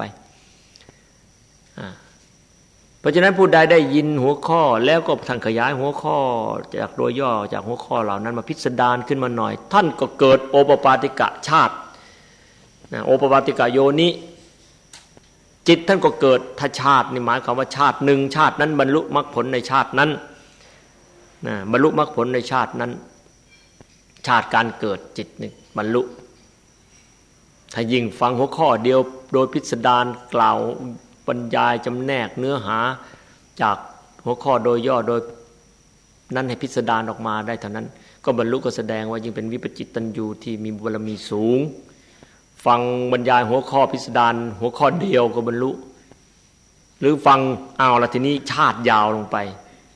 เพราะฉะนั้นผู้ใดได้ยินหัวข้อแล้วก็ท่านขยายหัวข้อจากโดยย่อจากหัวข้อเหล่านั้นมาพิสดารขึ้นมาหน่อยท่านก็เกิดโอปปาติกะชาติโอปปาติกะโยนิจิตท่านก็เกิดถ้าชาตินี่หมายความว่าชาติหนึ่งชาตินั้นบรรลุมรรคผลในชาตินั้นบรรลุมรรคผลในชาตินั้นชาติการเกิดจิตหนึ่งบรรลุถ้ายิ่งฟังหัวข้อเดียวโดยพิสดารกล่าวบรรยายจำแนกเนื้อหาจากหัวข้อโดยย่อโดยนั้นให้พิสดารออกมาได้เท่านั้นก็บรรลุก็แสดงว่ายิ่งเป็นวิปจิตตันยูที่มีบารมีสูงฟังบรรยายหัวข้อพิสดารหัวข้อเดียวก็บรรลุหรือฟังเอาละทีนี้ชาติยาวลงไป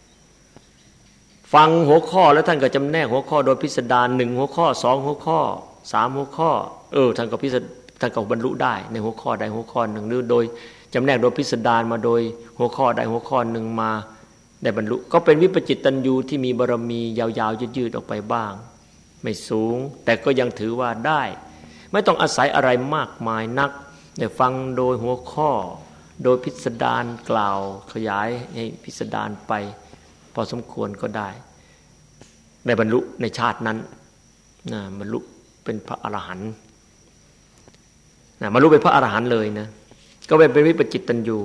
ฟังหัวข้อแล้วท่านก็จำแนกหัวข้อโดยพิสดารหนึ่งหัวข้อสองหัวข้อสามหัวข้อท่านก็บรรลุได้ในหัวข้อใดหัวข้อหนึ่งหรือโดยจำแนกโดยพิสดารมาโดยหัวข้อใดหัวข้อหนึ่งมาได้บรรลุก็เป็นวิปจิตตันยูที่มีบารมียาวๆยืดๆออกไปบ้างไม่สูงแต่ก็ยังถือว่าได้ไม่ต้องอาศัยอะไรมากมายนักได้ฟังโดยหัวข้อโดยพิสดารกล่าวขยายให้พิสดารไปพอสมควรก็ได้บรรลุในชาตินั้นบรรลุเป็นพระอรหันต์บรรลุเป็นพระอรหันต์เลยนะก็เป็นวิปจิตตันยู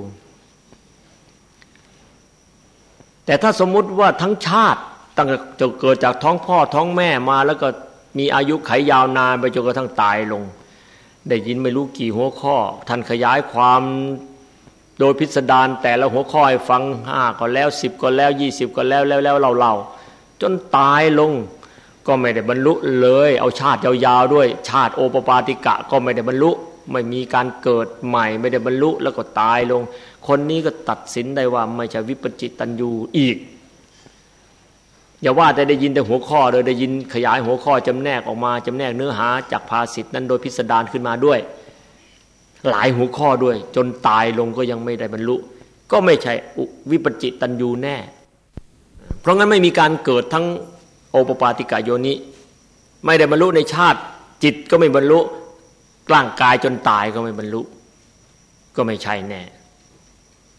แต่ถ้าสมมุติว่าทั้งชาติตั้งแต่เกิดจากท้องพ่อท้องแม่มาแล้วก็มีอายุขัยยาวนานไปจนกระทั่งตายลงได้ยินไม่รู้กี่หัวข้อท่านขยายความโดยพิสดารแต่ละหัวข้อให้ฟัง5ก็แล้ว10ก็แล้ว20ก็แล้วเล่าจนตายลงก็ไม่ได้บรรลุเลยเอาชาติยาวๆด้วยชาติโอปปาติกะก็ไม่ได้บรรลุไม่มีการเกิดใหม่ไม่ได้บรรลุแล้วก็ตายลงคนนี้ก็ตัดสินได้ว่าไม่ใช่วิปจิตตันยูอีกอย่าว่าแต่ได้ยินแต่หัวข้อเลยได้ยินขยายหัวข้อจำแนกออกมาจำแนกเนื้อหาจากภาษิตนั้นโดยพิสดารขึ้นมาด้วยหลายหัวข้อด้วยจนตายลงก็ยังไม่ได้บรรลุก็ไม่ใช่วิปจิตตันยูแน่เพราะงั้นไม่มีการเกิดทั้งโอปปาติกะโยนิไม่ได้บรรลุในชาติจิตก็ไม่บรรลุร่างกายจนตายก็ไม่บรรลุก็ไม่ใช่แน่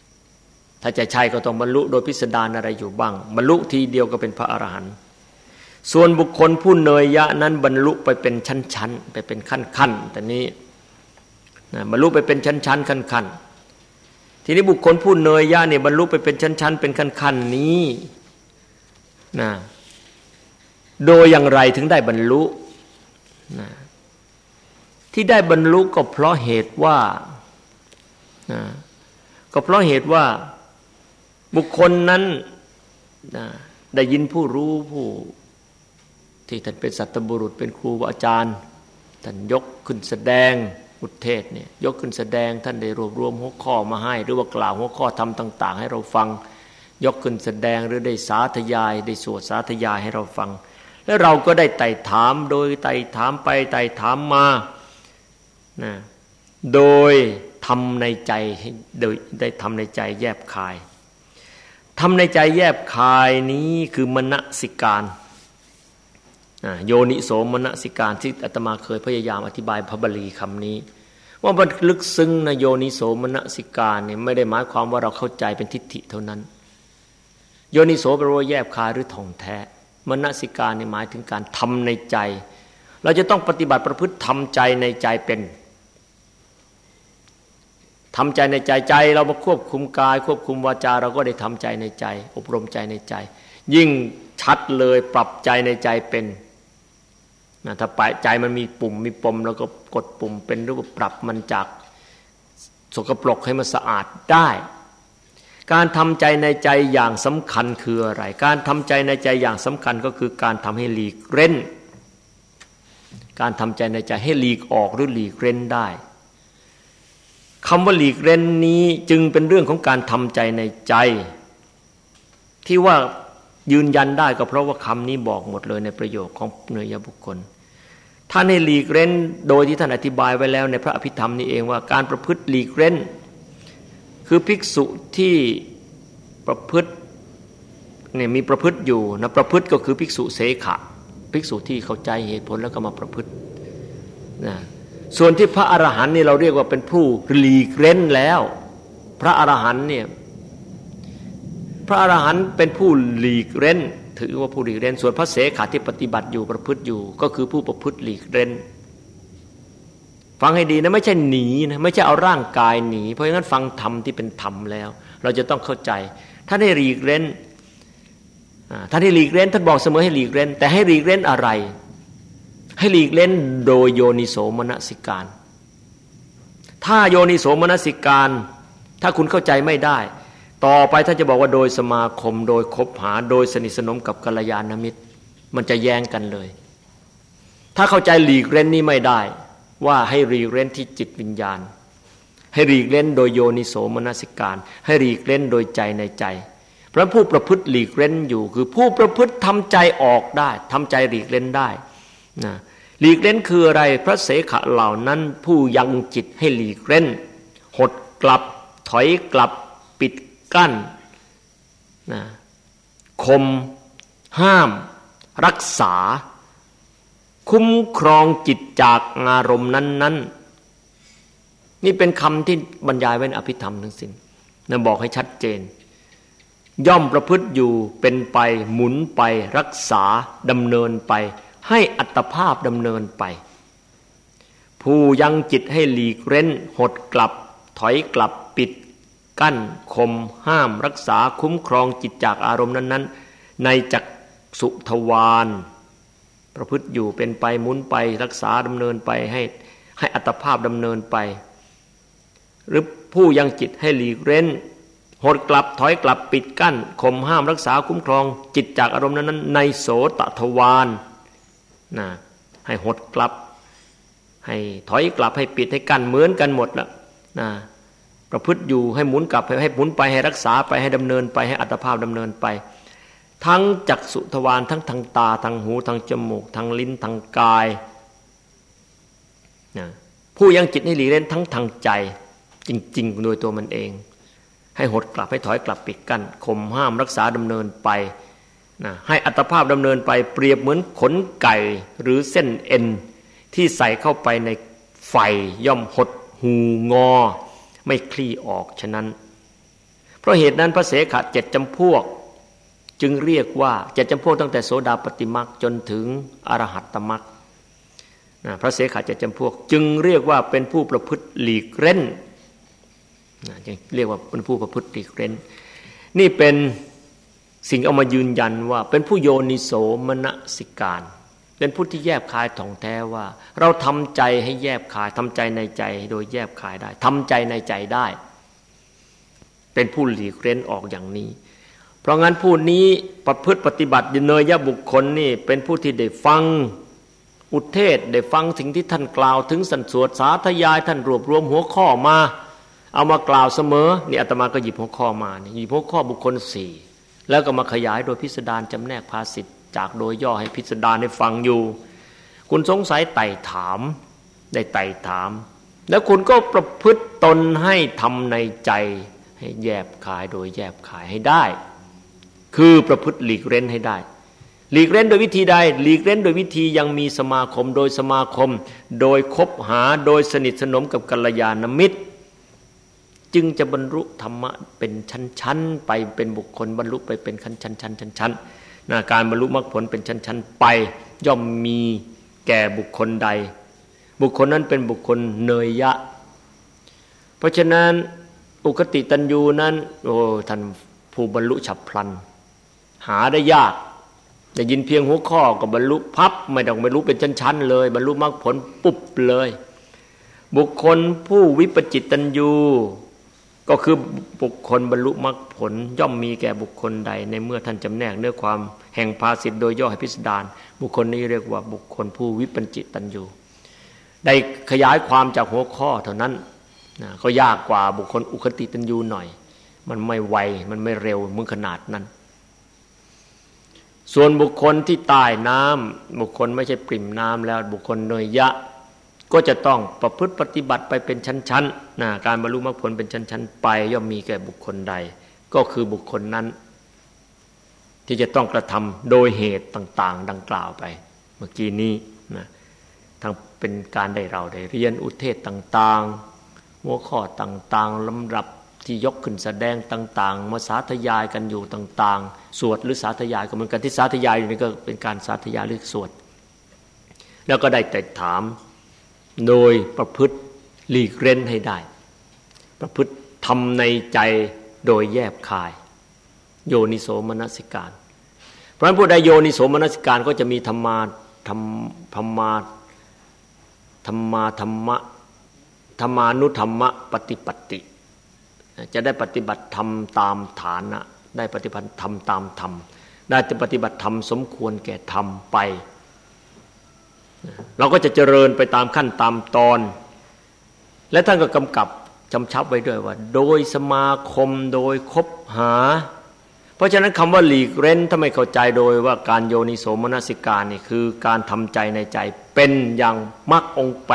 ถ้าจะใช่ก็ต้องบรรลุโดยพิสดารอะไรอยู่บ้างบรรลุทีเดียวก็เป็นพระอรหันต์ส่วนบุคคลผู้เนยยะนั้นบรรลุไปเป็นชั้นๆไปเป็นขั้นๆแต่นี้นะบรรลุไปเป็นชั้นๆขั้นๆทีนี้บุคคลผู้เนยยะเนี่ยบรรลุไปเป็นชั้นๆเป็นขั้นๆนี้นะโดยอย่างไรถึงได้บรรลุนะที่ได้บรรลุก็เพราะเหตุว่านะก็เพราะเหตุว่าบุคคลนั้นนะได้ยินผู้รู้ผู้ที่ท่านเป็นสัตบุรุษเป็นครูอาจารย์ท่านยกขึ้นแสดงอุทเทศเนี่ยยกขึ้นแสดงท่านได้รวบรวมหัวข้อมาให้หรือว่ากล่าวหัวข้อธรรมต่างๆให้เราฟังยกขึ้นแสดงหรือได้สาธยายได้สวดสาธยายให้เราฟังแล้วเราก็ได้ไต่ถามโดยไต่ถามไปไต่ถามมานะโดยทำในใจโดยได้ทำในใจแยบคายทำในใจแยบคายนี้คือมนสิการโยนิโสมนสิการที่อาตมาเคยพยายามอธิบายพระบาลีคำนี้ว่ามันลึกซึ้งนะโยนิโสมนสิการเนี่ยไม่ได้หมายความว่าเราเข้าใจเป็นทิฏฐิเท่านั้นโยนิโสแปลว่าแยบคายหรือท่องแท้มนสิการเนี่ยหมายถึงการทำในใจเราจะต้องปฏิบัติประพฤติทำใจในใจเป็นทำใจในใจใจเรามาควบคุมกายควบคุมวาจาเราก็ได้ทำใจในใจอบรมใจในใจยิ่งชัดเลยปรับใจในใจเป็นนะถ้าปลายใจมันมีปุ่มมีปมแล้วก็กดปุ่มเป็นหรือว่าปรับมันจากสกปรกให้มันสะอาดได้การทำใจในใจอย่างสำคัญคืออะไรการทำใจในใจอย่างสำคัญก็คือการทำให้หลีกเร้นการทำใจในใจให้หลีกออกหรือหลีกเร้นได้คำว่าหลีกเร้นนี้จึงเป็นเรื่องของการทำใจในใจที่ว่ายืนยันได้ก็เพราะว่าคำนี้บอกหมดเลยในประโยคของเนยบุคคลท่านให้หลีกเร้นโดยที่ท่านอธิบายไว้แล้วในพระอภิธรรมนี่เองว่าการประพฤติหลีกเร้นคือภิกษุที่ประพฤติเนี่ยมีประพฤติอยู่นะประพฤติก็คือภิกษุเสขะภิกษุที่เข้าใจเหตุผลแล้วก็มาประพฤตินะส่วนที่พระอรหันต์นี่เราเรียกว่าเป็นผู้หลีกเร้นแล้วพระอรหันต์เนี่ยพระอรหันต์เป็นผู้หลีกเร้นถือว่าผู้หลีกเร้นส่วนพระเสขะที่ปฏิบัติอยู่ประพฤติอยู่ก็คือผู้ประพฤติหลีกเร้นฟังให้ดีนะไม่ใช่หนีนะไม่ใช่เอาร่างกายหนีเพราะงั้นฟังธรรมที่เป็นธรรมแล้วเราจะต้องเข้าใจท่านให้หลีกเร้นท่านให้หลีกเร้นท่านบอกเสมอให้หลีกเร้นแต่ให้หลีกเร้นอะไรให้หลีกเล่นโดยโยนิโสมนสิการถ้าโยนิโสมนสิการถ้าคุณเข้าใจไม่ได้ต่อไปถ้าจะบอกว่าโดยสมาคมโดยคบหาโดยสนิทสนมกับกัลยาณมิตรมันจะแย้งกันเลยถ้าเข้าใจหลีกเล่นนี้ไม่ได้ว่าให้หลีกเล่นที่จิตวิญญาณให้หลีกเล่นโดยโยนิโสมนสิการให้หลีกเล่นโดยใจในใจเพราะผู้ประพฤติหลีกเล่นอยู่คือผู้ประพฤติทำใจออกได้ทำใจหลีกเล่นได้นะหลีกเล่นคืออะไรพระเสขะเหล่านั้นผู้ยังจิตให้หลีกเล่นหดกลับถอยกลับปิดกั้นนะข่มห้ามรักษาคุ้มครองจิตจากอารมณ์นั้นๆนี่เป็นคำที่บรรยายไว้ในอภิธรรมทั้งสิ้นนะบอกให้ชัดเจนย่อมประพฤติอยู่เป็นไปหมุนไปรักษาดำเนินไปให้อัตภาพดำเนินไปผู้ยังจิตให้หลีกเร้นหดกลับถอยกลับปิดกั้นข่มห้ามรักษาคุ้มครองจิตจากอารมณ์นั้นๆในจักสุทวารประพฤติอยู่เป็นไปหมุนไปรักษาดำเนินไปให้อัตภาพดำเนินไปหรือผู้ยังจิตให้หลีกเร้นหดกลับถอยกลับปิดกั้นข่มห้ามรักษาคุ้มครองจิตจากอารมณ์นั้นๆในโสตทวารนะให้หดกลับให้ถอยกลับให้ปิดให้กั้นเหมือนกันหมดละนะประพฤติอยู่ให้หมุนกลับให้หมุนไปให้รักษาไปให้ดำเนินไปให้อัตภาพดำเนินไปทั้งจักษุทวารทั้งทางตาทางหูทางจมูกทางลิ้นทางกายนะผู้ยังจิตให้หลีกเล่นทั้งทางใจจริงๆโดยตัวมันเองให้หดกลับให้ถอยกลับปิดกั้นข่มห้ามรักษาดำเนินไปนะให้อัตภาพดำเนินไปเปรียบเหมือนขนไก่หรือเส้นเอ็นที่ใส่เข้าไปในไฟย่อมหดหูงอไม่คลี่ออกฉะนั้นเพราะเหตุนั้นพระเสขะ7 จำพวกจึงเรียกว่าจะจำพวกตั้งแต่โสดาปัตติมรรคจนถึงอรหัตตมรรคพระเสขจะจำพวกจึงเรียกว่าเป็นผู้ประพฤติหลีกเร้นจึงเรียกว่าเป็นผู้ประพฤติหลีกเร้นนี่เป็นสิ่งเอามายืนยันว่าเป็นผู้โยนิโสมนสิการเป็นผู้ที่แยบคายถ่องแท้ว่าเราทำใจให้แยบคายทำใจในใจโดยแยบคายได้ทำใจในใจได้เป็นผู้หลีกเร้นออกอย่างนี้เพราะงั้นผู้นี้ประพฤติปฏิบัติเนยบุคคลนี่เป็นผู้ที่ได้ฟังอุเทศได้ฟังสิ่งที่ท่านกล่าวถึงสรรสวดสาธยายท่านรวบรวมหัวข้อมาเอามากล่าวเสมอนี่อาตมาก็หยิบหัวข้อมานี่หยิบหัวข้อบุคคล4แล้วก็มาขยายโดยพิสดารจำแนกภาษิตจากโดยย่อให้พิสดารให้ฟังอยู่คุณสงสัยไต่ถามได้ไต่ถามแล้วคุณก็ประพฤติตนให้ทำในใจให้แยบคายโดยแยบคายให้ได้คือประพฤติหลีกเร้นให้ได้หลีกเร้นโดยวิธีใดหลีกเร้นโดยวิธียังมีสมาคมโดยสมาคมโดยคบหาโดยสนิทสนมกับกัลยาณมิตรจึงจะบรรลุธรรมะเป็นชั้นๆไปเป็นบุคคลบรรลุไปเป็นชั้นๆการบรรลุมรรคผลเป็นชั้นๆไปย่อมมีแก่บุคคลใดบุคคลนั้นเป็นบุคคลเนยยะเพราะฉะนั้นอุคติตัญญูนั้นท่านผู้บรรลุฉับพลันหาได้ยากได้ยินเพียงหัวข้อก็บรรลุพับไม่ต้องบรรลุเป็นชั้นๆเลยบรรลุมรรคผลปุ๊บเลยบุคคลผู้วิปจิตตัญญูก็คือบุคคลบรรลุมรรคผลย่อมมีแก่บุคคลใดในเมื่อท่านจำแนกเนื้อความแห่งภาษิตโดยย่อให้พิสดารบุคคลนี้เรียกว่าบุคคลผู้วิปจิตตัญญูได้ขยายความจากหัวข้อเท่านั้นก็ยากกว่าบุคคลอุคติตัญญูหน่อยมันไม่ไวมันไม่เร็วมึงขนาดนั้นส่วนบุคคลที่ใต้น้ำบุคคลไม่ใช่ปริ่มน้ำแล้วบุคคลเนยยะก็จะต้องประพฤติปฏิบัติไปเป็นชั้นๆการบรรลุมรรคผลเป็นชั้นๆไปย่อมมีแก่บุคคลใดก็คือบุคคลนั้นที่จะต้องกระทำโดยเหตุต่างๆดังกล่าวไปเมื่อกี้นี้นะทั้งเป็นการได้เราได้เรียนอุเทศต่างๆหัวข้อต่างๆลำดับที่ยกขึ้นแสดงต่างๆมาสาธยายกันอยู่ต่างๆสวดหรือสาธยายก็เหมือนกันที่สาธยายอยู่นี่ก็เป็นการสาธยายหรือสวดแล้วก็ได้แต่ถามโดยประพฤติหลีกเร้นให้ได้ประพฤติทำในใจโดยแยบคายโยนิโสมนสิการเพราะฉะนั้นผู้ใดโยนิโสมนสิการก็จะมีธรรมานุธรรมะปฏิปัติจะได้ปฏิบัติธรรมตามฐานะได้ปฏิบัติธรรมตามธรรมได้ปฏิบัติธรรมสมควรแก่ธรรมไปเราก็จะเจริญไปตามขั้นตามตอนและท่านก็กำกับจำชับไว้ด้วยว่าโดยสมาคมโดยคบหาเพราะฉะนั้นคำว่าหลีกเร้นถ้าไม่เข้าใจโดยว่าการโยนิโสมนสิการนี่คือการทำใจในใจเป็นอย่างมรรคองค์ 8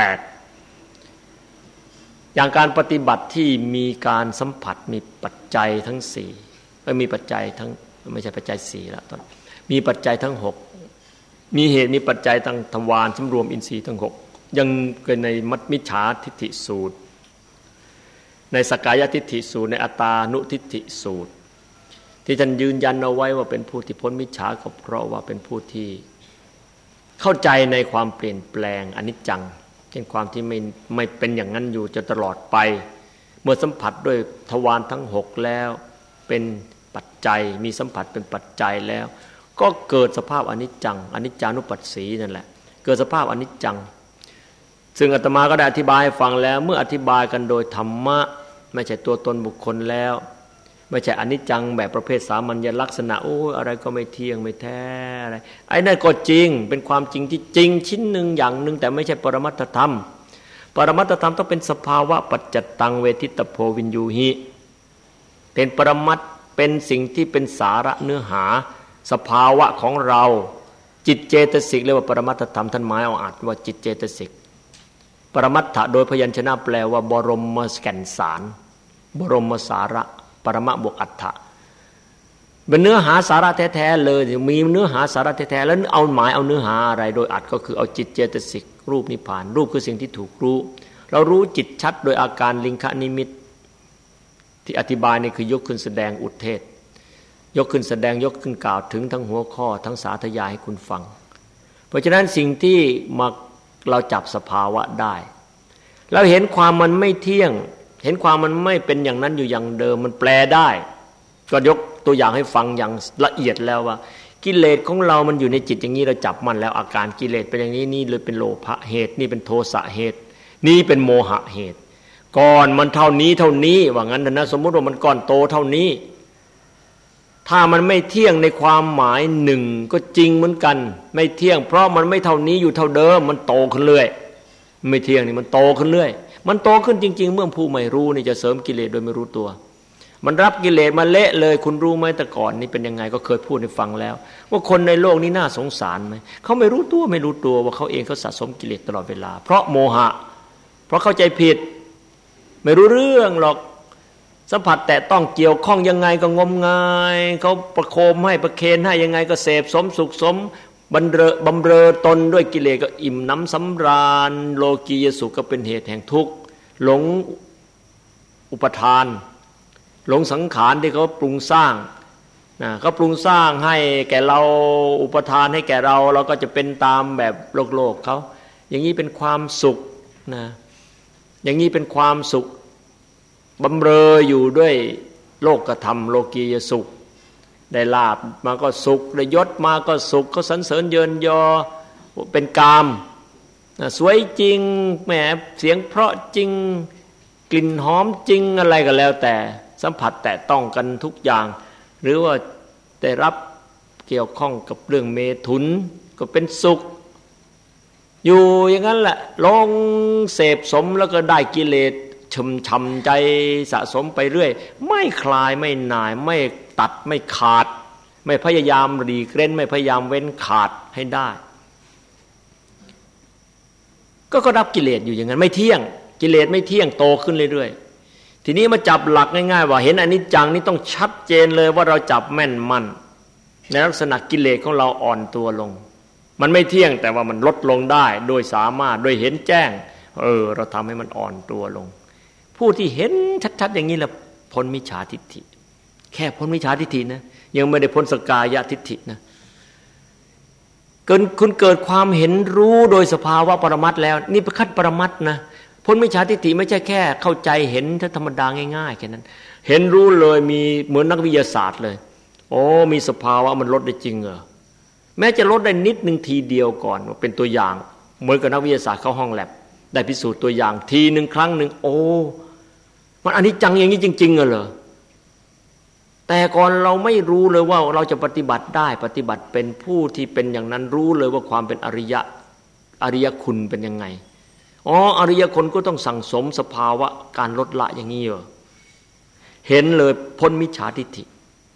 อย่างการปฏิบัติที่มีการสัมผัสมีปัจจัยทั้ง4มีปัจจัยทั้งไม่ใช่ปัจจัย4แล้วตอนมีปัจจัยทั้ง6มีเหตุมีปัจจัยทั้งทวารสำรวมอินทรีย์ทั้ง6ยังเกิดในมัชมิจฉาทิฏฐิสูตรในสกายทิฏฐิสูตรในอัตตานุทิฏฐิสูตรที่ท่านยืนยันเอาไว้ว่าเป็นผู้ที่พ้นมิจฉาก็เพราะว่าเป็นผู้ที่เข้าใจในความเปลี่ยนแปลงอนิจจังเป็นความที่ไม่เป็นอย่างนั้นอยู่จะตลอดไปเมื่อสัมผัสด้วยทวารทั้ง6แล้วเป็นปัจจัยมีสัมผัสเป็นปัจจัยแล้วก็เกิดสภาพอนิจจังอนิจจานุปัสสีนั่นแหละเกิดสภาพอนิจจังซึ่งอาตมาก็ได้อธิบายให้ฟังแล้วเมื่ออธิบายกันโดยธรรมะไม่ใช่ตัวตนบุคคลแล้วไม่ใช่อนิจจังแบบประเภทสามัญลักษณะโอ้อะไรก็ไม่เที่ยงไม่แท้อะไรไอ้นั่นก็จริงเป็นความจริงที่จริงชิ้นหนึ่งอย่างหนึ่งแต่ไม่ใช่ปรมัตถธรรมปรมัตถธรรมต้องเป็นสภาวะปัจจัตตังเวทิตโพวินยูหิเป็นปรมัตถ์เป็นสิ่งที่เป็นสาระเนื้อหาสภาวะของเราจิตเจตสิกเรียกว่าปรมัตถธรรมท่านหมายเอาอัดว่าจิตเจตสิกปรมัตถะโดยพยัญชนะแปลว่าบรมแก่นสารบรมสาระปรมะบวกอัฏฐะเป็นเนื้อหาสาระแท้ๆเลยมีเนื้อหาสาระแท้ๆแล้วเอาหมายเอาเนื้อหาอะไรโดยอัดก็คือเอาจิตเจตสิกรูปนิพพานรูปคือสิ่งที่ถูกรู้เรารู้จิตชัดโดยอาการลิงคนิมิตที่อธิบายนี่คือยกขึ้นแสดงอุทเทศยกขึ้นแสดงยกขึ้นกล่าวถึงทั้งหัวข้อทั้งสาธยายให้คุณฟังเพราะฉะนั้นสิ่งที่เราจับสภาวะได้เราเห็นความมันไม่เที่ยงเห็นความมันไม่เป็นอย่างนั้นอยู่อย่างเดิมมันแปลได้ก็ยกตัวอย่างให้ฟังอย่างละเอียดแล้วว่ากิเลสของเรามันอยู่ในจิตอย่างนี้เราจับมันแล้วอาการกิเลสเป็นอย่างนี้นี่เลยเป็นโลภะเหตุนี่เป็นโทสะเหตุนี่เป็นโมหะเหตุก้อนมันเท่านี้ว่างั้นนะสมมุติว่ามันก้อนโตเท่านี้ถ้ามันไม่เที่ยงในความหมายหนึ่งก็จริงเหมือนกันไม่เที่ยงเพราะมันไม่เท่านี้อยู่เท่าเดิมมันโตขึ้นเรื่อยไม่เที่ยงนี่มันโตขึ้นเรื่อยมันโตขึ้นจริงๆเมื่อผู้ไม่รู้นี่จะเสริมกิเลสโดยไม่รู้ตัวมันรับกิเลสมาเละเลยคุณรู้ไหมแต่ก่อนนี่เป็นยังไงก็เคยพูดให้ฟังแล้วว่าคนในโลกนี้น่าสงสารไหมเขาไม่รู้ตัวว่าเขาเองเขาสะสมกิเลสตลอดเวลาเพราะโมหะเพราะเข้าใจผิดไม่รู้เรื่องหรอกสัมผัสแต่ต้องเกี่ยวข้องยังไงก็งมงายเขาประโคมให้ประเคนให้ยังไงก็เสพสมสุขสมบำเรอตนด้วยกิเลสก็อิ่มน้ำสำราญโลกียสุขก็เป็นเหตุแห่งทุกข์หลงอุปทานหลงสังขารที่เขาปรุงสร้างเขาปรุงสร้างให้แก่เราอุปทานให้แก่เราเราก็จะเป็นตามแบบโลกเขาอย่างนี้เป็นความสุขนะอย่างนี้เป็นความสุขบำเรออยู่ด้วยโลกธรรมโลกียสุขได้ลาภมาก็สุขได้ยศมาก็สุขเขาสรรเสริญเยินยอเป็นกามสวยจริงแหมเสียงเพราะจริงกลิ่นหอมจริงอะไรก็แล้วแต่สัมผัสแตะต้องกันทุกอย่างหรือว่าได้รับเกี่ยวข้องกับเรื่องเมถุนก็เป็นสุขอยู่อย่างนั้นแหละลงเสพสมแล้วก็ได้กิเลสช่ำใจสะสมไปเรื่อยไม่คลายไม่หน่ายไม่ตัดไม่ขาดไม่พยายามหลีกเล่นไม่พยายามเว้นขาดให้ได้ก็รับกิเลสอยู่อย่างนั้นไม่เที่ยงกิเลสไม่เที่ยงโตขึ้นเรื่อยๆทีนี้มาจับหลักง่ายๆว่าเห็นอนิจจังนี่ต้องชัดเจนเลยว่าเราจับแม่นมั่นในลักษณะกิเลสของเราอ่อนตัวลงมันไม่เที่ยงแต่ว่ามันลดลงได้โดยสามารถโดยเห็นแจ้งเราทำให้มันอ่อนตัวลงผู้ที่เห็นชัดๆอย่างนี้แหละพ้นมิจฉาทิฏฐิแค่พ้นมิจฉาทิฏฐินะยังไม่ได้พ้นสกายทิฏฐินะคุณเกิดความเห็นรู้โดยสภาวะปรมัตถ์แล้วนี่เป็นขั้นปรมัตถ์นะพ้นมิจฉาทิฏฐิไม่ใช่แค่เข้าใจเห็นธรรมดาง่ายๆแค่นั้นเห็นรู้เลยมีเหมือนนักวิทยาศาสตร์เลยโอ้มีสภาวะมันลดได้จริงเหรอแม้จะลดได้นิดนึงทีเดียวก่อนเป็นตัวอย่างเหมือนกับนักวิทยาศาสตร์เข้าห้องแลบได้พิสูจน์ตัวอย่างทีนึงครั้งนึงโอ้มันอนิจจังอย่างนี้จริงๆเหรอแต่ก่อนเราไม่รู้เลยว่าเราจะปฏิบัติได้ปฏิบัติเป็นผู้ที่เป็นอย่างนั้นรู้เลยว่าความเป็นอริยคุณเป็นยังไงอริยคนก็ต้องสั่งสมสภาวะการลดละอย่างนี้เหรอเห็นเลยพ้นมิจฉาทิฏฐิ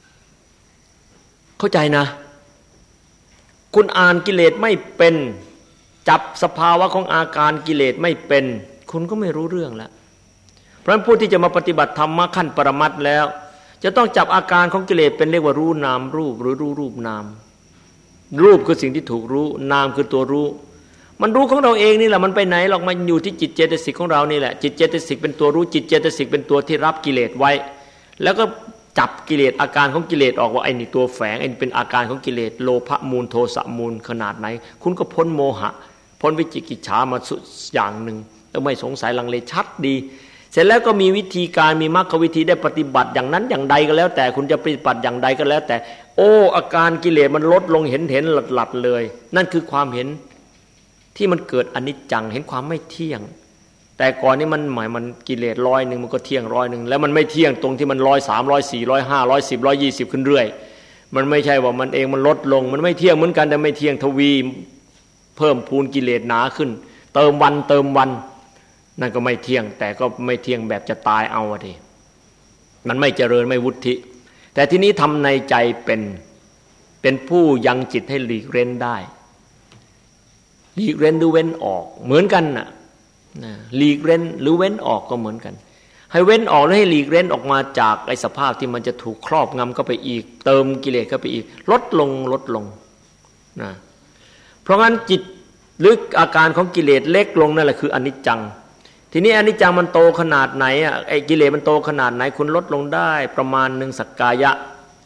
เข้าใจนะคุณอ่านกิเลสไม่เป็นจับสภาวะของอาการกิเลสไม่เป็นคุณก็ไม่รู้เรื่องแล้วเพราะฉะนั้นผู้ที่จะมาปฏิบัติธรรมขั้นปรมัตถ์แล้วจะต้องจับอาการของกิเลสเป็นเรียกว่ารู้นามรูปหรือรู้รูปนามรูปคือสิ่งที่ถูกรู้นามคือตัวรู้มันรู้ของเราเองนี่แหละมันไปไหนหรอกมันอยู่ที่จิตเจตสิกของเรานี่แหละจิตเจตสิกเป็นตัวรู้จิตเจตสิกเป็นตัวที่รับกิเลสไว้แล้วก็จับกิเลสอาการของกิเลสออกว่าไอ้นี่ตัวแฝงไอ้นี่เป็นอาการของกิเลสโลภะมูลโทสะมูลขนาดไหนคุณก็พ้นโมหะพ้นวิจิกิจฉามาอย่างหนึ่งแล้วไม่สงสัยลังเลชัดดีเสร็จแล้วก็มีวิธีการมีมรรควิธีได้ปฏิบัติอย่างนั้นอย่างใดก็แล้วแต่คุณจะปฏิบัติอย่างใดก็แล้วแต่อาการกิเลสมันลดลงเห็นหลัดเลยนั่นคือความเห็นที่มันเกิดอนิจจังเห็นความไม่เที่ยงแต่ก่อนนี้มันกิเลส100มันก็เที่ยง100แล้วมันไม่เที่ยงตรงที่มัน100 300 400 500 10 120ขึ้นเรื่อยมันไม่ใช่ว่ามันเองมันลดลงมันไม่เที่ยงเหมือนกันแต่ไม่เที่ยงทวีเพิ่มพูนกิเลสหนาขึ้นเติมวันนั่นก็ไม่เที่ยงแต่ก็ไม่เที่ยงแบบจะตายเอาทีมันไม่เจริญไม่วุฒิแต่ที่นี้ทำในใจเป็นผู้ยังจิตให้หลีกเร้นได้หลีกเร้นหรือเว้นออกเหมือนกันน่ะหลีกเร้นหรือเว้นออกก็เหมือนกันให้เว้นออกแล้วให้หลีกเร้นออกมาจากไอ้สภาพที่มันจะถูกครอบงำเข้าไปอีกเติมกิเลสเข้าไปอีกลดลงนะเพราะงั้นจิตหรืออาการของกิเลสเล็กลงนั่นแหละคืออนิจจังทีนี้อนิจจังมันโตขนาดไหนไอ้กิเลสมันโตขนาดไหนคุณลดลงได้ประมาณนึงสักกายะ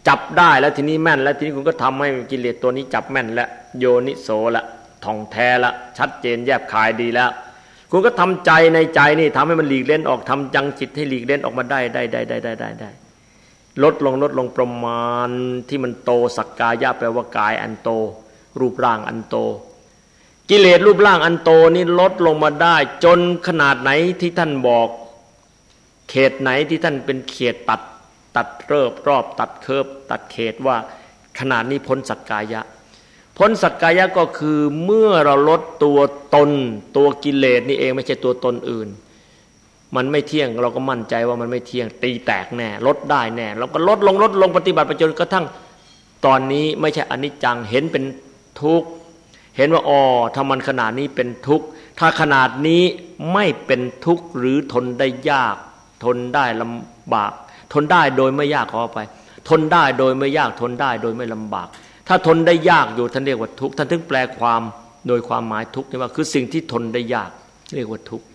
จับได้แล้วทีนี้แม่นแล้วทีนี้คุณก็ทำให้กิเลสตัวนี้จับแม่นแล้วโยนิโสละท่องแท้ละชัดเจนแยบคายดีแล้วคุณก็ทำใจในใจนี่ทำให้มันหลีกเล่นออกทำจังจิตให้หลีกเล่นออกมาได้ลดลงประมาณที่มันโตสักกายะแปลว่ากายอันโตรูปร่างอันโตกิเลสรูปร่างอันโตนี่ลดลงมาได้จนขนาดไหนที่ท่านบอกเขตไหนที่ท่านเป็นเขตตัดรอบตัดเคิร์ฟตัดเขตว่าขนาดนี้พ้นสักกายะพ้นสักกายะก็คือเมื่อเราลดตัวตนตัวกิเลสนี่เองไม่ใช่ตัวตนอื่นมันไม่เที่ยงเราก็มั่นใจว่ามันไม่เที่ยงตีแตกแน่ลดได้แน่เราก็ลดลงปฏิบัติไปจนกระทั่งตอนนี้ไม่ใช่อนิจจังเห็นเป็นทุกข์เห็นว่าอ๋อถ้ามันขนาดนี้เป็นทุกข์ถ้าขนาดนี้ไม่เป็นทุกข์หรือทนได้ยากทนได้ลำบากทนได้โดยไม่ยากขอไปทนได้โดยไม่ยากทนได้โดยไม่ลำบากถ้าทนได้ยากอยู่ท่านเรียกว่าทุกข์ท่านถึงแปลความโดยความหมายทุกข์นี่ว่าคือสิ่งที่ทนได้ยากเรียกว่าทุกข์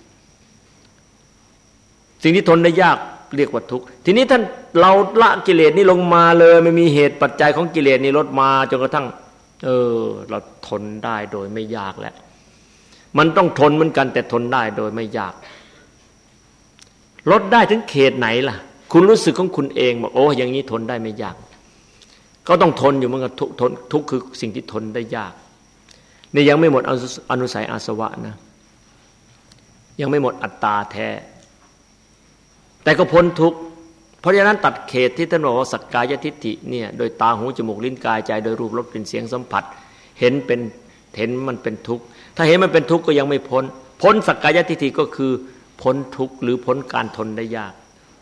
สิ่งที่ทนได้ยากเรียกว่าทุกข์ทีนี้ท่านเราละกิเลสนี่ลงมาเลยไม่มีเหตุปัจจัยของกิเลสนี่ลดมาจนกระทั่งเราทนได้โดยไม่ยากแล้วมันต้องทนเหมือนกันแต่ทนได้โดยไม่ยากลดได้ถึงเขตไหนล่ะคุณรู้สึกของคุณเองบอกโอ้อย่างนี้ทนได้ไม่ยากก็ต้องทนอยู่เหมือนกันทุกคือสิ่งที่ทนได้ยากนี่ยังไม่หมดอนุสัยอาสวะนะยังไม่หมดอัตตาแท้แต่ก็พ้นทุกข์เพราะฉะนั้นตัดเขตที่ท่านบอกว่าสักกายทิฏฐิเนี่ยโดยตาหูจมูกลิ้นกายใจโดยรูปรสกลิ่นเสียงสัมผัสเห็นมันเป็นทุกข์ถ้าเห็นมันเป็นทุกข์ก็ยังไม่พ้นสักกายทิฏฐิก็คือพ้นทุกข์หรือพ้นการทนได้ยาก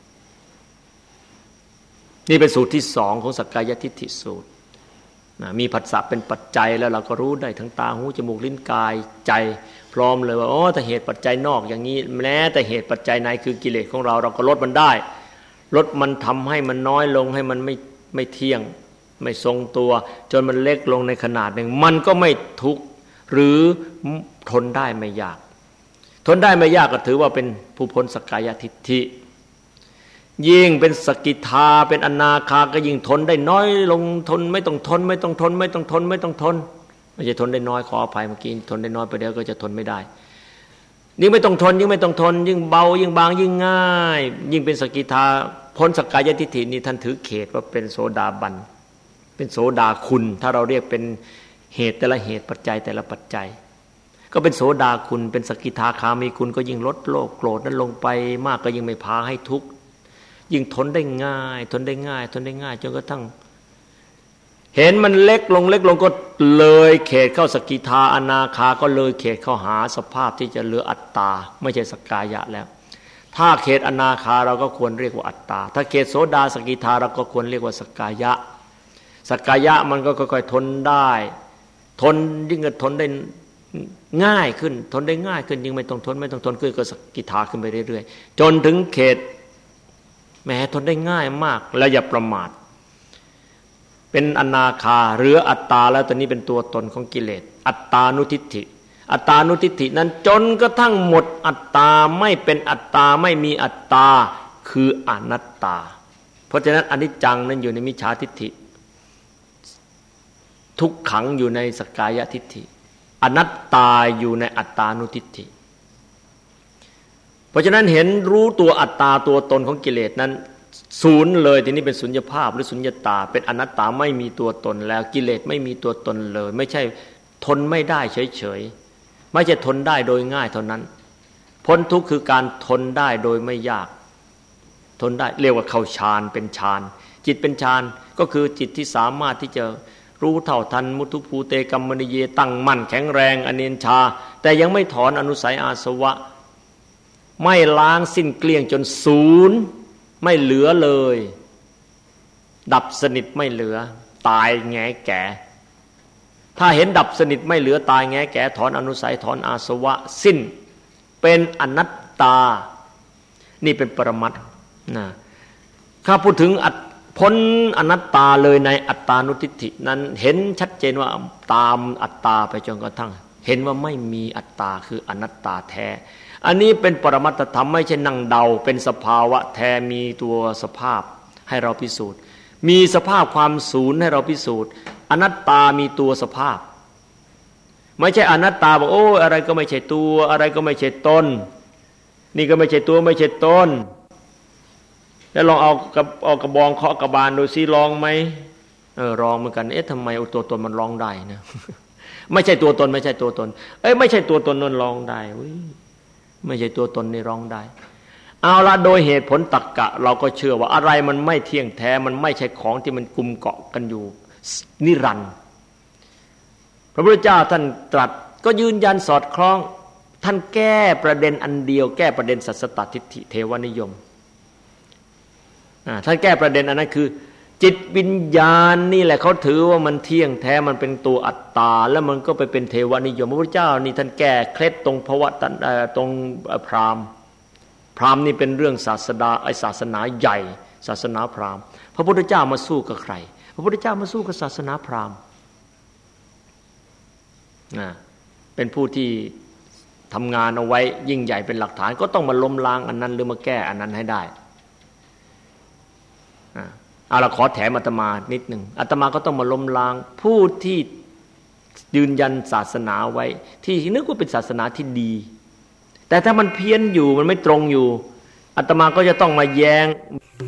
นี่เป็นสูตรที่สองของสักกายทิฏฐิสูตรมีผัสสะเป็นปัจจัยแล้วเราก็รู้ได้ทั้งตาหูจมูกลิ้นกายใจพร้อมเลยว่าอ๋อถ้าเหตุปัจจัยนอกอย่างนี้แม้แต่เหตุปัจจัยในคือกิเลสของเราก็ลดมันได้ลดมันทำให้มันน้อยลงให้มันไม่เที่ยงไม่ทรงตัวจนมันเล็กลงในขนาดหนึ่งมันก็ไม่ทุกข์หรือทนได้ไม่ยากทนได้ไม่ยากก็ถือว่าเป็นผู้พ้นสักกายทิฏฐิยิ่งเป็นสกิทาเป็นอนาคาก็ยิ่งทนได้น้อยลงทนไม่ต้องทนไม่ใช่ทนได้น้อยขออภัยเมื่อกี้ทนได้น้อยไปเดี๋ยวก็จะทนไม่ได้ยิ่งไม่ต้องทนยิ่งเบายิ่งบางยิ่งง่ายยิ่งเป็นสกิทาพ้นสักกายทิฏฐินี่ท่านถือเขตว่าเป็นโสดาบันเป็นโสดาคุณถ้าเราเรียกเป็นเหตุแต่ละเหตุปัจจัยแต่ละปัจจัยก็เป็นโสดาคุณเป็นสกิทาคามีคุณก็ยิ่งลดโลภโกรธนั้นลงไปมากก็ยิ่งไม่พาให้ทุกข์ยิ่งทนได้ง่ายจนกระทั่งเห็นมันเล็กลงก็เลยเขตเข้าสกิทาอนาคาก็เลยเขตเข้าหาสภาพที่จะเหลืออัตตาไม่ใช่สักกายะแล้วถ้าเขตอนาคาเราก็ควรเรียกว่าอัตตาถ้าเขตโสดาสกิทาเราก็ควรเรียกว่าสักกายะสักกายะมันก็ค่อยๆทนได้ยิ่งทนได้ง่ายขึ้นทนได้ง่ายขึ้นยิ่งไม่ต้องทนขึ้นก็สกิทาขึ้นไปเรื่อยๆจนถึงเขตแม้ทนได้ง่ายมากแล้วอย่าประมาทเป็นอนาคาเหลืออัตตาแล้วตอนนี้เป็นตัวตนของกิเลสอัตตานุทิฏฐิอัตตานุทิฏฐินั้นจนกระทั่งหมดอัตตาไม่เป็นอัตตาไม่มีอัตตาคืออนัตตาเพราะฉะนั้นอนิจจังนั้นอยู่ในมิจฉาทิฏฐิทุกขังอยู่ในสักกายทิฏฐิอนัตตาอยู่ในอัตตานุทิฏฐิเพราะฉะนั้นเห็นรู้ตัวอัตตาตัวตนของกิเลสนั้นศูนย์เลยทีนี้เป็นสุญญภาพหรือสุญญตาเป็นอนัตตาไม่มีตัวตนแล้วกิเลสไม่มีตัวตนเลยไม่ใช่ทนไม่ได้เฉยๆไม่ใช่ทนได้โดยง่ายเท่านั้นพ้นทุกข์คือการทนได้โดยไม่ยากทนได้เรียกว่าเข้าฌานเป็นฌานจิตเป็นฌานก็คือจิตที่สามารถที่จะรู้เท่าทันมุทุภูเตกัมมณิเยตั้งมั่นแข็งแรงอเนญชาแต่ยังไม่ถอนอนุสัยอาสวะไม่ล้างสิ้นเกลี้ยงจนศูนย์ไม่เหลือเลยดับสนิทไม่เหลือตายแง่แก่ถ้าเห็นดับสนิทไม่เหลือตายแง่แก่ถอนอนุสัยถอนอาสวะสิ้นเป็นอนัตตานี่เป็นปรมัตถ์นะถ้าพูดถึงพ้นอนัตตาเลยในอัตตานุทิฏฐินั้นเห็นชัดเจนว่าตามอัตตาไปจนกระทั่งเห็นว่าไม่มีอัตตาคืออนัตตาแท้อันนี้เป็นปรมัตถธรรมไม่ใช่นั่งเดาเป็นสภาวะแท้มีตัวสภาพให้เราพิสูจน์มีสภาพความศูนย์ให้เราพิสูจน์อนัตตามีตัวสภาพไม่ใช่อนัตตาบอกโอ้อะไรก็ไม่ใช่ตัวอะไรก็ไม่ใช่ตนนี่ก็ไม่ใช่ตัวไม่ใช่ตนแล้วลองเอากระบองเคาะกระบาลดูซิลองไหมลองเหมือนกันทำไมตัวตนมันร้องได้นะ ไม่ใช่ตัวตนไม่ใช่ตัวตนไม่ใช่ตัวตนนั่นร้องได้ไม่ใช่ตัวตนนี่ร้องได้เอาละโดยเหตุผลตรรกะเราก็เชื่อว่าอะไรมันไม่เที่ยงแท้มันไม่ใช่ของที่มันกุมเกาะกันอยู่นิรันดร์พระพุทธเจ้าท่านตรัสก็ยืนยันสอดคล้องท่านแก้ประเด็นอันเดียวแก้ประเด็นสัสสตทิฏฐิเทวนิยมท่านแก้ประเด็นอันนั้นคือจิตวิญญาณนี่แหละเขาถือว่ามันเที่ยงแท้มันเป็นตัวอัตตาแล้วมันก็ไปเป็นเทวนิยมพระพุทธเจ้านี่ท่านแก้เคล็ดตรงภวะตรงพราหมณ์นี่เป็นเรื่องศาสนาใหญ่ศาสนาพราหมณ์พระพุทธเจ้ามาสู้กับใครพระพุทธเจ้ามาสู้กับศาสนาพราหมณ์เป็นผู้ที่ทำงานเอาไว้ยิ่งใหญ่เป็นหลักฐานก็ต้องมาล้มล้างอันนั้นหรือมาแก้อันนั้นให้ได้เอาละขอแถมอาตมานิดหนึ่งอาตมาก็ต้องมาล้มล้างผู้ที่ยืนยันศาสนาไว้ที่นึกว่าเป็นศาสนาที่ดีแต่ถ้ามันเพี้ยนอยู่มันไม่ตรงอยู่อาตมาก็จะต้องมาแย้ง